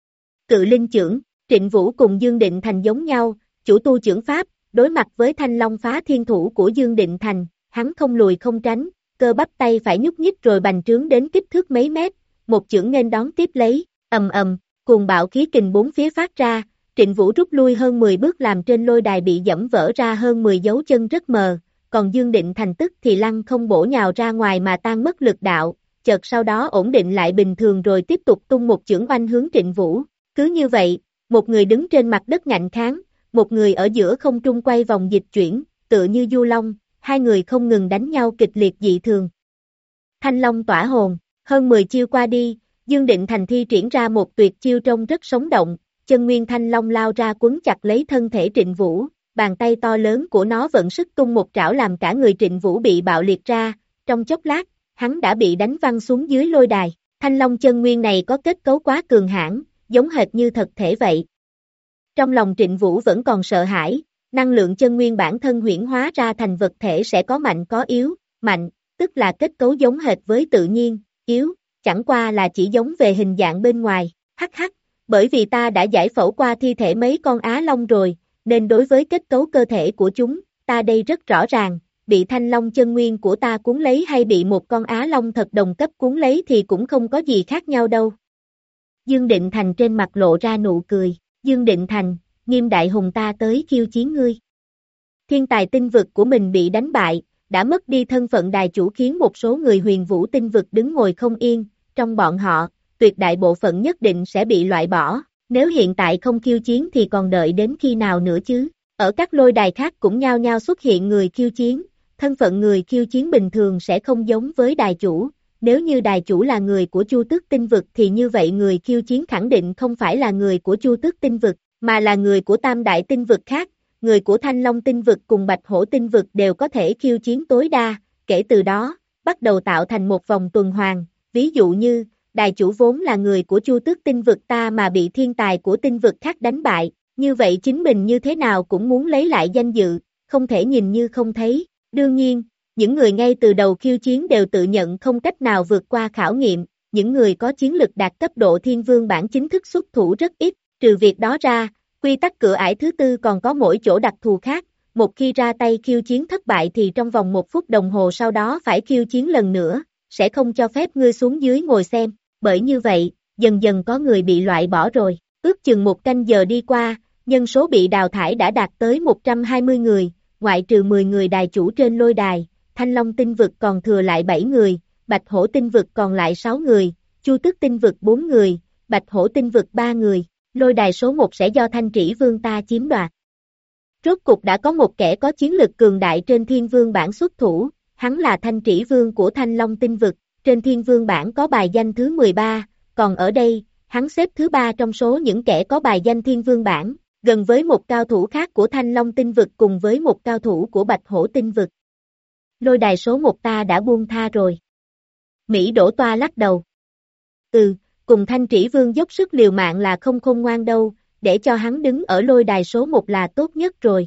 Cự linh chưởng, Trịnh Vũ cùng Dương Định Thành giống nhau, chủ tu chưởng pháp, đối mặt với thanh long phá thiên thủ của Dương Định Thành, hắn không lùi không tránh, cơ bắp tay phải nhúc nhích rồi bành trướng đến kích thước mấy mét, một chưởng nghênh đón tiếp lấy, ầm ầm, cuồng bạo khí kình bốn phía phát ra, Trịnh Vũ rút lui hơn mười bước làm trên lôi đài bị dẫm vỡ ra hơn mười dấu chân rất mờ, còn Dương Định Thành tức thì lăn không bổ nhào ra ngoài mà tan mất lực đạo, chợt sau đó ổn định lại bình thường rồi tiếp tục tung một chưởng oanh hướng Trịnh Vũ, cứ như vậy, một người đứng trên mặt đất ngạnh kháng, một người ở giữa không trung quay vòng dịch chuyển, tựa như du long, hai người không ngừng đánh nhau kịch liệt dị thường. Thanh Long tỏa hồn, hơn mười chiêu qua đi, Dương Định Thành thi triển ra một tuyệt chiêu trông rất sống động, chân nguyên Thanh Long lao ra quấn chặt lấy thân thể Trịnh Vũ, bàn tay to lớn của nó vận sức tung một trảo làm cả người Trịnh Vũ bị bạo liệt ra, trong chốc lát, hắn đã bị đánh văng xuống dưới lôi đài, Thanh Long chân nguyên này có kết cấu quá cường hãn, giống hệt như thật thể vậy. Trong lòng Trịnh Vũ vẫn còn sợ hãi, năng lượng chân nguyên bản thân huyễn hóa ra thành vật thể sẽ có mạnh có yếu, mạnh, tức là kết cấu giống hệt với tự nhiên, yếu, chẳng qua là chỉ giống về hình dạng bên ngoài, hắc hắc, bởi vì ta đã giải phẫu qua thi thể mấy con Á Long rồi, nên đối với kết cấu cơ thể của chúng, ta đây rất rõ ràng, bị Thanh Long chân nguyên của ta cuốn lấy hay bị một con Á Long thật đồng cấp cuốn lấy thì cũng không có gì khác nhau đâu. Dương Định Thành trên mặt lộ ra nụ cười, Dương Định Thành, Nghiêm Đại Hùng ta tới khiêu chiến ngươi. Thiên tài tinh vực của mình bị đánh bại, đã mất đi thân phận đài chủ khiến một số người Huyền Vũ tinh vực đứng ngồi không yên, trong bọn họ, tuyệt đại bộ phận nhất định sẽ bị loại bỏ, nếu hiện tại không khiêu chiến thì còn đợi đến khi nào nữa chứ. Ở các lôi đài khác cũng nhao nhao xuất hiện người khiêu chiến, thân phận người khiêu chiến bình thường sẽ không giống với đài chủ, nếu như đài chủ là người của Chu Tước tinh vực thì như vậy người khiêu chiến khẳng định không phải là người của Chu Tước tinh vực, mà là người của tam đại tinh vực khác, người của Thanh Long tinh vực cùng Bạch Hổ tinh vực đều có thể khiêu chiến tối đa, kể từ đó, bắt đầu tạo thành một vòng tuần hoàn, ví dụ như, đài chủ vốn là người của Chu Tước tinh vực ta mà bị thiên tài của tinh vực khác đánh bại, như vậy chính mình như thế nào cũng muốn lấy lại danh dự, không thể nhìn như không thấy, đương nhiên, những người ngay từ đầu khiêu chiến đều tự nhận không cách nào vượt qua khảo nghiệm, những người có chiến lực đạt cấp độ thiên vương bản chính thức xuất thủ rất ít, trừ việc đó ra, quy tắc cửa ải thứ tư còn có mỗi chỗ đặc thù khác, một khi ra tay khiêu chiến thất bại thì trong vòng một phút đồng hồ sau đó phải khiêu chiến lần nữa, sẽ không cho phép ngươi xuống dưới ngồi xem, bởi như vậy, dần dần có người bị loại bỏ rồi, ước chừng một canh giờ đi qua, nhân số bị đào thải đã đạt tới một trăm hai mươi người, ngoại trừ mười người đài chủ trên lôi đài, Thanh Long tinh vực còn thừa lại bảy người, Bạch Hổ tinh vực còn lại sáu người, Chu Tước tinh vực bốn người, Bạch Hổ tinh vực ba người, lôi đài số một sẽ do Thanh Trĩ Vương ta chiếm đoạt. Rốt cục đã có một kẻ có chiến lực cường đại trên Thiên Vương bảng xuất thủ, hắn là Thanh Trĩ Vương của Thanh Long tinh vực, trên Thiên Vương bảng có bài danh thứ mười ba, còn ở đây, hắn xếp thứ ba trong số những kẻ có bài danh Thiên Vương bảng, gần với một cao thủ khác của Thanh Long tinh vực cùng với một cao thủ của Bạch Hổ tinh vực. Lôi đài số một ta đã buông tha rồi. Mỹ Đỗ Toa lắc đầu. Ừ, cùng Thanh Trĩ Vương dốc sức liều mạng là không khôn ngoan đâu, để cho hắn đứng ở lôi đài số một là tốt nhất rồi.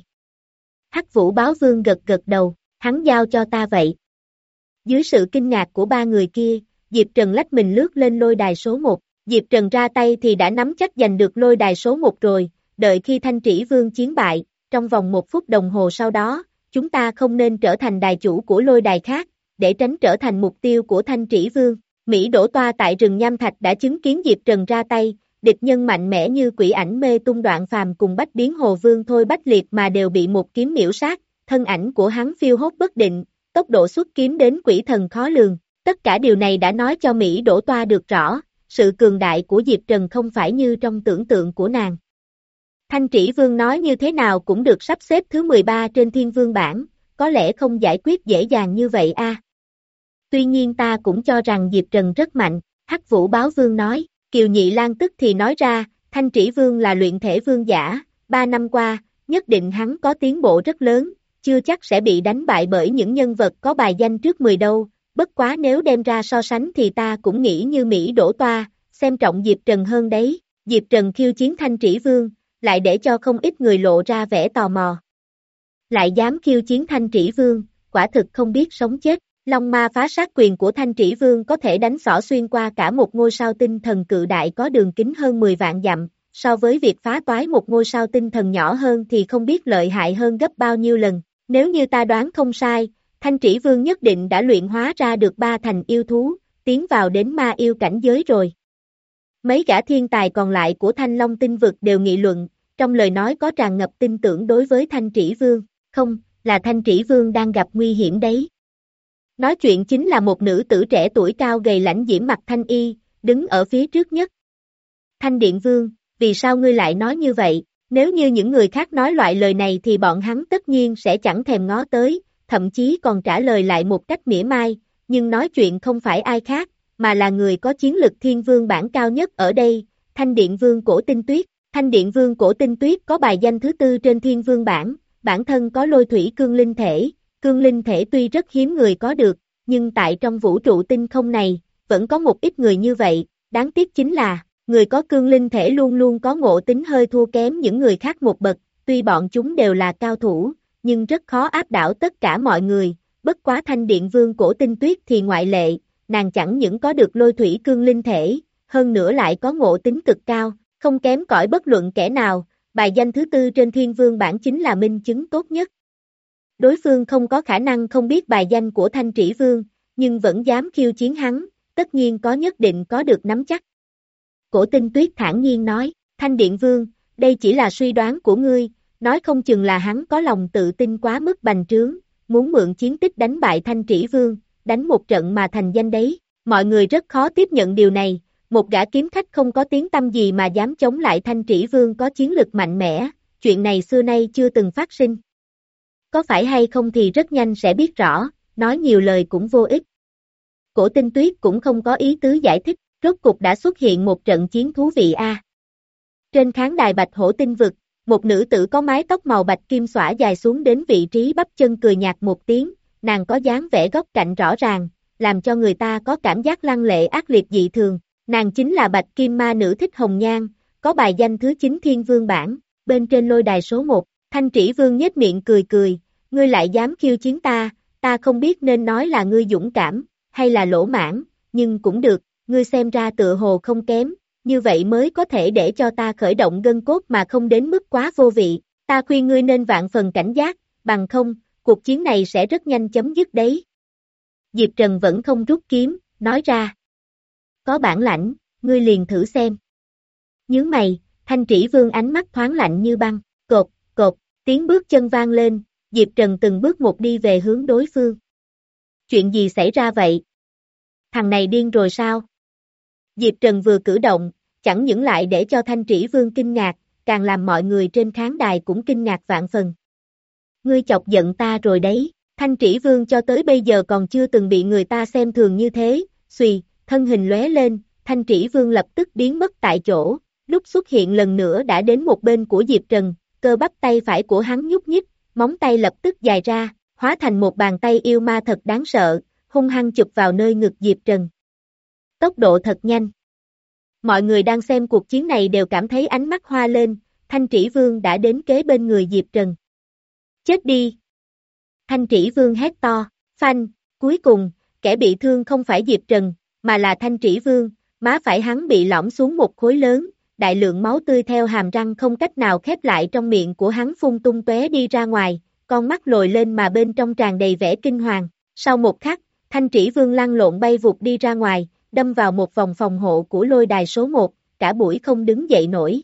Hắc Vũ Báo Vương gật gật đầu, hắn giao cho ta vậy. Dưới sự kinh ngạc của ba người kia, Diệp Trần lách mình lướt lên lôi đài số một. Diệp Trần ra tay thì đã nắm chắc giành được lôi đài số một rồi, đợi khi Thanh Trĩ Vương chiến bại, trong vòng một phút đồng hồ sau đó, chúng ta không nên trở thành đài chủ của lôi đài khác, để tránh trở thành mục tiêu của Thanh Trĩ Vương. Mỹ Đỗ Toa tại rừng Nham Thạch đã chứng kiến Diệp Trần ra tay, địch nhân mạnh mẽ như quỷ ảnh mê tung Đoạn Phàm cùng Bách Biến Hồ Vương Thôi Bách Liệt mà đều bị một kiếm miễu sát, thân ảnh của hắn phiêu hốt bất định, tốc độ xuất kiếm đến quỷ thần khó lường. Tất cả điều này đã nói cho Mỹ Đỗ Toa được rõ, sự cường đại của Diệp Trần không phải như trong tưởng tượng của nàng. Thanh Trĩ Vương nói như thế nào cũng được sắp xếp thứ mười ba trên Thiên Vương bảng, có lẽ không giải quyết dễ dàng như vậy a. À. Tuy nhiên ta cũng cho rằng Diệp Trần rất mạnh, Hắc Vũ Báo Vương nói, Kiều Nhị Lang tức thì nói ra, Thanh Trĩ Vương là luyện thể vương giả, ba năm qua, nhất định hắn có tiến bộ rất lớn, chưa chắc sẽ bị đánh bại bởi những nhân vật có bài danh trước mười đâu, bất quá nếu đem ra so sánh thì ta cũng nghĩ như Mỹ Đỗ Toa, xem trọng Diệp Trần hơn đấy. Diệp Trần khiêu chiến Thanh Trĩ Vương, lại để cho không ít người lộ ra vẻ tò mò. Lại dám khiêu chiến Thanh Trĩ Vương, quả thực không biết sống chết. Long ma phá sát quyền của Thanh Trĩ Vương có thể đánh xỏ xuyên qua cả một ngôi sao tinh thần cự đại có đường kính hơn mười vạn dặm, so với việc phá toái một ngôi sao tinh thần nhỏ hơn thì không biết lợi hại hơn gấp bao nhiêu lần. Nếu như ta đoán không sai, Thanh Trĩ Vương nhất định đã luyện hóa ra được ba thành yêu thú, tiến vào đến ma yêu cảnh giới rồi. Mấy gã thiên tài còn lại của Thanh Long tinh vực đều nghị luận, trong lời nói có tràn ngập tin tưởng đối với Thanh Trĩ Vương, không, là Thanh Trĩ Vương đang gặp nguy hiểm đấy. Nói chuyện chính là một nữ tử trẻ tuổi cao gầy lãnh diễm mặc thanh y, đứng ở phía trước nhất. Thanh Điện Vương, vì sao ngươi lại nói như vậy? Nếu như những người khác nói loại lời này thì bọn hắn tất nhiên sẽ chẳng thèm ngó tới, thậm chí còn trả lời lại một cách mỉa mai, nhưng nói chuyện không phải ai khác, mà là người có chiến lực Thiên Vương bảng cao nhất ở đây, Thanh Điện Vương Cổ Tinh Tuyết. Thanh Điện Vương Cổ Tinh Tuyết có bài danh thứ tư trên Thiên Vương bảng, bản thân có lôi thủy cương linh thể. Cương linh thể tuy rất hiếm người có được, nhưng tại trong vũ trụ tinh không này, vẫn có một ít người như vậy, đáng tiếc chính là, người có cương linh thể luôn luôn có ngộ tính hơi thua kém những người khác một bậc, tuy bọn chúng đều là cao thủ, nhưng rất khó áp đảo tất cả mọi người, bất quá Thanh Điện Vương Cổ Tinh Tuyết thì ngoại lệ, nàng chẳng những có được lôi thủy cương linh thể, hơn nữa lại có ngộ tính cực cao, không kém cỏi bất luận kẻ nào, bài danh thứ tư trên Thiên Vương bảng chính là minh chứng tốt nhất. Đối phương không có khả năng không biết bài danh của Thanh Trĩ Vương, nhưng vẫn dám khiêu chiến hắn, tất nhiên có nhất định có được nắm chắc. Cổ Tinh Tuyết thản nhiên nói, Thanh Điện Vương, đây chỉ là suy đoán của ngươi, nói không chừng là hắn có lòng tự tin quá mức bành trướng, muốn mượn chiến tích đánh bại Thanh Trĩ Vương, đánh một trận mà thành danh đấy. Mọi người rất khó tiếp nhận điều này, một gã kiếm khách không có tiếng tăm gì mà dám chống lại Thanh Trĩ Vương có chiến lực mạnh mẽ, chuyện này xưa nay chưa từng phát sinh. Có phải hay không thì rất nhanh sẽ biết rõ, nói nhiều lời cũng vô ích. Cổ Tinh Tuyết cũng không có ý tứ giải thích, rốt cục đã xuất hiện một trận chiến thú vị a. À. Trên khán đài Bạch Hổ tinh vực, một nữ tử có mái tóc màu bạch kim xõa dài xuống đến vị trí bắp chân cười nhạt một tiếng, nàng có dáng vẻ góc cạnh rõ ràng, làm cho người ta có cảm giác lăng lệ ác liệt dị thường. Nàng chính là Bạch Kim Ma Nữ Thích Hồng Nhan, có bài danh thứ chín Thiên Vương bảng, bên trên lôi đài số một, Thanh Trĩ Vương nhếch miệng cười cười, ngươi lại dám khiêu chiến ta, ta không biết nên nói là ngươi dũng cảm, hay là lỗ mãng, nhưng cũng được, ngươi xem ra tựa hồ không kém, như vậy mới có thể để cho ta khởi động gân cốt mà không đến mức quá vô vị, ta khuyên ngươi nên vạn phần cảnh giác, bằng không, cuộc chiến này sẽ rất nhanh chấm dứt đấy. Diệp Trần vẫn không rút kiếm, nói ra. Có bản lãnh, ngươi liền thử xem. Nhướng mày, Thanh Trĩ Vương ánh mắt thoáng lạnh như băng, cột, cột, tiếng bước chân vang lên, Diệp Trần từng bước một đi về hướng đối phương. Chuyện gì xảy ra vậy? Thằng này điên rồi sao? Diệp Trần vừa cử động, chẳng những lại để cho Thanh Trĩ Vương kinh ngạc, càng làm mọi người trên khán đài cũng kinh ngạc vạn phần. Ngươi chọc giận ta rồi đấy, Thanh Trĩ Vương cho tới bây giờ còn chưa từng bị người ta xem thường như thế, xùy, thân hình lóe lên, Thanh Trĩ Vương lập tức biến mất tại chỗ, lúc xuất hiện lần nữa đã đến một bên của Diệp Trần, cơ bắp tay phải của hắn nhúc nhích, móng tay lập tức dài ra, hóa thành một bàn tay yêu ma thật đáng sợ, hung hăng chụp vào nơi ngực Diệp Trần. Tốc độ thật nhanh. Mọi người đang xem cuộc chiến này đều cảm thấy ánh mắt hoa lên, Thanh Trĩ Vương đã đến kế bên người Diệp Trần. Chết đi! Thanh Trĩ Vương hét to, phanh, cuối cùng, kẻ bị thương không phải Diệp Trần, mà là Thanh Trĩ Vương, má phải hắn bị lõm xuống một khối lớn, đại lượng máu tươi theo hàm răng không cách nào khép lại trong miệng của hắn phun tung tóe đi ra ngoài, con mắt lồi lên mà bên trong tràn đầy vẻ kinh hoàng. Sau một khắc, Thanh Trĩ Vương lăn lộn bay vụt đi ra ngoài, đâm vào một vòng phòng hộ của lôi đài số một, cả buổi không đứng dậy nổi.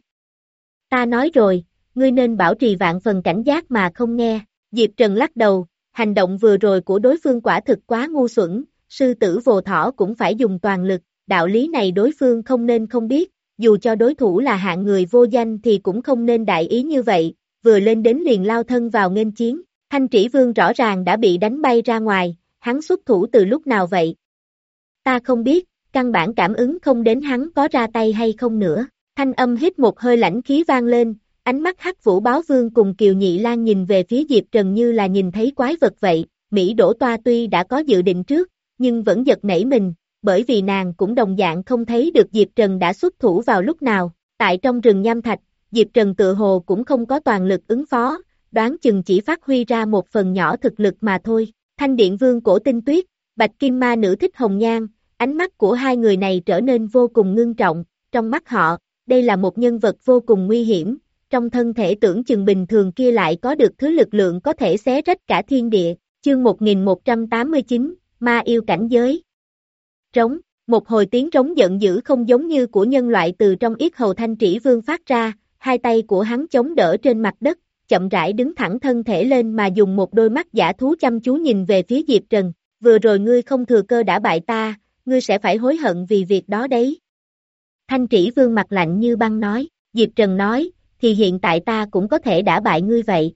Ta nói rồi, ngươi nên bảo trì vạn phần cảnh giác mà không nghe. Diệp Trần lắc đầu, hành động vừa rồi của đối phương quả thực quá ngu xuẩn, sư tử vồ thỏ cũng phải dùng toàn lực, đạo lý này đối phương không nên không biết, dù cho đối thủ là hạng người vô danh thì cũng không nên đại ý như vậy, vừa lên đến liền lao thân vào nghênh chiến. Thanh Trĩ Vương rõ ràng đã bị đánh bay ra ngoài, hắn xuất thủ từ lúc nào vậy? Ta không biết, căn bản cảm ứng không đến hắn có ra tay hay không nữa. Thanh âm hít một hơi lãnh khí vang lên, ánh mắt Hắc Vũ Báo Vương cùng Kiều Nhị Lan nhìn về phía Diệp Trần như là nhìn thấy quái vật vậy. Mỹ Đỗ Toa tuy đã có dự định trước, nhưng vẫn giật nảy mình, bởi vì nàng cũng đồng dạng không thấy được Diệp Trần đã xuất thủ vào lúc nào. Tại trong rừng nham thạch, Diệp Trần tự hồ cũng không có toàn lực ứng phó, đoán chừng chỉ phát huy ra một phần nhỏ thực lực mà thôi. Thanh Điện Vương Cổ Tinh Tuyết, Bạch Kim Ma Nữ Thích Hồng Nhan, ánh mắt của hai người này trở nên vô cùng ngưng trọng, trong mắt họ, đây là một nhân vật vô cùng nguy hiểm, trong thân thể tưởng chừng bình thường kia lại có được thứ lực lượng có thể xé rách cả thiên địa. Chương một nghìn một trăm tám mươi chín, Ma Yêu Cảnh Giới. Trống, một hồi tiếng trống giận dữ không giống như của nhân loại từ trong yết hầu Thanh Trĩ Vương phát ra, hai tay của hắn chống đỡ trên mặt đất, chậm rãi đứng thẳng thân thể lên mà dùng một đôi mắt dã thú chăm chú nhìn về phía Diệp Trần. Vừa rồi ngươi không thừa cơ đã bại ta, ngươi sẽ phải hối hận vì việc đó đấy. Thanh Trĩ Vương mặt lạnh như băng nói, Diệp Trần nói, thì hiện tại ta cũng có thể đã bại ngươi vậy.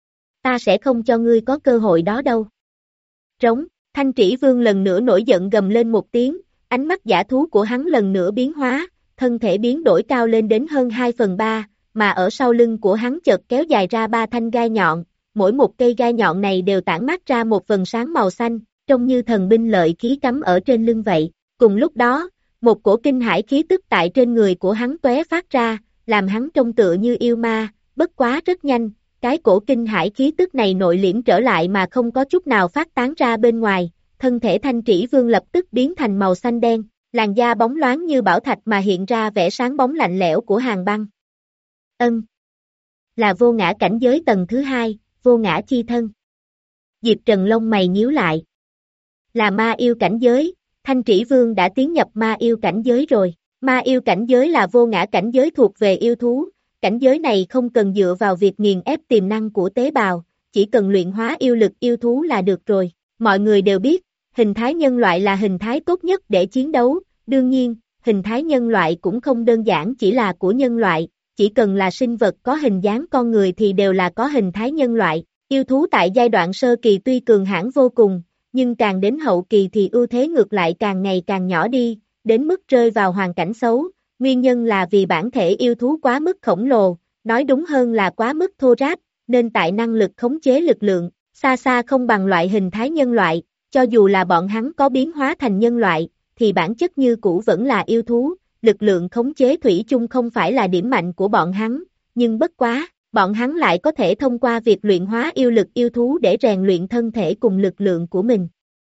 Ta sẽ không cho ngươi có cơ hội đó đâu. Trống, Thanh Trĩ Vương lần nữa nổi giận gầm lên một tiếng, ánh mắt dã thú của hắn lần nữa biến hóa, thân thể biến đổi cao lên đến hơn hai phần ba, mà ở sau lưng của hắn chợt kéo dài ra ba thanh gai nhọn, mỗi một cây gai nhọn này đều tản mát ra một vầng sáng màu xanh, trông như thần binh lợi khí cắm ở trên lưng vậy. Cùng lúc đó, một cổ kinh hải khí tức tại trên người của hắn tóe phát ra, làm hắn trông tựa như yêu ma, bất quá rất nhanh, cái cổ kinh hải khí tức này nội liễm trở lại mà không có chút nào phát tán ra bên ngoài, thân thể Thanh Trĩ Vương lập tức biến thành màu xanh đen, làn da bóng loáng như bảo thạch mà hiện ra vẻ sáng bóng lạnh lẽo của hàng băng. Ân, là vô ngã cảnh giới tầng thứ hai, vô ngã chi thân. Diệp Trần lông mày nhíu lại. Là ma yêu cảnh giới, Thanh Trĩ Vương đã tiến nhập ma yêu cảnh giới rồi. Ma yêu cảnh giới là vô ngã cảnh giới thuộc về yêu thú, cảnh giới này không cần dựa vào việc nghiền ép tiềm năng của tế bào, chỉ cần luyện hóa yêu lực yêu thú là được rồi. Mọi người đều biết, hình thái nhân loại là hình thái tốt nhất để chiến đấu, đương nhiên, hình thái nhân loại cũng không đơn giản chỉ là của nhân loại, chỉ cần là sinh vật có hình dáng con người thì đều là có hình thái nhân loại. Yêu thú tại giai đoạn sơ kỳ tuy cường hãn vô cùng, nhưng càng đến hậu kỳ thì ưu thế ngược lại càng ngày càng nhỏ đi, đến mức rơi vào hoàn cảnh xấu, nguyên nhân là vì bản thể yêu thú quá mức khổng lồ, nói đúng hơn là quá mức thô ráp, nên tại năng lực khống chế lực lượng, xa xa không bằng loại hình thái nhân loại, cho dù là bọn hắn có biến hóa thành nhân loại, thì bản chất như cũ vẫn là yêu thú, lực lượng khống chế thủy chung không phải là điểm mạnh của bọn hắn, nhưng bất quá, bọn hắn lại có thể thông qua việc luyện hóa yêu lực yêu thú để rèn luyện thân thể cùng lực lượng của mình.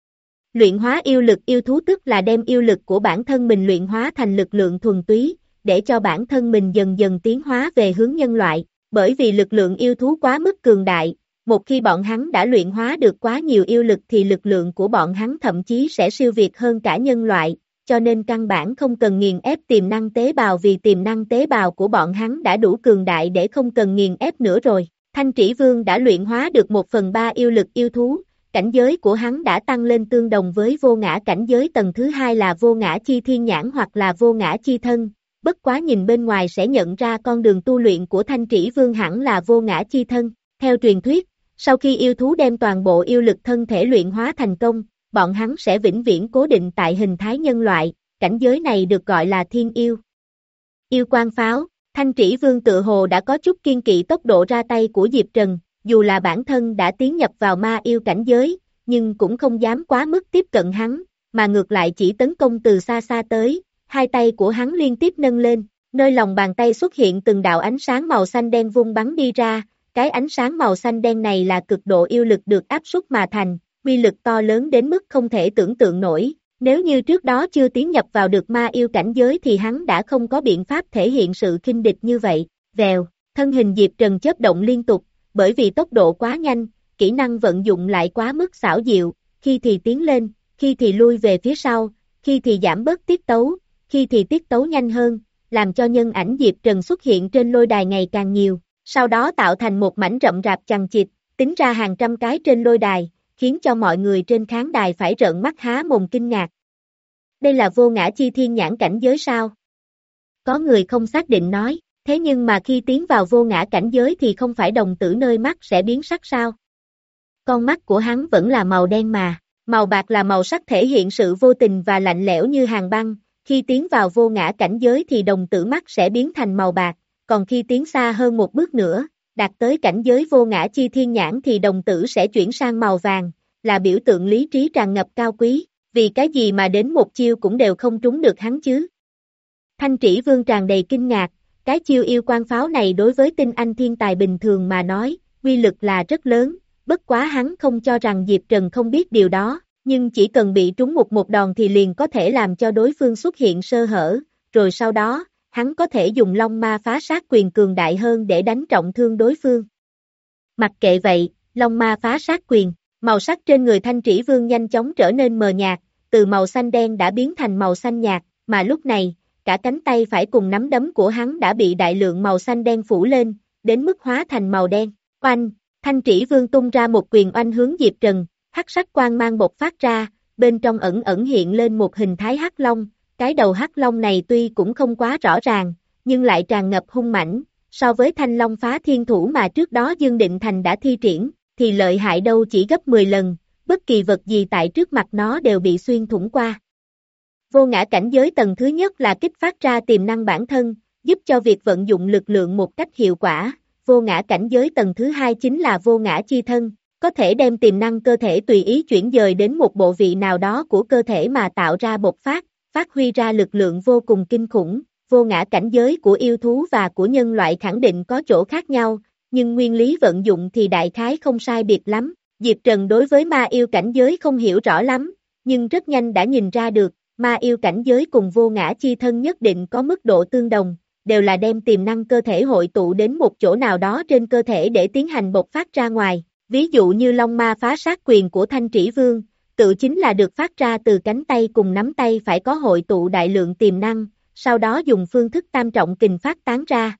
Luyện hóa yêu lực yêu thú tức là đem yêu lực của bản thân mình luyện hóa thành lực lượng thuần túy, để cho bản thân mình dần dần tiến hóa về hướng nhân loại, bởi vì lực lượng yêu thú quá mức cường đại, một khi bọn hắn đã luyện hóa được quá nhiều yêu lực thì lực lượng của bọn hắn thậm chí sẽ siêu việt hơn cả nhân loại, cho nên căn bản không cần nghiền ép tiềm năng tế bào vì tiềm năng tế bào của bọn hắn đã đủ cường đại để không cần nghiền ép nữa rồi. Thanh Trĩ Vương đã luyện hóa được một phần ba yêu lực yêu thú, cảnh giới của hắn đã tăng lên tương đồng với vô ngã cảnh giới tầng thứ hai là vô ngã chi thiên nhãn hoặc là vô ngã chi thân, bất quá nhìn bên ngoài sẽ nhận ra con đường tu luyện của Thanh Trĩ Vương hẳn là vô ngã chi thân. Theo truyền thuyết, sau khi yêu thú đem toàn bộ yêu lực thân thể luyện hóa thành công, bọn hắn sẽ vĩnh viễn cố định tại hình thái nhân loại, cảnh giới này được gọi là thiên yêu. Yêu quang pháo, Thanh Trĩ Vương tự hồ đã có chút kiên kỵ tốc độ ra tay của Diệp Trần, dù là bản thân đã tiến nhập vào ma yêu cảnh giới, nhưng cũng không dám quá mức tiếp cận hắn, mà ngược lại chỉ tấn công từ xa xa tới, hai tay của hắn liên tiếp nâng lên, nơi lòng bàn tay xuất hiện từng đạo ánh sáng màu xanh đen vung bắn đi ra, cái ánh sáng màu xanh đen này là cực độ yêu lực được áp suất mà thành, uy lực to lớn đến mức không thể tưởng tượng nổi. Nếu như trước đó chưa tiến nhập vào được ma yêu cảnh giới thì hắn đã không có biện pháp thể hiện sự khinh địch như vậy. Vèo, thân hình Diệp Trần chớp động liên tục, bởi vì tốc độ quá nhanh, kỹ năng vận dụng lại quá mức xảo diệu, khi thì tiến lên, khi thì lui về phía sau, khi thì giảm bớt tiết tấu, khi thì tiết tấu nhanh hơn, làm cho nhân ảnh Diệp Trần xuất hiện trên lôi đài ngày càng nhiều, sau đó tạo thành một mảnh rậm rạp chằng chịt, tính ra hàng trăm cái trên lôi đài, khiến cho mọi người trên khán đài phải trợn mắt há mồm kinh ngạc. Đây là vô ngã chi thiên nhãn cảnh giới sao? Có người không xác định nói, thế nhưng mà khi tiến vào vô ngã cảnh giới thì không phải đồng tử nơi mắt sẽ biến sắc sao? Con mắt của hắn vẫn là màu đen mà, màu bạc là màu sắc thể hiện sự vô tình và lạnh lẽo như hàng băng, khi tiến vào vô ngã cảnh giới thì đồng tử mắt sẽ biến thành màu bạc, còn khi tiến xa hơn một bước nữa, đạt tới cảnh giới vô ngã chi thiên nhãn thì đồng tử sẽ chuyển sang màu vàng, là biểu tượng lý trí tràn ngập cao quý, vì cái gì mà đến một chiêu cũng đều không trúng được hắn chứ. Thanh Trĩ Vương tràn đầy kinh ngạc, cái chiêu yêu quang pháo này đối với tinh anh thiên tài bình thường mà nói, uy lực là rất lớn, bất quá hắn không cho rằng Diệp Trần không biết điều đó, nhưng chỉ cần bị trúng một một đòn thì liền có thể làm cho đối phương xuất hiện sơ hở, rồi sau đó, hắn có thể dùng Long Ma Phá Sát Quyền cường đại hơn để đánh trọng thương đối phương. Mặc kệ vậy, Long Ma Phá Sát Quyền, màu sắc trên người Thanh Trĩ Vương nhanh chóng trở nên mờ nhạt, từ màu xanh đen đã biến thành màu xanh nhạt, mà lúc này, cả cánh tay phải cùng nắm đấm của hắn đã bị đại lượng màu xanh đen phủ lên, đến mức hóa thành màu đen. Oanh, Thanh Trĩ Vương tung ra một quyền oanh hướng Diệp Trần, hắc sắc quang mang bộc phát ra, bên trong ẩn ẩn hiện lên một hình thái hắc long, cái đầu hắc long này tuy cũng không quá rõ ràng, nhưng lại tràn ngập hung mãnh, so với Thanh Long Phá Thiên Thủ mà trước đó Dương Định Thành đã thi triển, thì lợi hại đâu chỉ gấp mười lần, bất kỳ vật gì tại trước mặt nó đều bị xuyên thủng qua. Vô ngã cảnh giới tầng thứ nhất là kích phát ra tiềm năng bản thân, giúp cho việc vận dụng lực lượng một cách hiệu quả. Vô ngã cảnh giới tầng thứ hai chính là vô ngã chi thân, có thể đem tiềm năng cơ thể tùy ý chuyển dời đến một bộ vị nào đó của cơ thể mà tạo ra bộc phát, phát huy ra lực lượng vô cùng kinh khủng. Vô ngã cảnh giới của yêu thú và của nhân loại khẳng định có chỗ khác nhau, nhưng nguyên lý vận dụng thì đại khái không sai biệt lắm. Diệp Trần đối với ma yêu cảnh giới không hiểu rõ lắm, nhưng rất nhanh đã nhìn ra được, ma yêu cảnh giới cùng vô ngã chi thân nhất định có mức độ tương đồng, đều là đem tiềm năng cơ thể hội tụ đến một chỗ nào đó trên cơ thể để tiến hành bộc phát ra ngoài. Ví dụ như Long Ma Phá Sát Quyền của Thanh Trĩ Vương, tự chính là được phát ra từ cánh tay cùng nắm tay phải có hội tụ đại lượng tiềm năng, sau đó dùng phương thức tam trọng kình phát tán ra.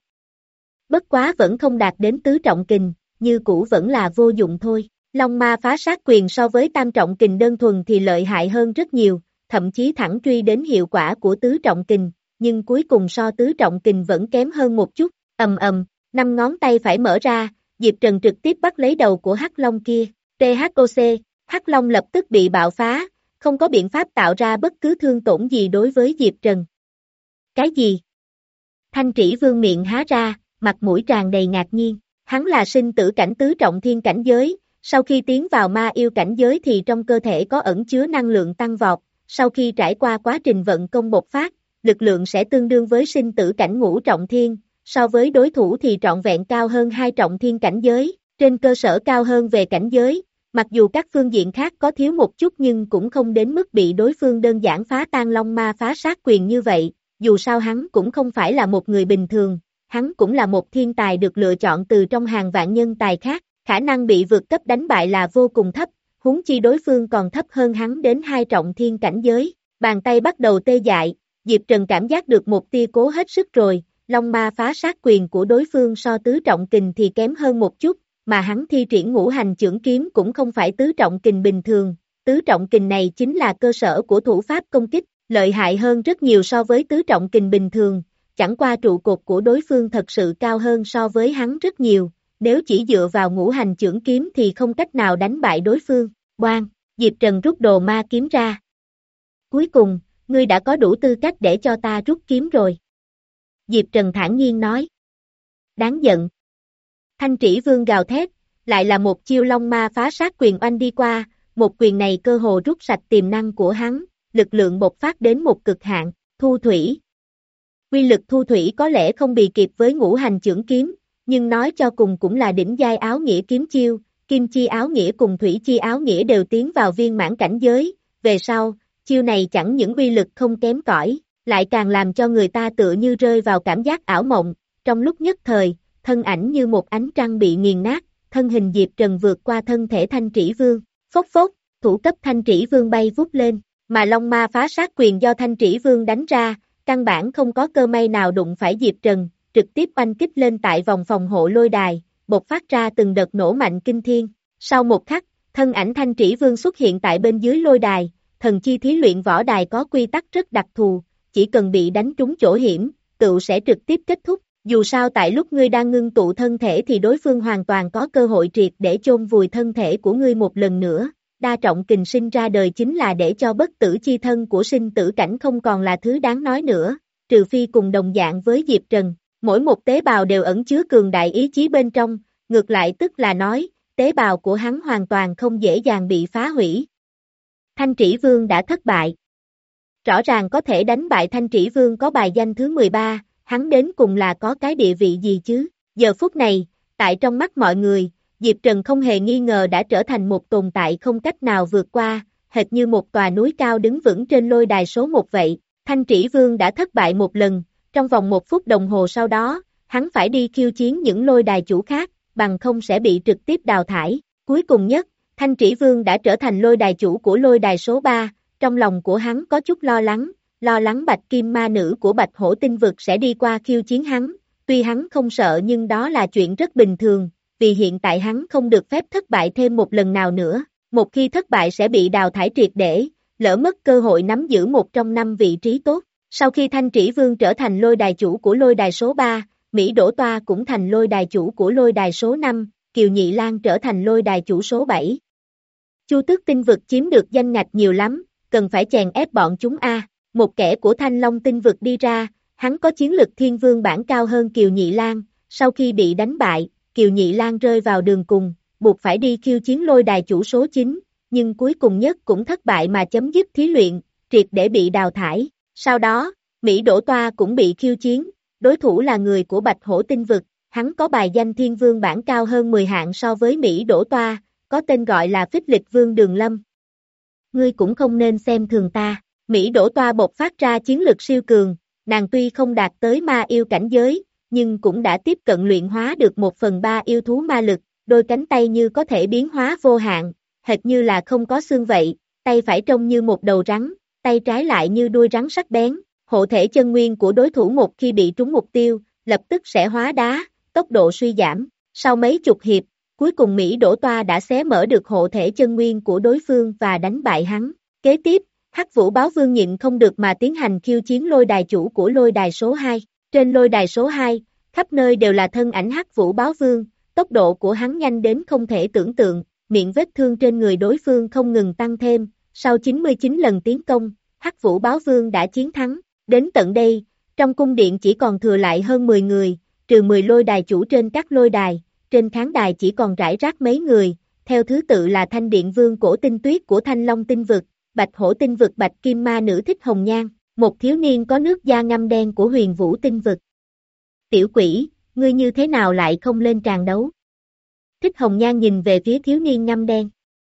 Bất quá vẫn không đạt đến tứ trọng kình, như cũ vẫn là vô dụng thôi. Long Ma Phá Sát Quyền so với tam trọng kình đơn thuần thì lợi hại hơn rất nhiều, thậm chí thẳng truy đến hiệu quả của tứ trọng kình, nhưng cuối cùng so tứ trọng kình vẫn kém hơn một chút. Ầm ầm, năm ngón tay phải mở ra, Diệp Trần trực tiếp bắt lấy đầu của Hắc Long kia. tê hát o xê, Hắc Long lập tức bị bạo phá, không có biện pháp tạo ra bất cứ thương tổn gì đối với Diệp Trần. Cái gì? Thanh Trĩ Vương miệng há ra, mặt mũi tràn đầy ngạc nhiên, hắn là sinh tử cảnh tứ trọng thiên cảnh giới, sau khi tiến vào ma yêu cảnh giới thì trong cơ thể có ẩn chứa năng lượng tăng vọt, sau khi trải qua quá trình vận công bộc phát, lực lượng sẽ tương đương với sinh tử cảnh ngũ trọng thiên, so với đối thủ thì trọn vẹn cao hơn hai trọng thiên cảnh giới, trên cơ sở cao hơn về cảnh giới, mặc dù các phương diện khác có thiếu một chút nhưng cũng không đến mức bị đối phương đơn giản phá tan Long Ma Phá Sát Quyền như vậy, dù sao hắn cũng không phải là một người bình thường, hắn cũng là một thiên tài được lựa chọn từ trong hàng vạn nhân tài khác, khả năng bị vượt cấp đánh bại là vô cùng thấp, huống chi đối phương còn thấp hơn hắn đến hai trọng thiên cảnh giới, bàn tay bắt đầu tê dại, Diệp Trần cảm giác được một tia cố hết sức rồi, Long Ma Phá Sát Quyền của đối phương so tứ trọng kình thì kém hơn một chút, mà hắn thi triển ngũ hành chưởng kiếm cũng không phải tứ trọng kình bình thường, tứ trọng kình này chính là cơ sở của thủ pháp công kích, lợi hại hơn rất nhiều so với tứ trọng kình bình thường, chẳng qua trụ cột của đối phương thật sự cao hơn so với hắn rất nhiều, nếu chỉ dựa vào ngũ hành chưởng kiếm thì không cách nào đánh bại đối phương. Oan, Diệp Trần rút đồ ma kiếm ra. Cuối cùng, ngươi đã có đủ tư cách để cho ta rút kiếm rồi. Diệp Trần thản nhiên nói. Đáng giận. Thanh Trĩ Vương gào thét, lại là một chiêu long ma phá sát quyền oanh đi qua, một quyền này cơ hồ rút sạch tiềm năng của hắn, lực lượng bộc phát đến một cực hạn, thu thủy. Quy lực thu thủy có lẽ không bì kịp với ngũ hành chưởng kiếm, nhưng nói cho cùng cũng là đỉnh giai áo nghĩa kiếm chiêu, kim chi áo nghĩa cùng thủy chi áo nghĩa đều tiến vào viên mãn cảnh giới, về sau, chiêu này chẳng những uy lực không kém cỏi, lại càng làm cho người ta tựa như rơi vào cảm giác ảo mộng, trong lúc nhất thời, thân ảnh như một ánh trăng bị nghiền nát, thân hình Diệp Trần vượt qua thân thể Thanh Trĩ Vương, phốc phốc, thủ cấp Thanh Trĩ Vương bay vút lên, mà long ma phá sát quyền do Thanh Trĩ Vương đánh ra, căn bản không có cơ may nào đụng phải Diệp Trần, trực tiếp oanh kích lên tại vòng phòng hộ lôi đài, bộc phát ra từng đợt nổ mạnh kinh thiên. Sau một khắc, thân ảnh Thanh Trĩ Vương xuất hiện tại bên dưới lôi đài, thần chi thí luyện võ đài có quy tắc rất đặc thù, chỉ cần bị đánh trúng chỗ hiểm, tựu sẽ trực tiếp kết thúc. Dù sao tại lúc ngươi đang ngưng tụ thân thể thì đối phương hoàn toàn có cơ hội triệt để chôn vùi thân thể của ngươi một lần nữa. Đa trọng kình sinh ra đời chính là để cho bất tử chi thân của sinh tử cảnh không còn là thứ đáng nói nữa, trừ phi cùng đồng dạng với Diệp Trần, mỗi một tế bào đều ẩn chứa cường đại ý chí bên trong, ngược lại tức là nói, tế bào của hắn hoàn toàn không dễ dàng bị phá hủy. Thanh Trĩ Vương đã thất bại. Rõ ràng có thể đánh bại Thanh Trĩ Vương có bài danh thứ mười ba, hắn đến cùng là có cái địa vị gì chứ? Giờ phút này, tại trong mắt mọi người, Diệp Trần không hề nghi ngờ đã trở thành một tồn tại không cách nào vượt qua, hệt như một tòa núi cao đứng vững trên lôi đài số một vậy. Thanh Trĩ Vương đã thất bại một lần, trong vòng một phút đồng hồ sau đó, hắn phải đi khiêu chiến những lôi đài chủ khác, bằng không sẽ bị trực tiếp đào thải. Cuối cùng nhất, Thanh Trĩ Vương đã trở thành lôi đài chủ của lôi đài số ba, trong lòng của hắn có chút lo lắng, lo lắng Bạch Kim Ma Nữ của Bạch Hổ Tinh Vực sẽ đi qua khiêu chiến hắn, tuy hắn không sợ nhưng đó là chuyện rất bình thường, vì hiện tại hắn không được phép thất bại thêm một lần nào nữa, một khi thất bại sẽ bị đào thải triệt để, lỡ mất cơ hội nắm giữ một trong năm vị trí tốt. Sau khi Thanh Trĩ Vương trở thành lôi đài chủ của lôi đài số ba, Mỹ Đỗ Toa cũng thành lôi đài chủ của lôi đài số năm, Kiều Nhị Lang trở thành lôi đài chủ số bảy. Chu Tước Tinh Vực chiếm được danh ngạch nhiều lắm, cần phải chèn ép bọn chúng a. Một kẻ của Thanh Long Tinh Vực đi ra, hắn có chiến lực thiên vương bản cao hơn Kiều Nhị Lang, sau khi bị đánh bại, Kiều Nhị Lang rơi vào đường cùng, buộc phải đi khiêu chiến lôi đài chủ số chín, nhưng cuối cùng nhất cũng thất bại mà chấm dứt thí luyện, triệt để bị đào thải. Sau đó, Mỹ Đỗ Toa cũng bị khiêu chiến, đối thủ là người của Bạch Hổ Tinh Vực, hắn có bài danh thiên vương bản cao hơn mười hạng so với Mỹ Đỗ Toa, có tên gọi là Phích Lịch Vương Đường Lâm. Ngươi cũng không nên xem thường ta. Mỹ Đỗ Toa bộc phát ra chiến lực siêu cường, nàng tuy không đạt tới ma yêu cảnh giới, nhưng cũng đã tiếp cận luyện hóa được một phần ba yêu thú ma lực, đôi cánh tay như có thể biến hóa vô hạn, hệt như là không có xương vậy, tay phải trông như một đầu rắn, tay trái lại như đuôi rắn sắc bén, hộ thể chân nguyên của đối thủ một khi bị trúng mục tiêu, lập tức sẽ hóa đá, tốc độ suy giảm, sau mấy chục hiệp, cuối cùng Mỹ Đỗ Toa đã xé mở được hộ thể chân nguyên của đối phương và đánh bại hắn. Kế tiếp, Hắc Vũ Báo Vương nhịn không được mà tiến hành khiêu chiến lôi đài chủ của lôi đài số hai. Trên lôi đài số hai, khắp nơi đều là thân ảnh Hắc Vũ Báo Vương, tốc độ của hắn nhanh đến không thể tưởng tượng, miệng vết thương trên người đối phương không ngừng tăng thêm, sau chín mươi chín lần tiến công, Hắc Vũ Báo Vương đã chiến thắng. Đến tận đây, trong cung điện chỉ còn thừa lại hơn mười người, trừ mười lôi đài chủ trên các lôi đài, trên khán đài chỉ còn rải rác mấy người, theo thứ tự là Thanh Điện Vương Cổ Tinh Tuyết của Thanh Long Tinh Vực, Bạch Hổ Tinh Vực Bạch Kim Ma Nữ Thích Hồng Nhan, một thiếu niên có nước da ngăm đen của Huyền Vũ Tinh Vực. Tiểu quỷ, ngươi như thế nào lại không lên tràng đấu? Thích Hồng Nhan nhìn về phía thiếu niên ngăm đen.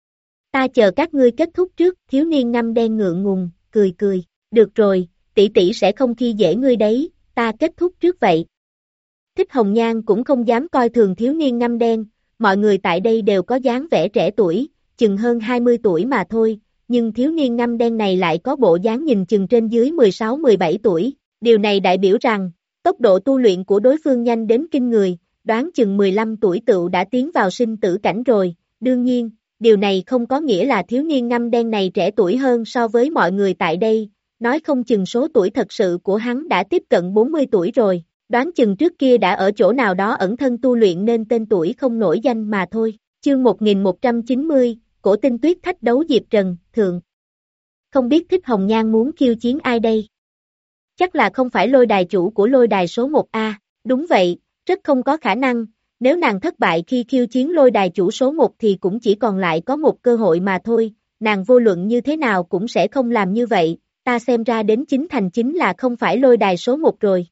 Ta chờ các ngươi kết thúc trước, thiếu niên ngăm đen ngượng ngùng, cười cười, được rồi, tỷ tỷ sẽ không khi dễ ngươi đấy, ta kết thúc trước vậy. Thích Hồng Nhan cũng không dám coi thường thiếu niên ngăm đen, mọi người tại đây đều có dáng vẻ trẻ tuổi, chừng hơn hai mươi tuổi mà thôi, nhưng thiếu niên ngăm đen này lại có bộ dáng nhìn chừng trên dưới mười sáu mười bảy tuổi, điều này đại biểu rằng, tốc độ tu luyện của đối phương nhanh đến kinh người, đoán chừng mười lăm tuổi tựu đã tiến vào sinh tử cảnh rồi, đương nhiên, điều này không có nghĩa là thiếu niên ngăm đen này trẻ tuổi hơn so với mọi người tại đây, nói không chừng số tuổi thật sự của hắn đã tiếp cận bốn mươi tuổi rồi, đoán chừng trước kia đã ở chỗ nào đó ẩn thân tu luyện nên tên tuổi không nổi danh mà thôi. Chương một nghìn một trăm chín mươi, Cổ Tinh Tuyết thách đấu Diệp Trần, thượng. Không biết Thích Hồng Nhan muốn khiêu chiến ai đây? Chắc là không phải lôi đài chủ của lôi đài số một A, đúng vậy, rất không có khả năng, nếu nàng thất bại khi khiêu chiến lôi đài chủ số một thì cũng chỉ còn lại có một cơ hội mà thôi, nàng vô luận như thế nào cũng sẽ không làm như vậy, ta xem ra đến chính thành chính là không phải lôi đài số một rồi.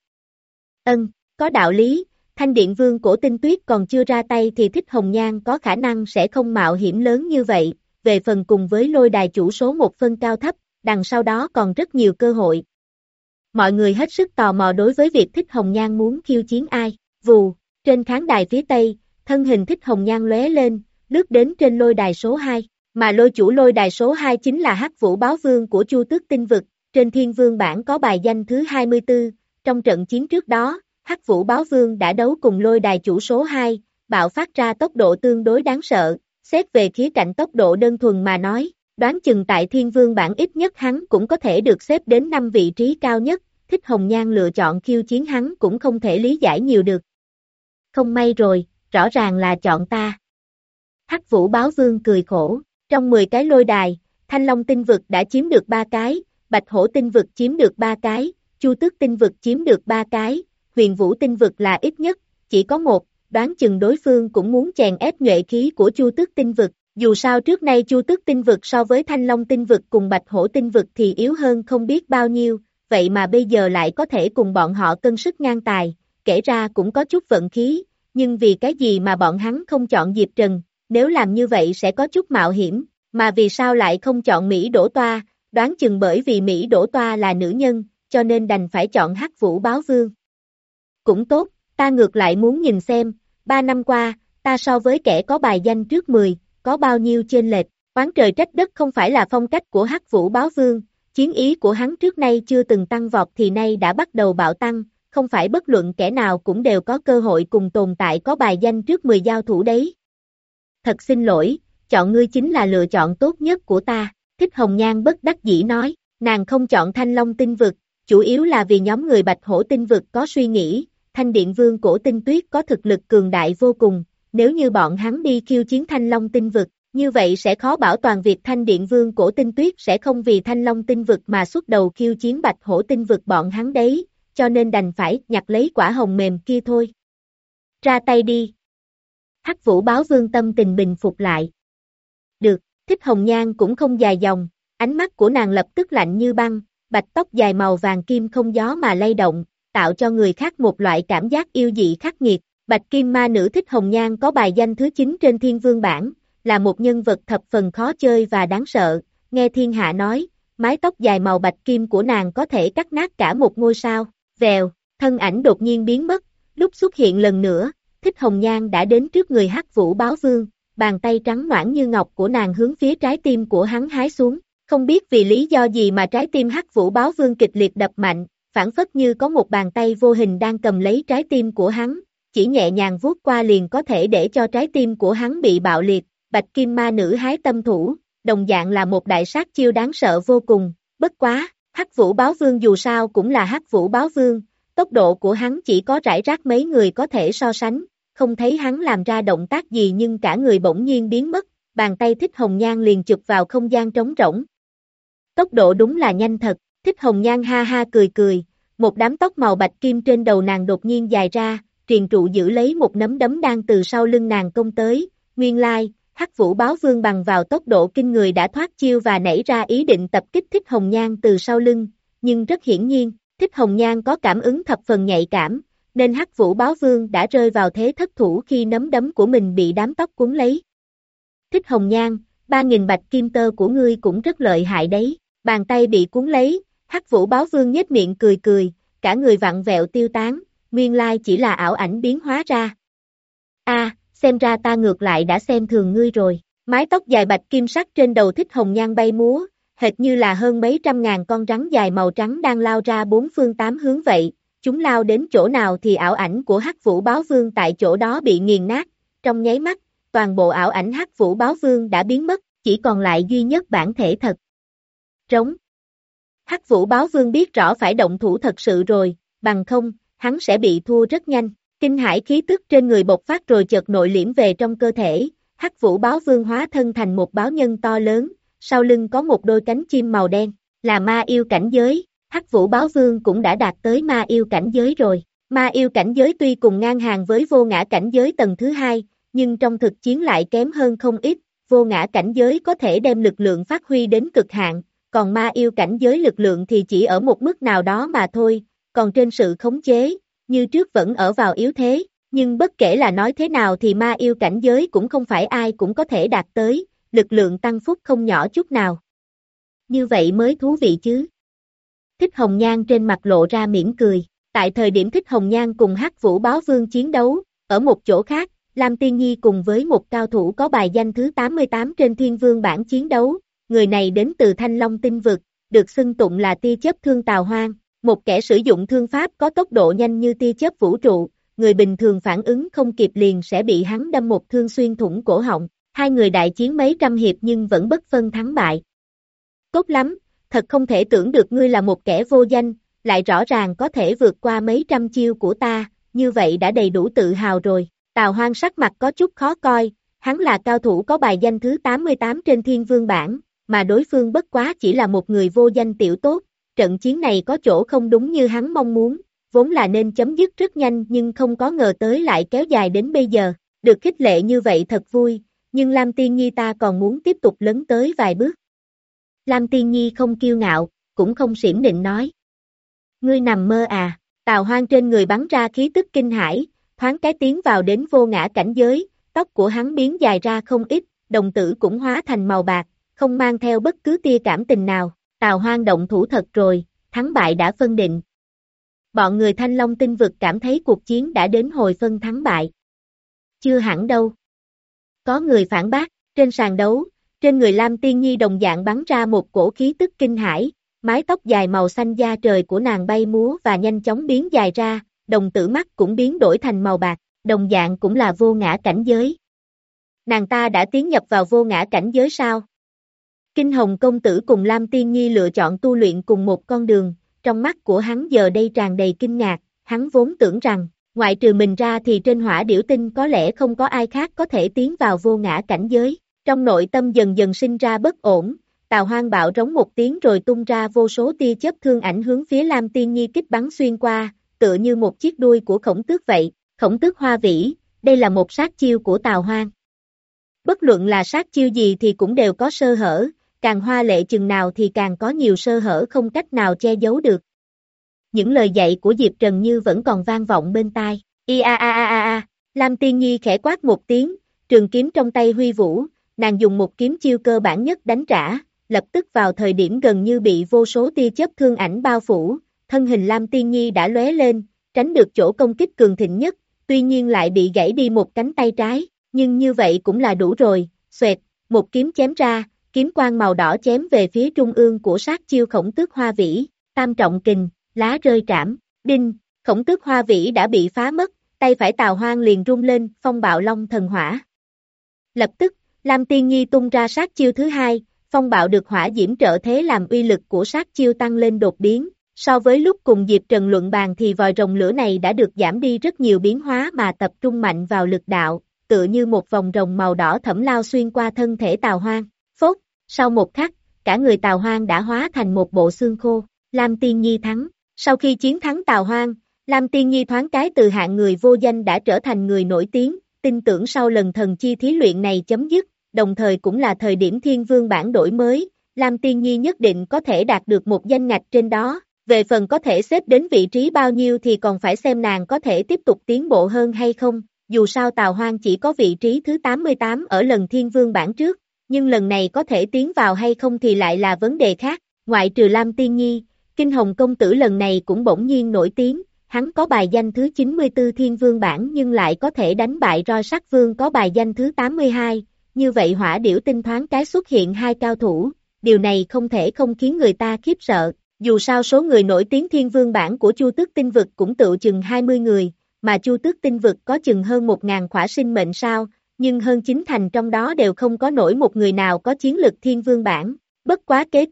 Ân, có đạo lý, Thanh Điện Vương Cổ Tinh Tuyết còn chưa ra tay thì Thích Hồng Nhan có khả năng sẽ không mạo hiểm lớn như vậy, về phần cùng với lôi đài chủ số một phân cao thấp, đằng sau đó còn rất nhiều cơ hội. Mọi người hết sức tò mò đối với việc Thích Hồng Nhan muốn khiêu chiến ai, vù, trên khán đài phía tây, thân hình Thích Hồng Nhan lóe lên, lướt đến trên lôi đài số hai, mà lôi chủ lôi đài số hai chính là Hắc Vũ Báo Vương của Chu Tước Tinh Vực, trên Thiên Vương bảng có bài danh thứ hai mươi tư, trong trận chiến trước đó, Hắc Vũ Báo Vương đã đấu cùng lôi đài chủ số hai, bạo phát ra tốc độ tương đối đáng sợ, xét về khía cạnh tốc độ đơn thuần mà nói, đoán chừng tại Thiên Vương bảng ít nhất hắn cũng có thể được xếp đến năm vị trí cao nhất, Thích Hồng Nhan lựa chọn khiêu chiến hắn cũng không thể lý giải nhiều được. Không may rồi, rõ ràng là chọn ta. Hắc Vũ Báo Vương cười khổ, trong mười cái lôi đài, Thanh Long Tinh Vực đã chiếm được ba cái, Bạch Hổ Tinh Vực chiếm được ba cái, Chu Tước Tinh Vực chiếm được ba cái, Huyền Vũ Tinh Vực là ít nhất, chỉ có một, đoán chừng đối phương cũng muốn chèn ép nhuệ khí của Chu Tước Tinh Vực, dù sao trước nay Chu Tước Tinh Vực so với Thanh Long Tinh Vực cùng Bạch Hổ Tinh Vực thì yếu hơn không biết bao nhiêu, vậy mà bây giờ lại có thể cùng bọn họ cân sức ngang tài, kể ra cũng có chút vận khí, nhưng vì cái gì mà bọn hắn không chọn Diệp Trần, nếu làm như vậy sẽ có chút mạo hiểm, mà vì sao lại không chọn Mỹ Đỗ Toa, đoán chừng bởi vì Mỹ Đỗ Toa là nữ nhân, cho nên đành phải chọn Hắc Vũ Báo Vương. Cũng tốt, ta ngược lại muốn nhìn xem, ba năm qua, ta so với kẻ có bài danh trước mười, có bao nhiêu chênh lệch, oán trời trách đất không phải là phong cách của Hắc Vũ Báo Vương, chiến ý của hắn trước nay chưa từng tăng vọt thì nay đã bắt đầu bạo tăng, không phải bất luận kẻ nào cũng đều có cơ hội cùng tồn tại có bài danh trước mười giao thủ đấy. Thật xin lỗi, chọn ngươi chính là lựa chọn tốt nhất của ta, Thích Hồng Nhan bất đắc dĩ nói, nàng không chọn Thanh Long Tinh Vực, chủ yếu là vì nhóm người Bạch Hổ Tinh Vực có suy nghĩ, Thanh Điện Vương Cổ Tinh Tuyết có thực lực cường đại vô cùng, nếu như bọn hắn đi khiêu chiến Thanh Long Tinh Vực, như vậy sẽ khó bảo toàn việc Thanh Điện Vương Cổ Tinh Tuyết sẽ không vì Thanh Long Tinh Vực mà xuất đầu khiêu chiến Bạch Hổ Tinh Vực bọn hắn đấy, cho nên đành phải nhặt lấy quả hồng mềm kia thôi. Ra tay đi. Hắc Vũ Báo Vương tâm tình bình phục lại. Được, Thích Hồng Nhan cũng không dài dòng, ánh mắt của nàng lập tức lạnh như băng, bạch tóc dài màu vàng kim không gió mà lay động, tạo cho người khác một loại cảm giác yêu dị khắc nghiệt. Bạch Kim Ma Nữ Thích Hồng Nhan có bài danh thứ chín trên Thiên Vương bảng, là một nhân vật thập phần khó chơi và đáng sợ, nghe thiên hạ nói, mái tóc dài màu bạch kim của nàng có thể cắt nát cả một ngôi sao, vèo, thân ảnh đột nhiên biến mất, lúc xuất hiện lần nữa, Thích Hồng Nhan đã đến trước người Hắc Vũ Báo Vương, bàn tay trắng nõn như ngọc của nàng hướng phía trái tim của hắn hái xuống, không biết vì lý do gì mà trái tim Hắc Vũ Báo Vương kịch liệt đập mạnh, phản phất như có một bàn tay vô hình đang cầm lấy trái tim của hắn, chỉ nhẹ nhàng vuốt qua liền có thể để cho trái tim của hắn bị bạo liệt. Bạch Kim Ma Nữ hái tâm thủ, đồng dạng là một đại sát chiêu đáng sợ vô cùng, bất quá, Hắc Vũ Báo Vương dù sao cũng là Hắc Vũ Báo Vương, tốc độ của hắn chỉ có rải rác mấy người có thể so sánh, không thấy hắn làm ra động tác gì nhưng cả người bỗng nhiên biến mất, bàn tay Thích Hồng Nhan liền chụp vào không gian trống rỗng. Tốc độ đúng là nhanh thật, Thích Hồng Nhan ha ha cười cười, một đám tóc màu bạch kim trên đầu nàng đột nhiên dài ra, triền trụ giữ lấy một nắm đấm đang từ sau lưng nàng công tới, nguyên lai, Hắc Vũ Báo Vương bằng vào tốc độ kinh người đã thoát chiêu và nảy ra ý định tập kích Thích Hồng Nhan từ sau lưng, nhưng rất hiển nhiên, Thích Hồng Nhan có cảm ứng thập phần nhạy cảm, nên Hắc Vũ Báo Vương đã rơi vào thế thất thủ khi nắm đấm của mình bị đám tóc cuốn lấy. Thích Hồng Nhan, ba nghìn bạch kim tơ của ngươi cũng rất lợi hại đấy, bàn tay bị cuốn lấy, Hắc Vũ Báo Vương nhếch miệng cười cười, cả người vặn vẹo tiêu tán, nguyên lai chỉ là ảo ảnh biến hóa ra. A, à, xem ra ta ngược lại đã xem thường ngươi rồi, mái tóc dài bạch kim sắc trên đầu Thích Hồng Nhan bay múa, hệt như là hơn mấy trăm ngàn con rắn dài màu trắng đang lao ra bốn phương tám hướng vậy, chúng lao đến chỗ nào thì ảo ảnh của Hắc Vũ Báo Vương tại chỗ đó bị nghiền nát, trong nháy mắt, toàn bộ ảo ảnh Hắc Vũ Báo Vương đã biến mất, chỉ còn lại duy nhất bản thể thật. Trống. Hắc Vũ Báo Vương biết rõ phải động thủ thật sự rồi, bằng không, hắn sẽ bị thua rất nhanh. Kinh hãi khí tức trên người bộc phát rồi chợt nội liễm về trong cơ thể, Hắc Vũ Báo Vương hóa thân thành một báo nhân to lớn, sau lưng có một đôi cánh chim màu đen, là ma yêu cảnh giới. Hắc Vũ Báo Vương cũng đã đạt tới ma yêu cảnh giới rồi. Ma yêu cảnh giới tuy cùng ngang hàng với vô ngã cảnh giới tầng thứ hai, nhưng trong thực chiến lại kém hơn không ít. Vô ngã cảnh giới có thể đem lực lượng phát huy đến cực hạn, còn ma yêu cảnh giới lực lượng thì chỉ ở một mức nào đó mà thôi, còn trên sự khống chế, như trước vẫn ở vào yếu thế. Nhưng bất kể là nói thế nào thì ma yêu cảnh giới cũng không phải ai cũng có thể đạt tới, lực lượng tăng phúc không nhỏ chút nào. Như vậy mới thú vị chứ. Thích Hồng Nhan trên mặt lộ ra mỉm cười. Tại thời điểm Thích Hồng Nhan cùng Hắc Vũ Báo Vương chiến đấu, ở một chỗ khác, Lam Tiên Nhi cùng với một cao thủ có bài danh thứ tám mươi tám trên Thiên Vương bảng chiến đấu, người này đến từ Thanh Long tinh vực, được xưng tụng là tia chớp thương Tào Hoang, một kẻ sử dụng thương pháp có tốc độ nhanh như tia chớp vũ trụ, người bình thường phản ứng không kịp liền sẽ bị hắn đâm một thương xuyên thủng cổ họng. Hai người đại chiến mấy trăm hiệp nhưng vẫn bất phân thắng bại. Tốt lắm, thật không thể tưởng được ngươi là một kẻ vô danh, lại rõ ràng có thể vượt qua mấy trăm chiêu của ta, như vậy đã đầy đủ tự hào rồi. Tào Hoang sắc mặt có chút khó coi, hắn là cao thủ có bài danh thứ tám mươi tám trên Thiên Vương bảng, mà đối phương bất quá chỉ là một người vô danh tiểu tốt. Trận chiến này có chỗ không đúng như hắn mong muốn, vốn là nên chấm dứt rất nhanh nhưng không có ngờ tới lại kéo dài đến bây giờ. Được khích lệ như vậy thật vui, nhưng Lam Tiên Nhi ta còn muốn tiếp tục lấn tới vài bước. Lam Tiên Nhi không kiêu ngạo, cũng không xiểm nịnh nói. Ngươi nằm mơ à? Tào Hoang trên người bắn ra khí tức kinh hãi, thoáng cái tiến vào đến vô ngã cảnh giới, tóc của hắn biến dài ra không ít, đồng tử cũng hóa thành màu bạc, không mang theo bất cứ tia cảm tình nào. Tào Hoang động thủ thật rồi, thắng bại đã phân định. Bọn người Thanh Long tinh vực cảm thấy cuộc chiến đã đến hồi phân thắng bại. Chưa hẳn đâu. Có người phản bác, trên sàn đấu, trên người Lam Tiên Nhi đồng dạng bắn ra một cổ khí tức kinh hãi, mái tóc dài màu xanh da trời của nàng bay múa và nhanh chóng biến dài ra, đồng tử mắt cũng biến đổi thành màu bạc, đồng dạng cũng là vô ngã cảnh giới. Nàng ta đã tiến nhập vào vô ngã cảnh giới sao? Kinh Hồng công tử cùng Lam Tiên Nhi lựa chọn tu luyện cùng một con đường, trong mắt của hắn giờ đây tràn đầy kinh ngạc, hắn vốn tưởng rằng, ngoại trừ mình ra thì trên hỏa điểu tinh có lẽ không có ai khác có thể tiến vào vô ngã cảnh giới. Trong nội tâm dần dần sinh ra bất ổn, Tào Hoang bạo rống một tiếng rồi tung ra vô số tia chớp thương ảnh hướng phía Lam Tiên Nhi kích bắn xuyên qua, tựa như một chiếc đuôi của khổng tước vậy. Khổng tước hoa vĩ, đây là một sát chiêu của Tào Hoang. Bất luận là sát chiêu gì thì cũng đều có sơ hở, càng hoa lệ chừng nào thì càng có nhiều sơ hở không cách nào che giấu được. Những lời dạy của Diệp Trần Như vẫn còn vang vọng bên tai. I a a a a a, Lam Tiên Nhi khẽ quát một tiếng, trường kiếm trong tay huy vũ, nàng dùng một kiếm chiêu cơ bản nhất đánh trả, lập tức vào thời điểm gần như bị vô số tia chớp thương ảnh bao phủ, thân hình Lam Tiên Nhi đã lóe lên, tránh được chỗ công kích cường thịnh nhất, tuy nhiên lại bị gãy đi một cánh tay trái, nhưng như vậy cũng là đủ rồi. Xoẹt, một kiếm chém ra, kiếm quang màu đỏ chém về phía trung ương của sát chiêu khổng tước hoa vĩ, tam trọng kình, lá rơi trảm, đinh, khổng tước hoa vĩ đã bị phá mất, tay phải Tào Hoang liền rung lên, phong bạo long thần hỏa. Lập tức, Lam Tiên Nhi tung ra sát chiêu thứ hai, phong bạo được hỏa diễm trợ thế làm uy lực của sát chiêu tăng lên đột biến. So với lúc cùng Diệp Trần luận bàn thì vòi rồng lửa này đã được giảm đi rất nhiều biến hóa mà tập trung mạnh vào lực đạo, tựa như một vòng rồng màu đỏ thẫm lao xuyên qua thân thể Tào Hoang. Phốt, sau một khắc, cả người Tào Hoang đã hóa thành một bộ xương khô. Lam Tiên Nhi thắng. Sau khi chiến thắng Tào Hoang, Lam Tiên Nhi thoáng cái từ hạng người vô danh đã trở thành người nổi tiếng, tin tưởng sau lần thần chi thí luyện này chấm dứt, đồng thời cũng là thời điểm Thiên Vương bản đổi mới, Lam Tiên Nhi nhất định có thể đạt được một danh ngạch trên đó. Về phần có thể xếp đến vị trí bao nhiêu thì còn phải xem nàng có thể tiếp tục tiến bộ hơn hay không, dù sao Tào Hoang chỉ có vị trí thứ tám mươi tám ở lần Thiên Vương bản trước, nhưng lần này có thể tiến vào hay không thì lại là vấn đề khác. Ngoại trừ Lam Tiên Nhi, Kinh Hồng công tử lần này cũng bỗng nhiên nổi tiếng, hắn có bài danh thứ chín mươi tư Thiên Vương bản nhưng lại có thể đánh bại Roi Sắc Vương có bài danh thứ tám mươi hai, như vậy hỏa điểu tinh thoáng cái xuất hiện hai cao thủ, điều này không thể không khiến người ta khiếp sợ. Dù sao số người nổi tiếng Thiên Vương bản của Chu Tước Tinh vực cũng tự chừng hai mươi người, mà Chu Tước Tinh vực có chừng hơn một ngàn khỏa sinh mệnh sao, nhưng hơn chín thành trong đó đều không có nổi một người nào có chiến lực Thiên Vương bản. Bất quá kế tiếp,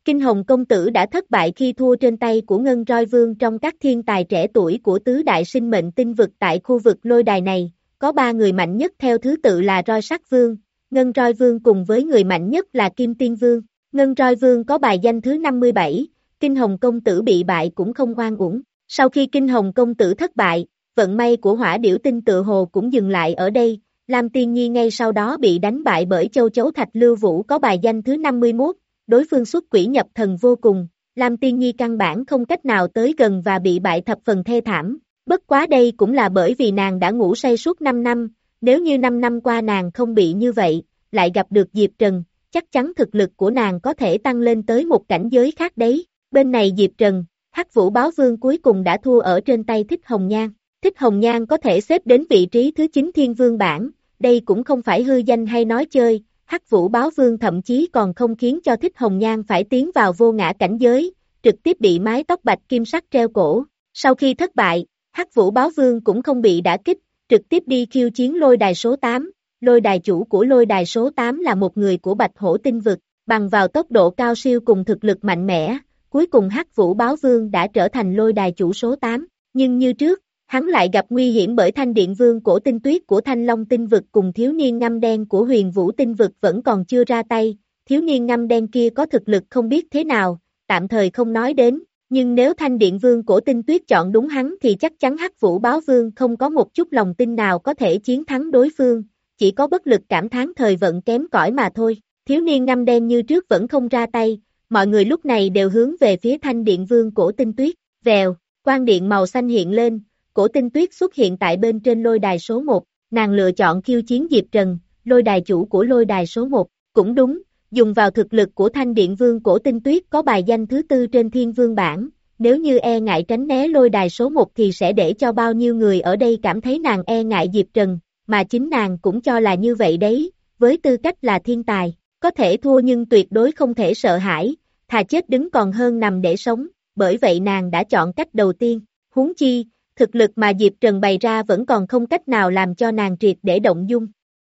Kinh Hồng công tử đã thất bại khi thua trên tay của Ngân Roi Vương trong các thiên tài trẻ tuổi của tứ đại sinh mệnh tinh vực tại khu vực lôi đài này, có ba người mạnh nhất theo thứ tự là Roi Sắc Vương, Ngân Roi Vương cùng với người mạnh nhất là Kim Tiên Vương. Ngân Roi Vương có bài danh thứ năm mươi bảy, Kinh Hồng công tử bị bại cũng không oan uổng. Sau khi Kinh Hồng công tử thất bại, vận may của Hỏa Điểu Tinh tự hồ cũng dừng lại ở đây. Lam Tiên Nhi ngay sau đó bị đánh bại bởi Châu Chấu Thạch Lưu Vũ có bài danh thứ năm mươi mốt, đối phương xuất quỷ nhập thần vô cùng, Lam Tiên Nhi căn bản không cách nào tới gần và bị bại thập phần thê thảm. Bất quá đây cũng là bởi vì nàng đã ngủ say suốt năm năm, nếu như năm năm qua nàng không bị như vậy, lại gặp được Diệp Trần, chắc chắn thực lực của nàng có thể tăng lên tới một cảnh giới khác đấy. Bên này Diệp Trần, Hắc Vũ Báo Vương cuối cùng đã thua ở trên tay Thích Hồng Nhan. Thích Hồng Nhan có thể xếp đến vị trí thứ chín Thiên Vương bảng, đây cũng không phải hư danh hay nói chơi, Hắc Vũ Báo Vương thậm chí còn không khiến cho Thích Hồng Nhan phải tiến vào vô ngã cảnh giới, trực tiếp bị mái tóc bạch kim sắc treo cổ. Sau khi thất bại, Hắc Vũ Báo Vương cũng không bị đả kích, trực tiếp đi khiêu chiến lôi đài số tám, lôi đài chủ của lôi đài số tám là một người của Bạch Hổ tinh vực, bằng vào tốc độ cao siêu cùng thực lực mạnh mẽ, cuối cùng Hắc Vũ Báo Vương đã trở thành lôi đài chủ số tám, nhưng như trước, hắn lại gặp nguy hiểm bởi Thanh Điện Vương Cổ Tinh Tuyết của Thanh Long tinh vực cùng thiếu niên ngăm đen của Huyền Vũ tinh vực vẫn còn chưa ra tay, thiếu niên ngăm đen kia có thực lực không biết thế nào, tạm thời không nói đến, nhưng nếu Thanh Điện Vương Cổ Tinh Tuyết chọn đúng hắn thì chắc chắn Hắc Vũ Báo Vương không có một chút lòng tin nào có thể chiến thắng đối phương, chỉ có bất lực cảm thán thời vận kém cỏi mà thôi. Thiếu niên ngăm đen như trước vẫn không ra tay, mọi người lúc này đều hướng về phía Thanh Điện Vương Cổ Tinh Tuyết, vèo, quang điện màu xanh hiện lên. Cổ Tinh Tuyết xuất hiện tại bên trên lôi đài số một, nàng lựa chọn khiêu chiến Diệp Trần, lôi đài chủ của lôi đài số một, cũng đúng, dùng vào thực lực của Thanh Điện Vương Cổ Tinh Tuyết có bài danh thứ tư trên Thiên Vương bảng, nếu như e ngại tránh né lôi đài số một thì sẽ để cho bao nhiêu người ở đây cảm thấy nàng e ngại Diệp Trần, mà chính nàng cũng cho là như vậy đấy, với tư cách là thiên tài, có thể thua nhưng tuyệt đối không thể sợ hãi, thà chết đứng còn hơn nằm để sống, bởi vậy nàng đã chọn cách đầu tiên, huống chi, thực lực mà Diệp Trần bày ra vẫn còn không cách nào làm cho nàng triệt để động dung.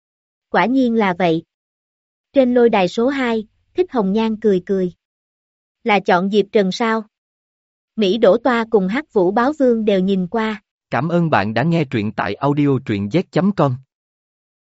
Quả nhiên là vậy. Trên lôi đài số hai, Thích Hồng Nhan cười cười. Là chọn Diệp Trần sao? Mỹ Đỗ Toa cùng Hắc Vũ Báo Vương đều nhìn qua. Cảm ơn bạn đã nghe truyện tại audio truyện z chấm com.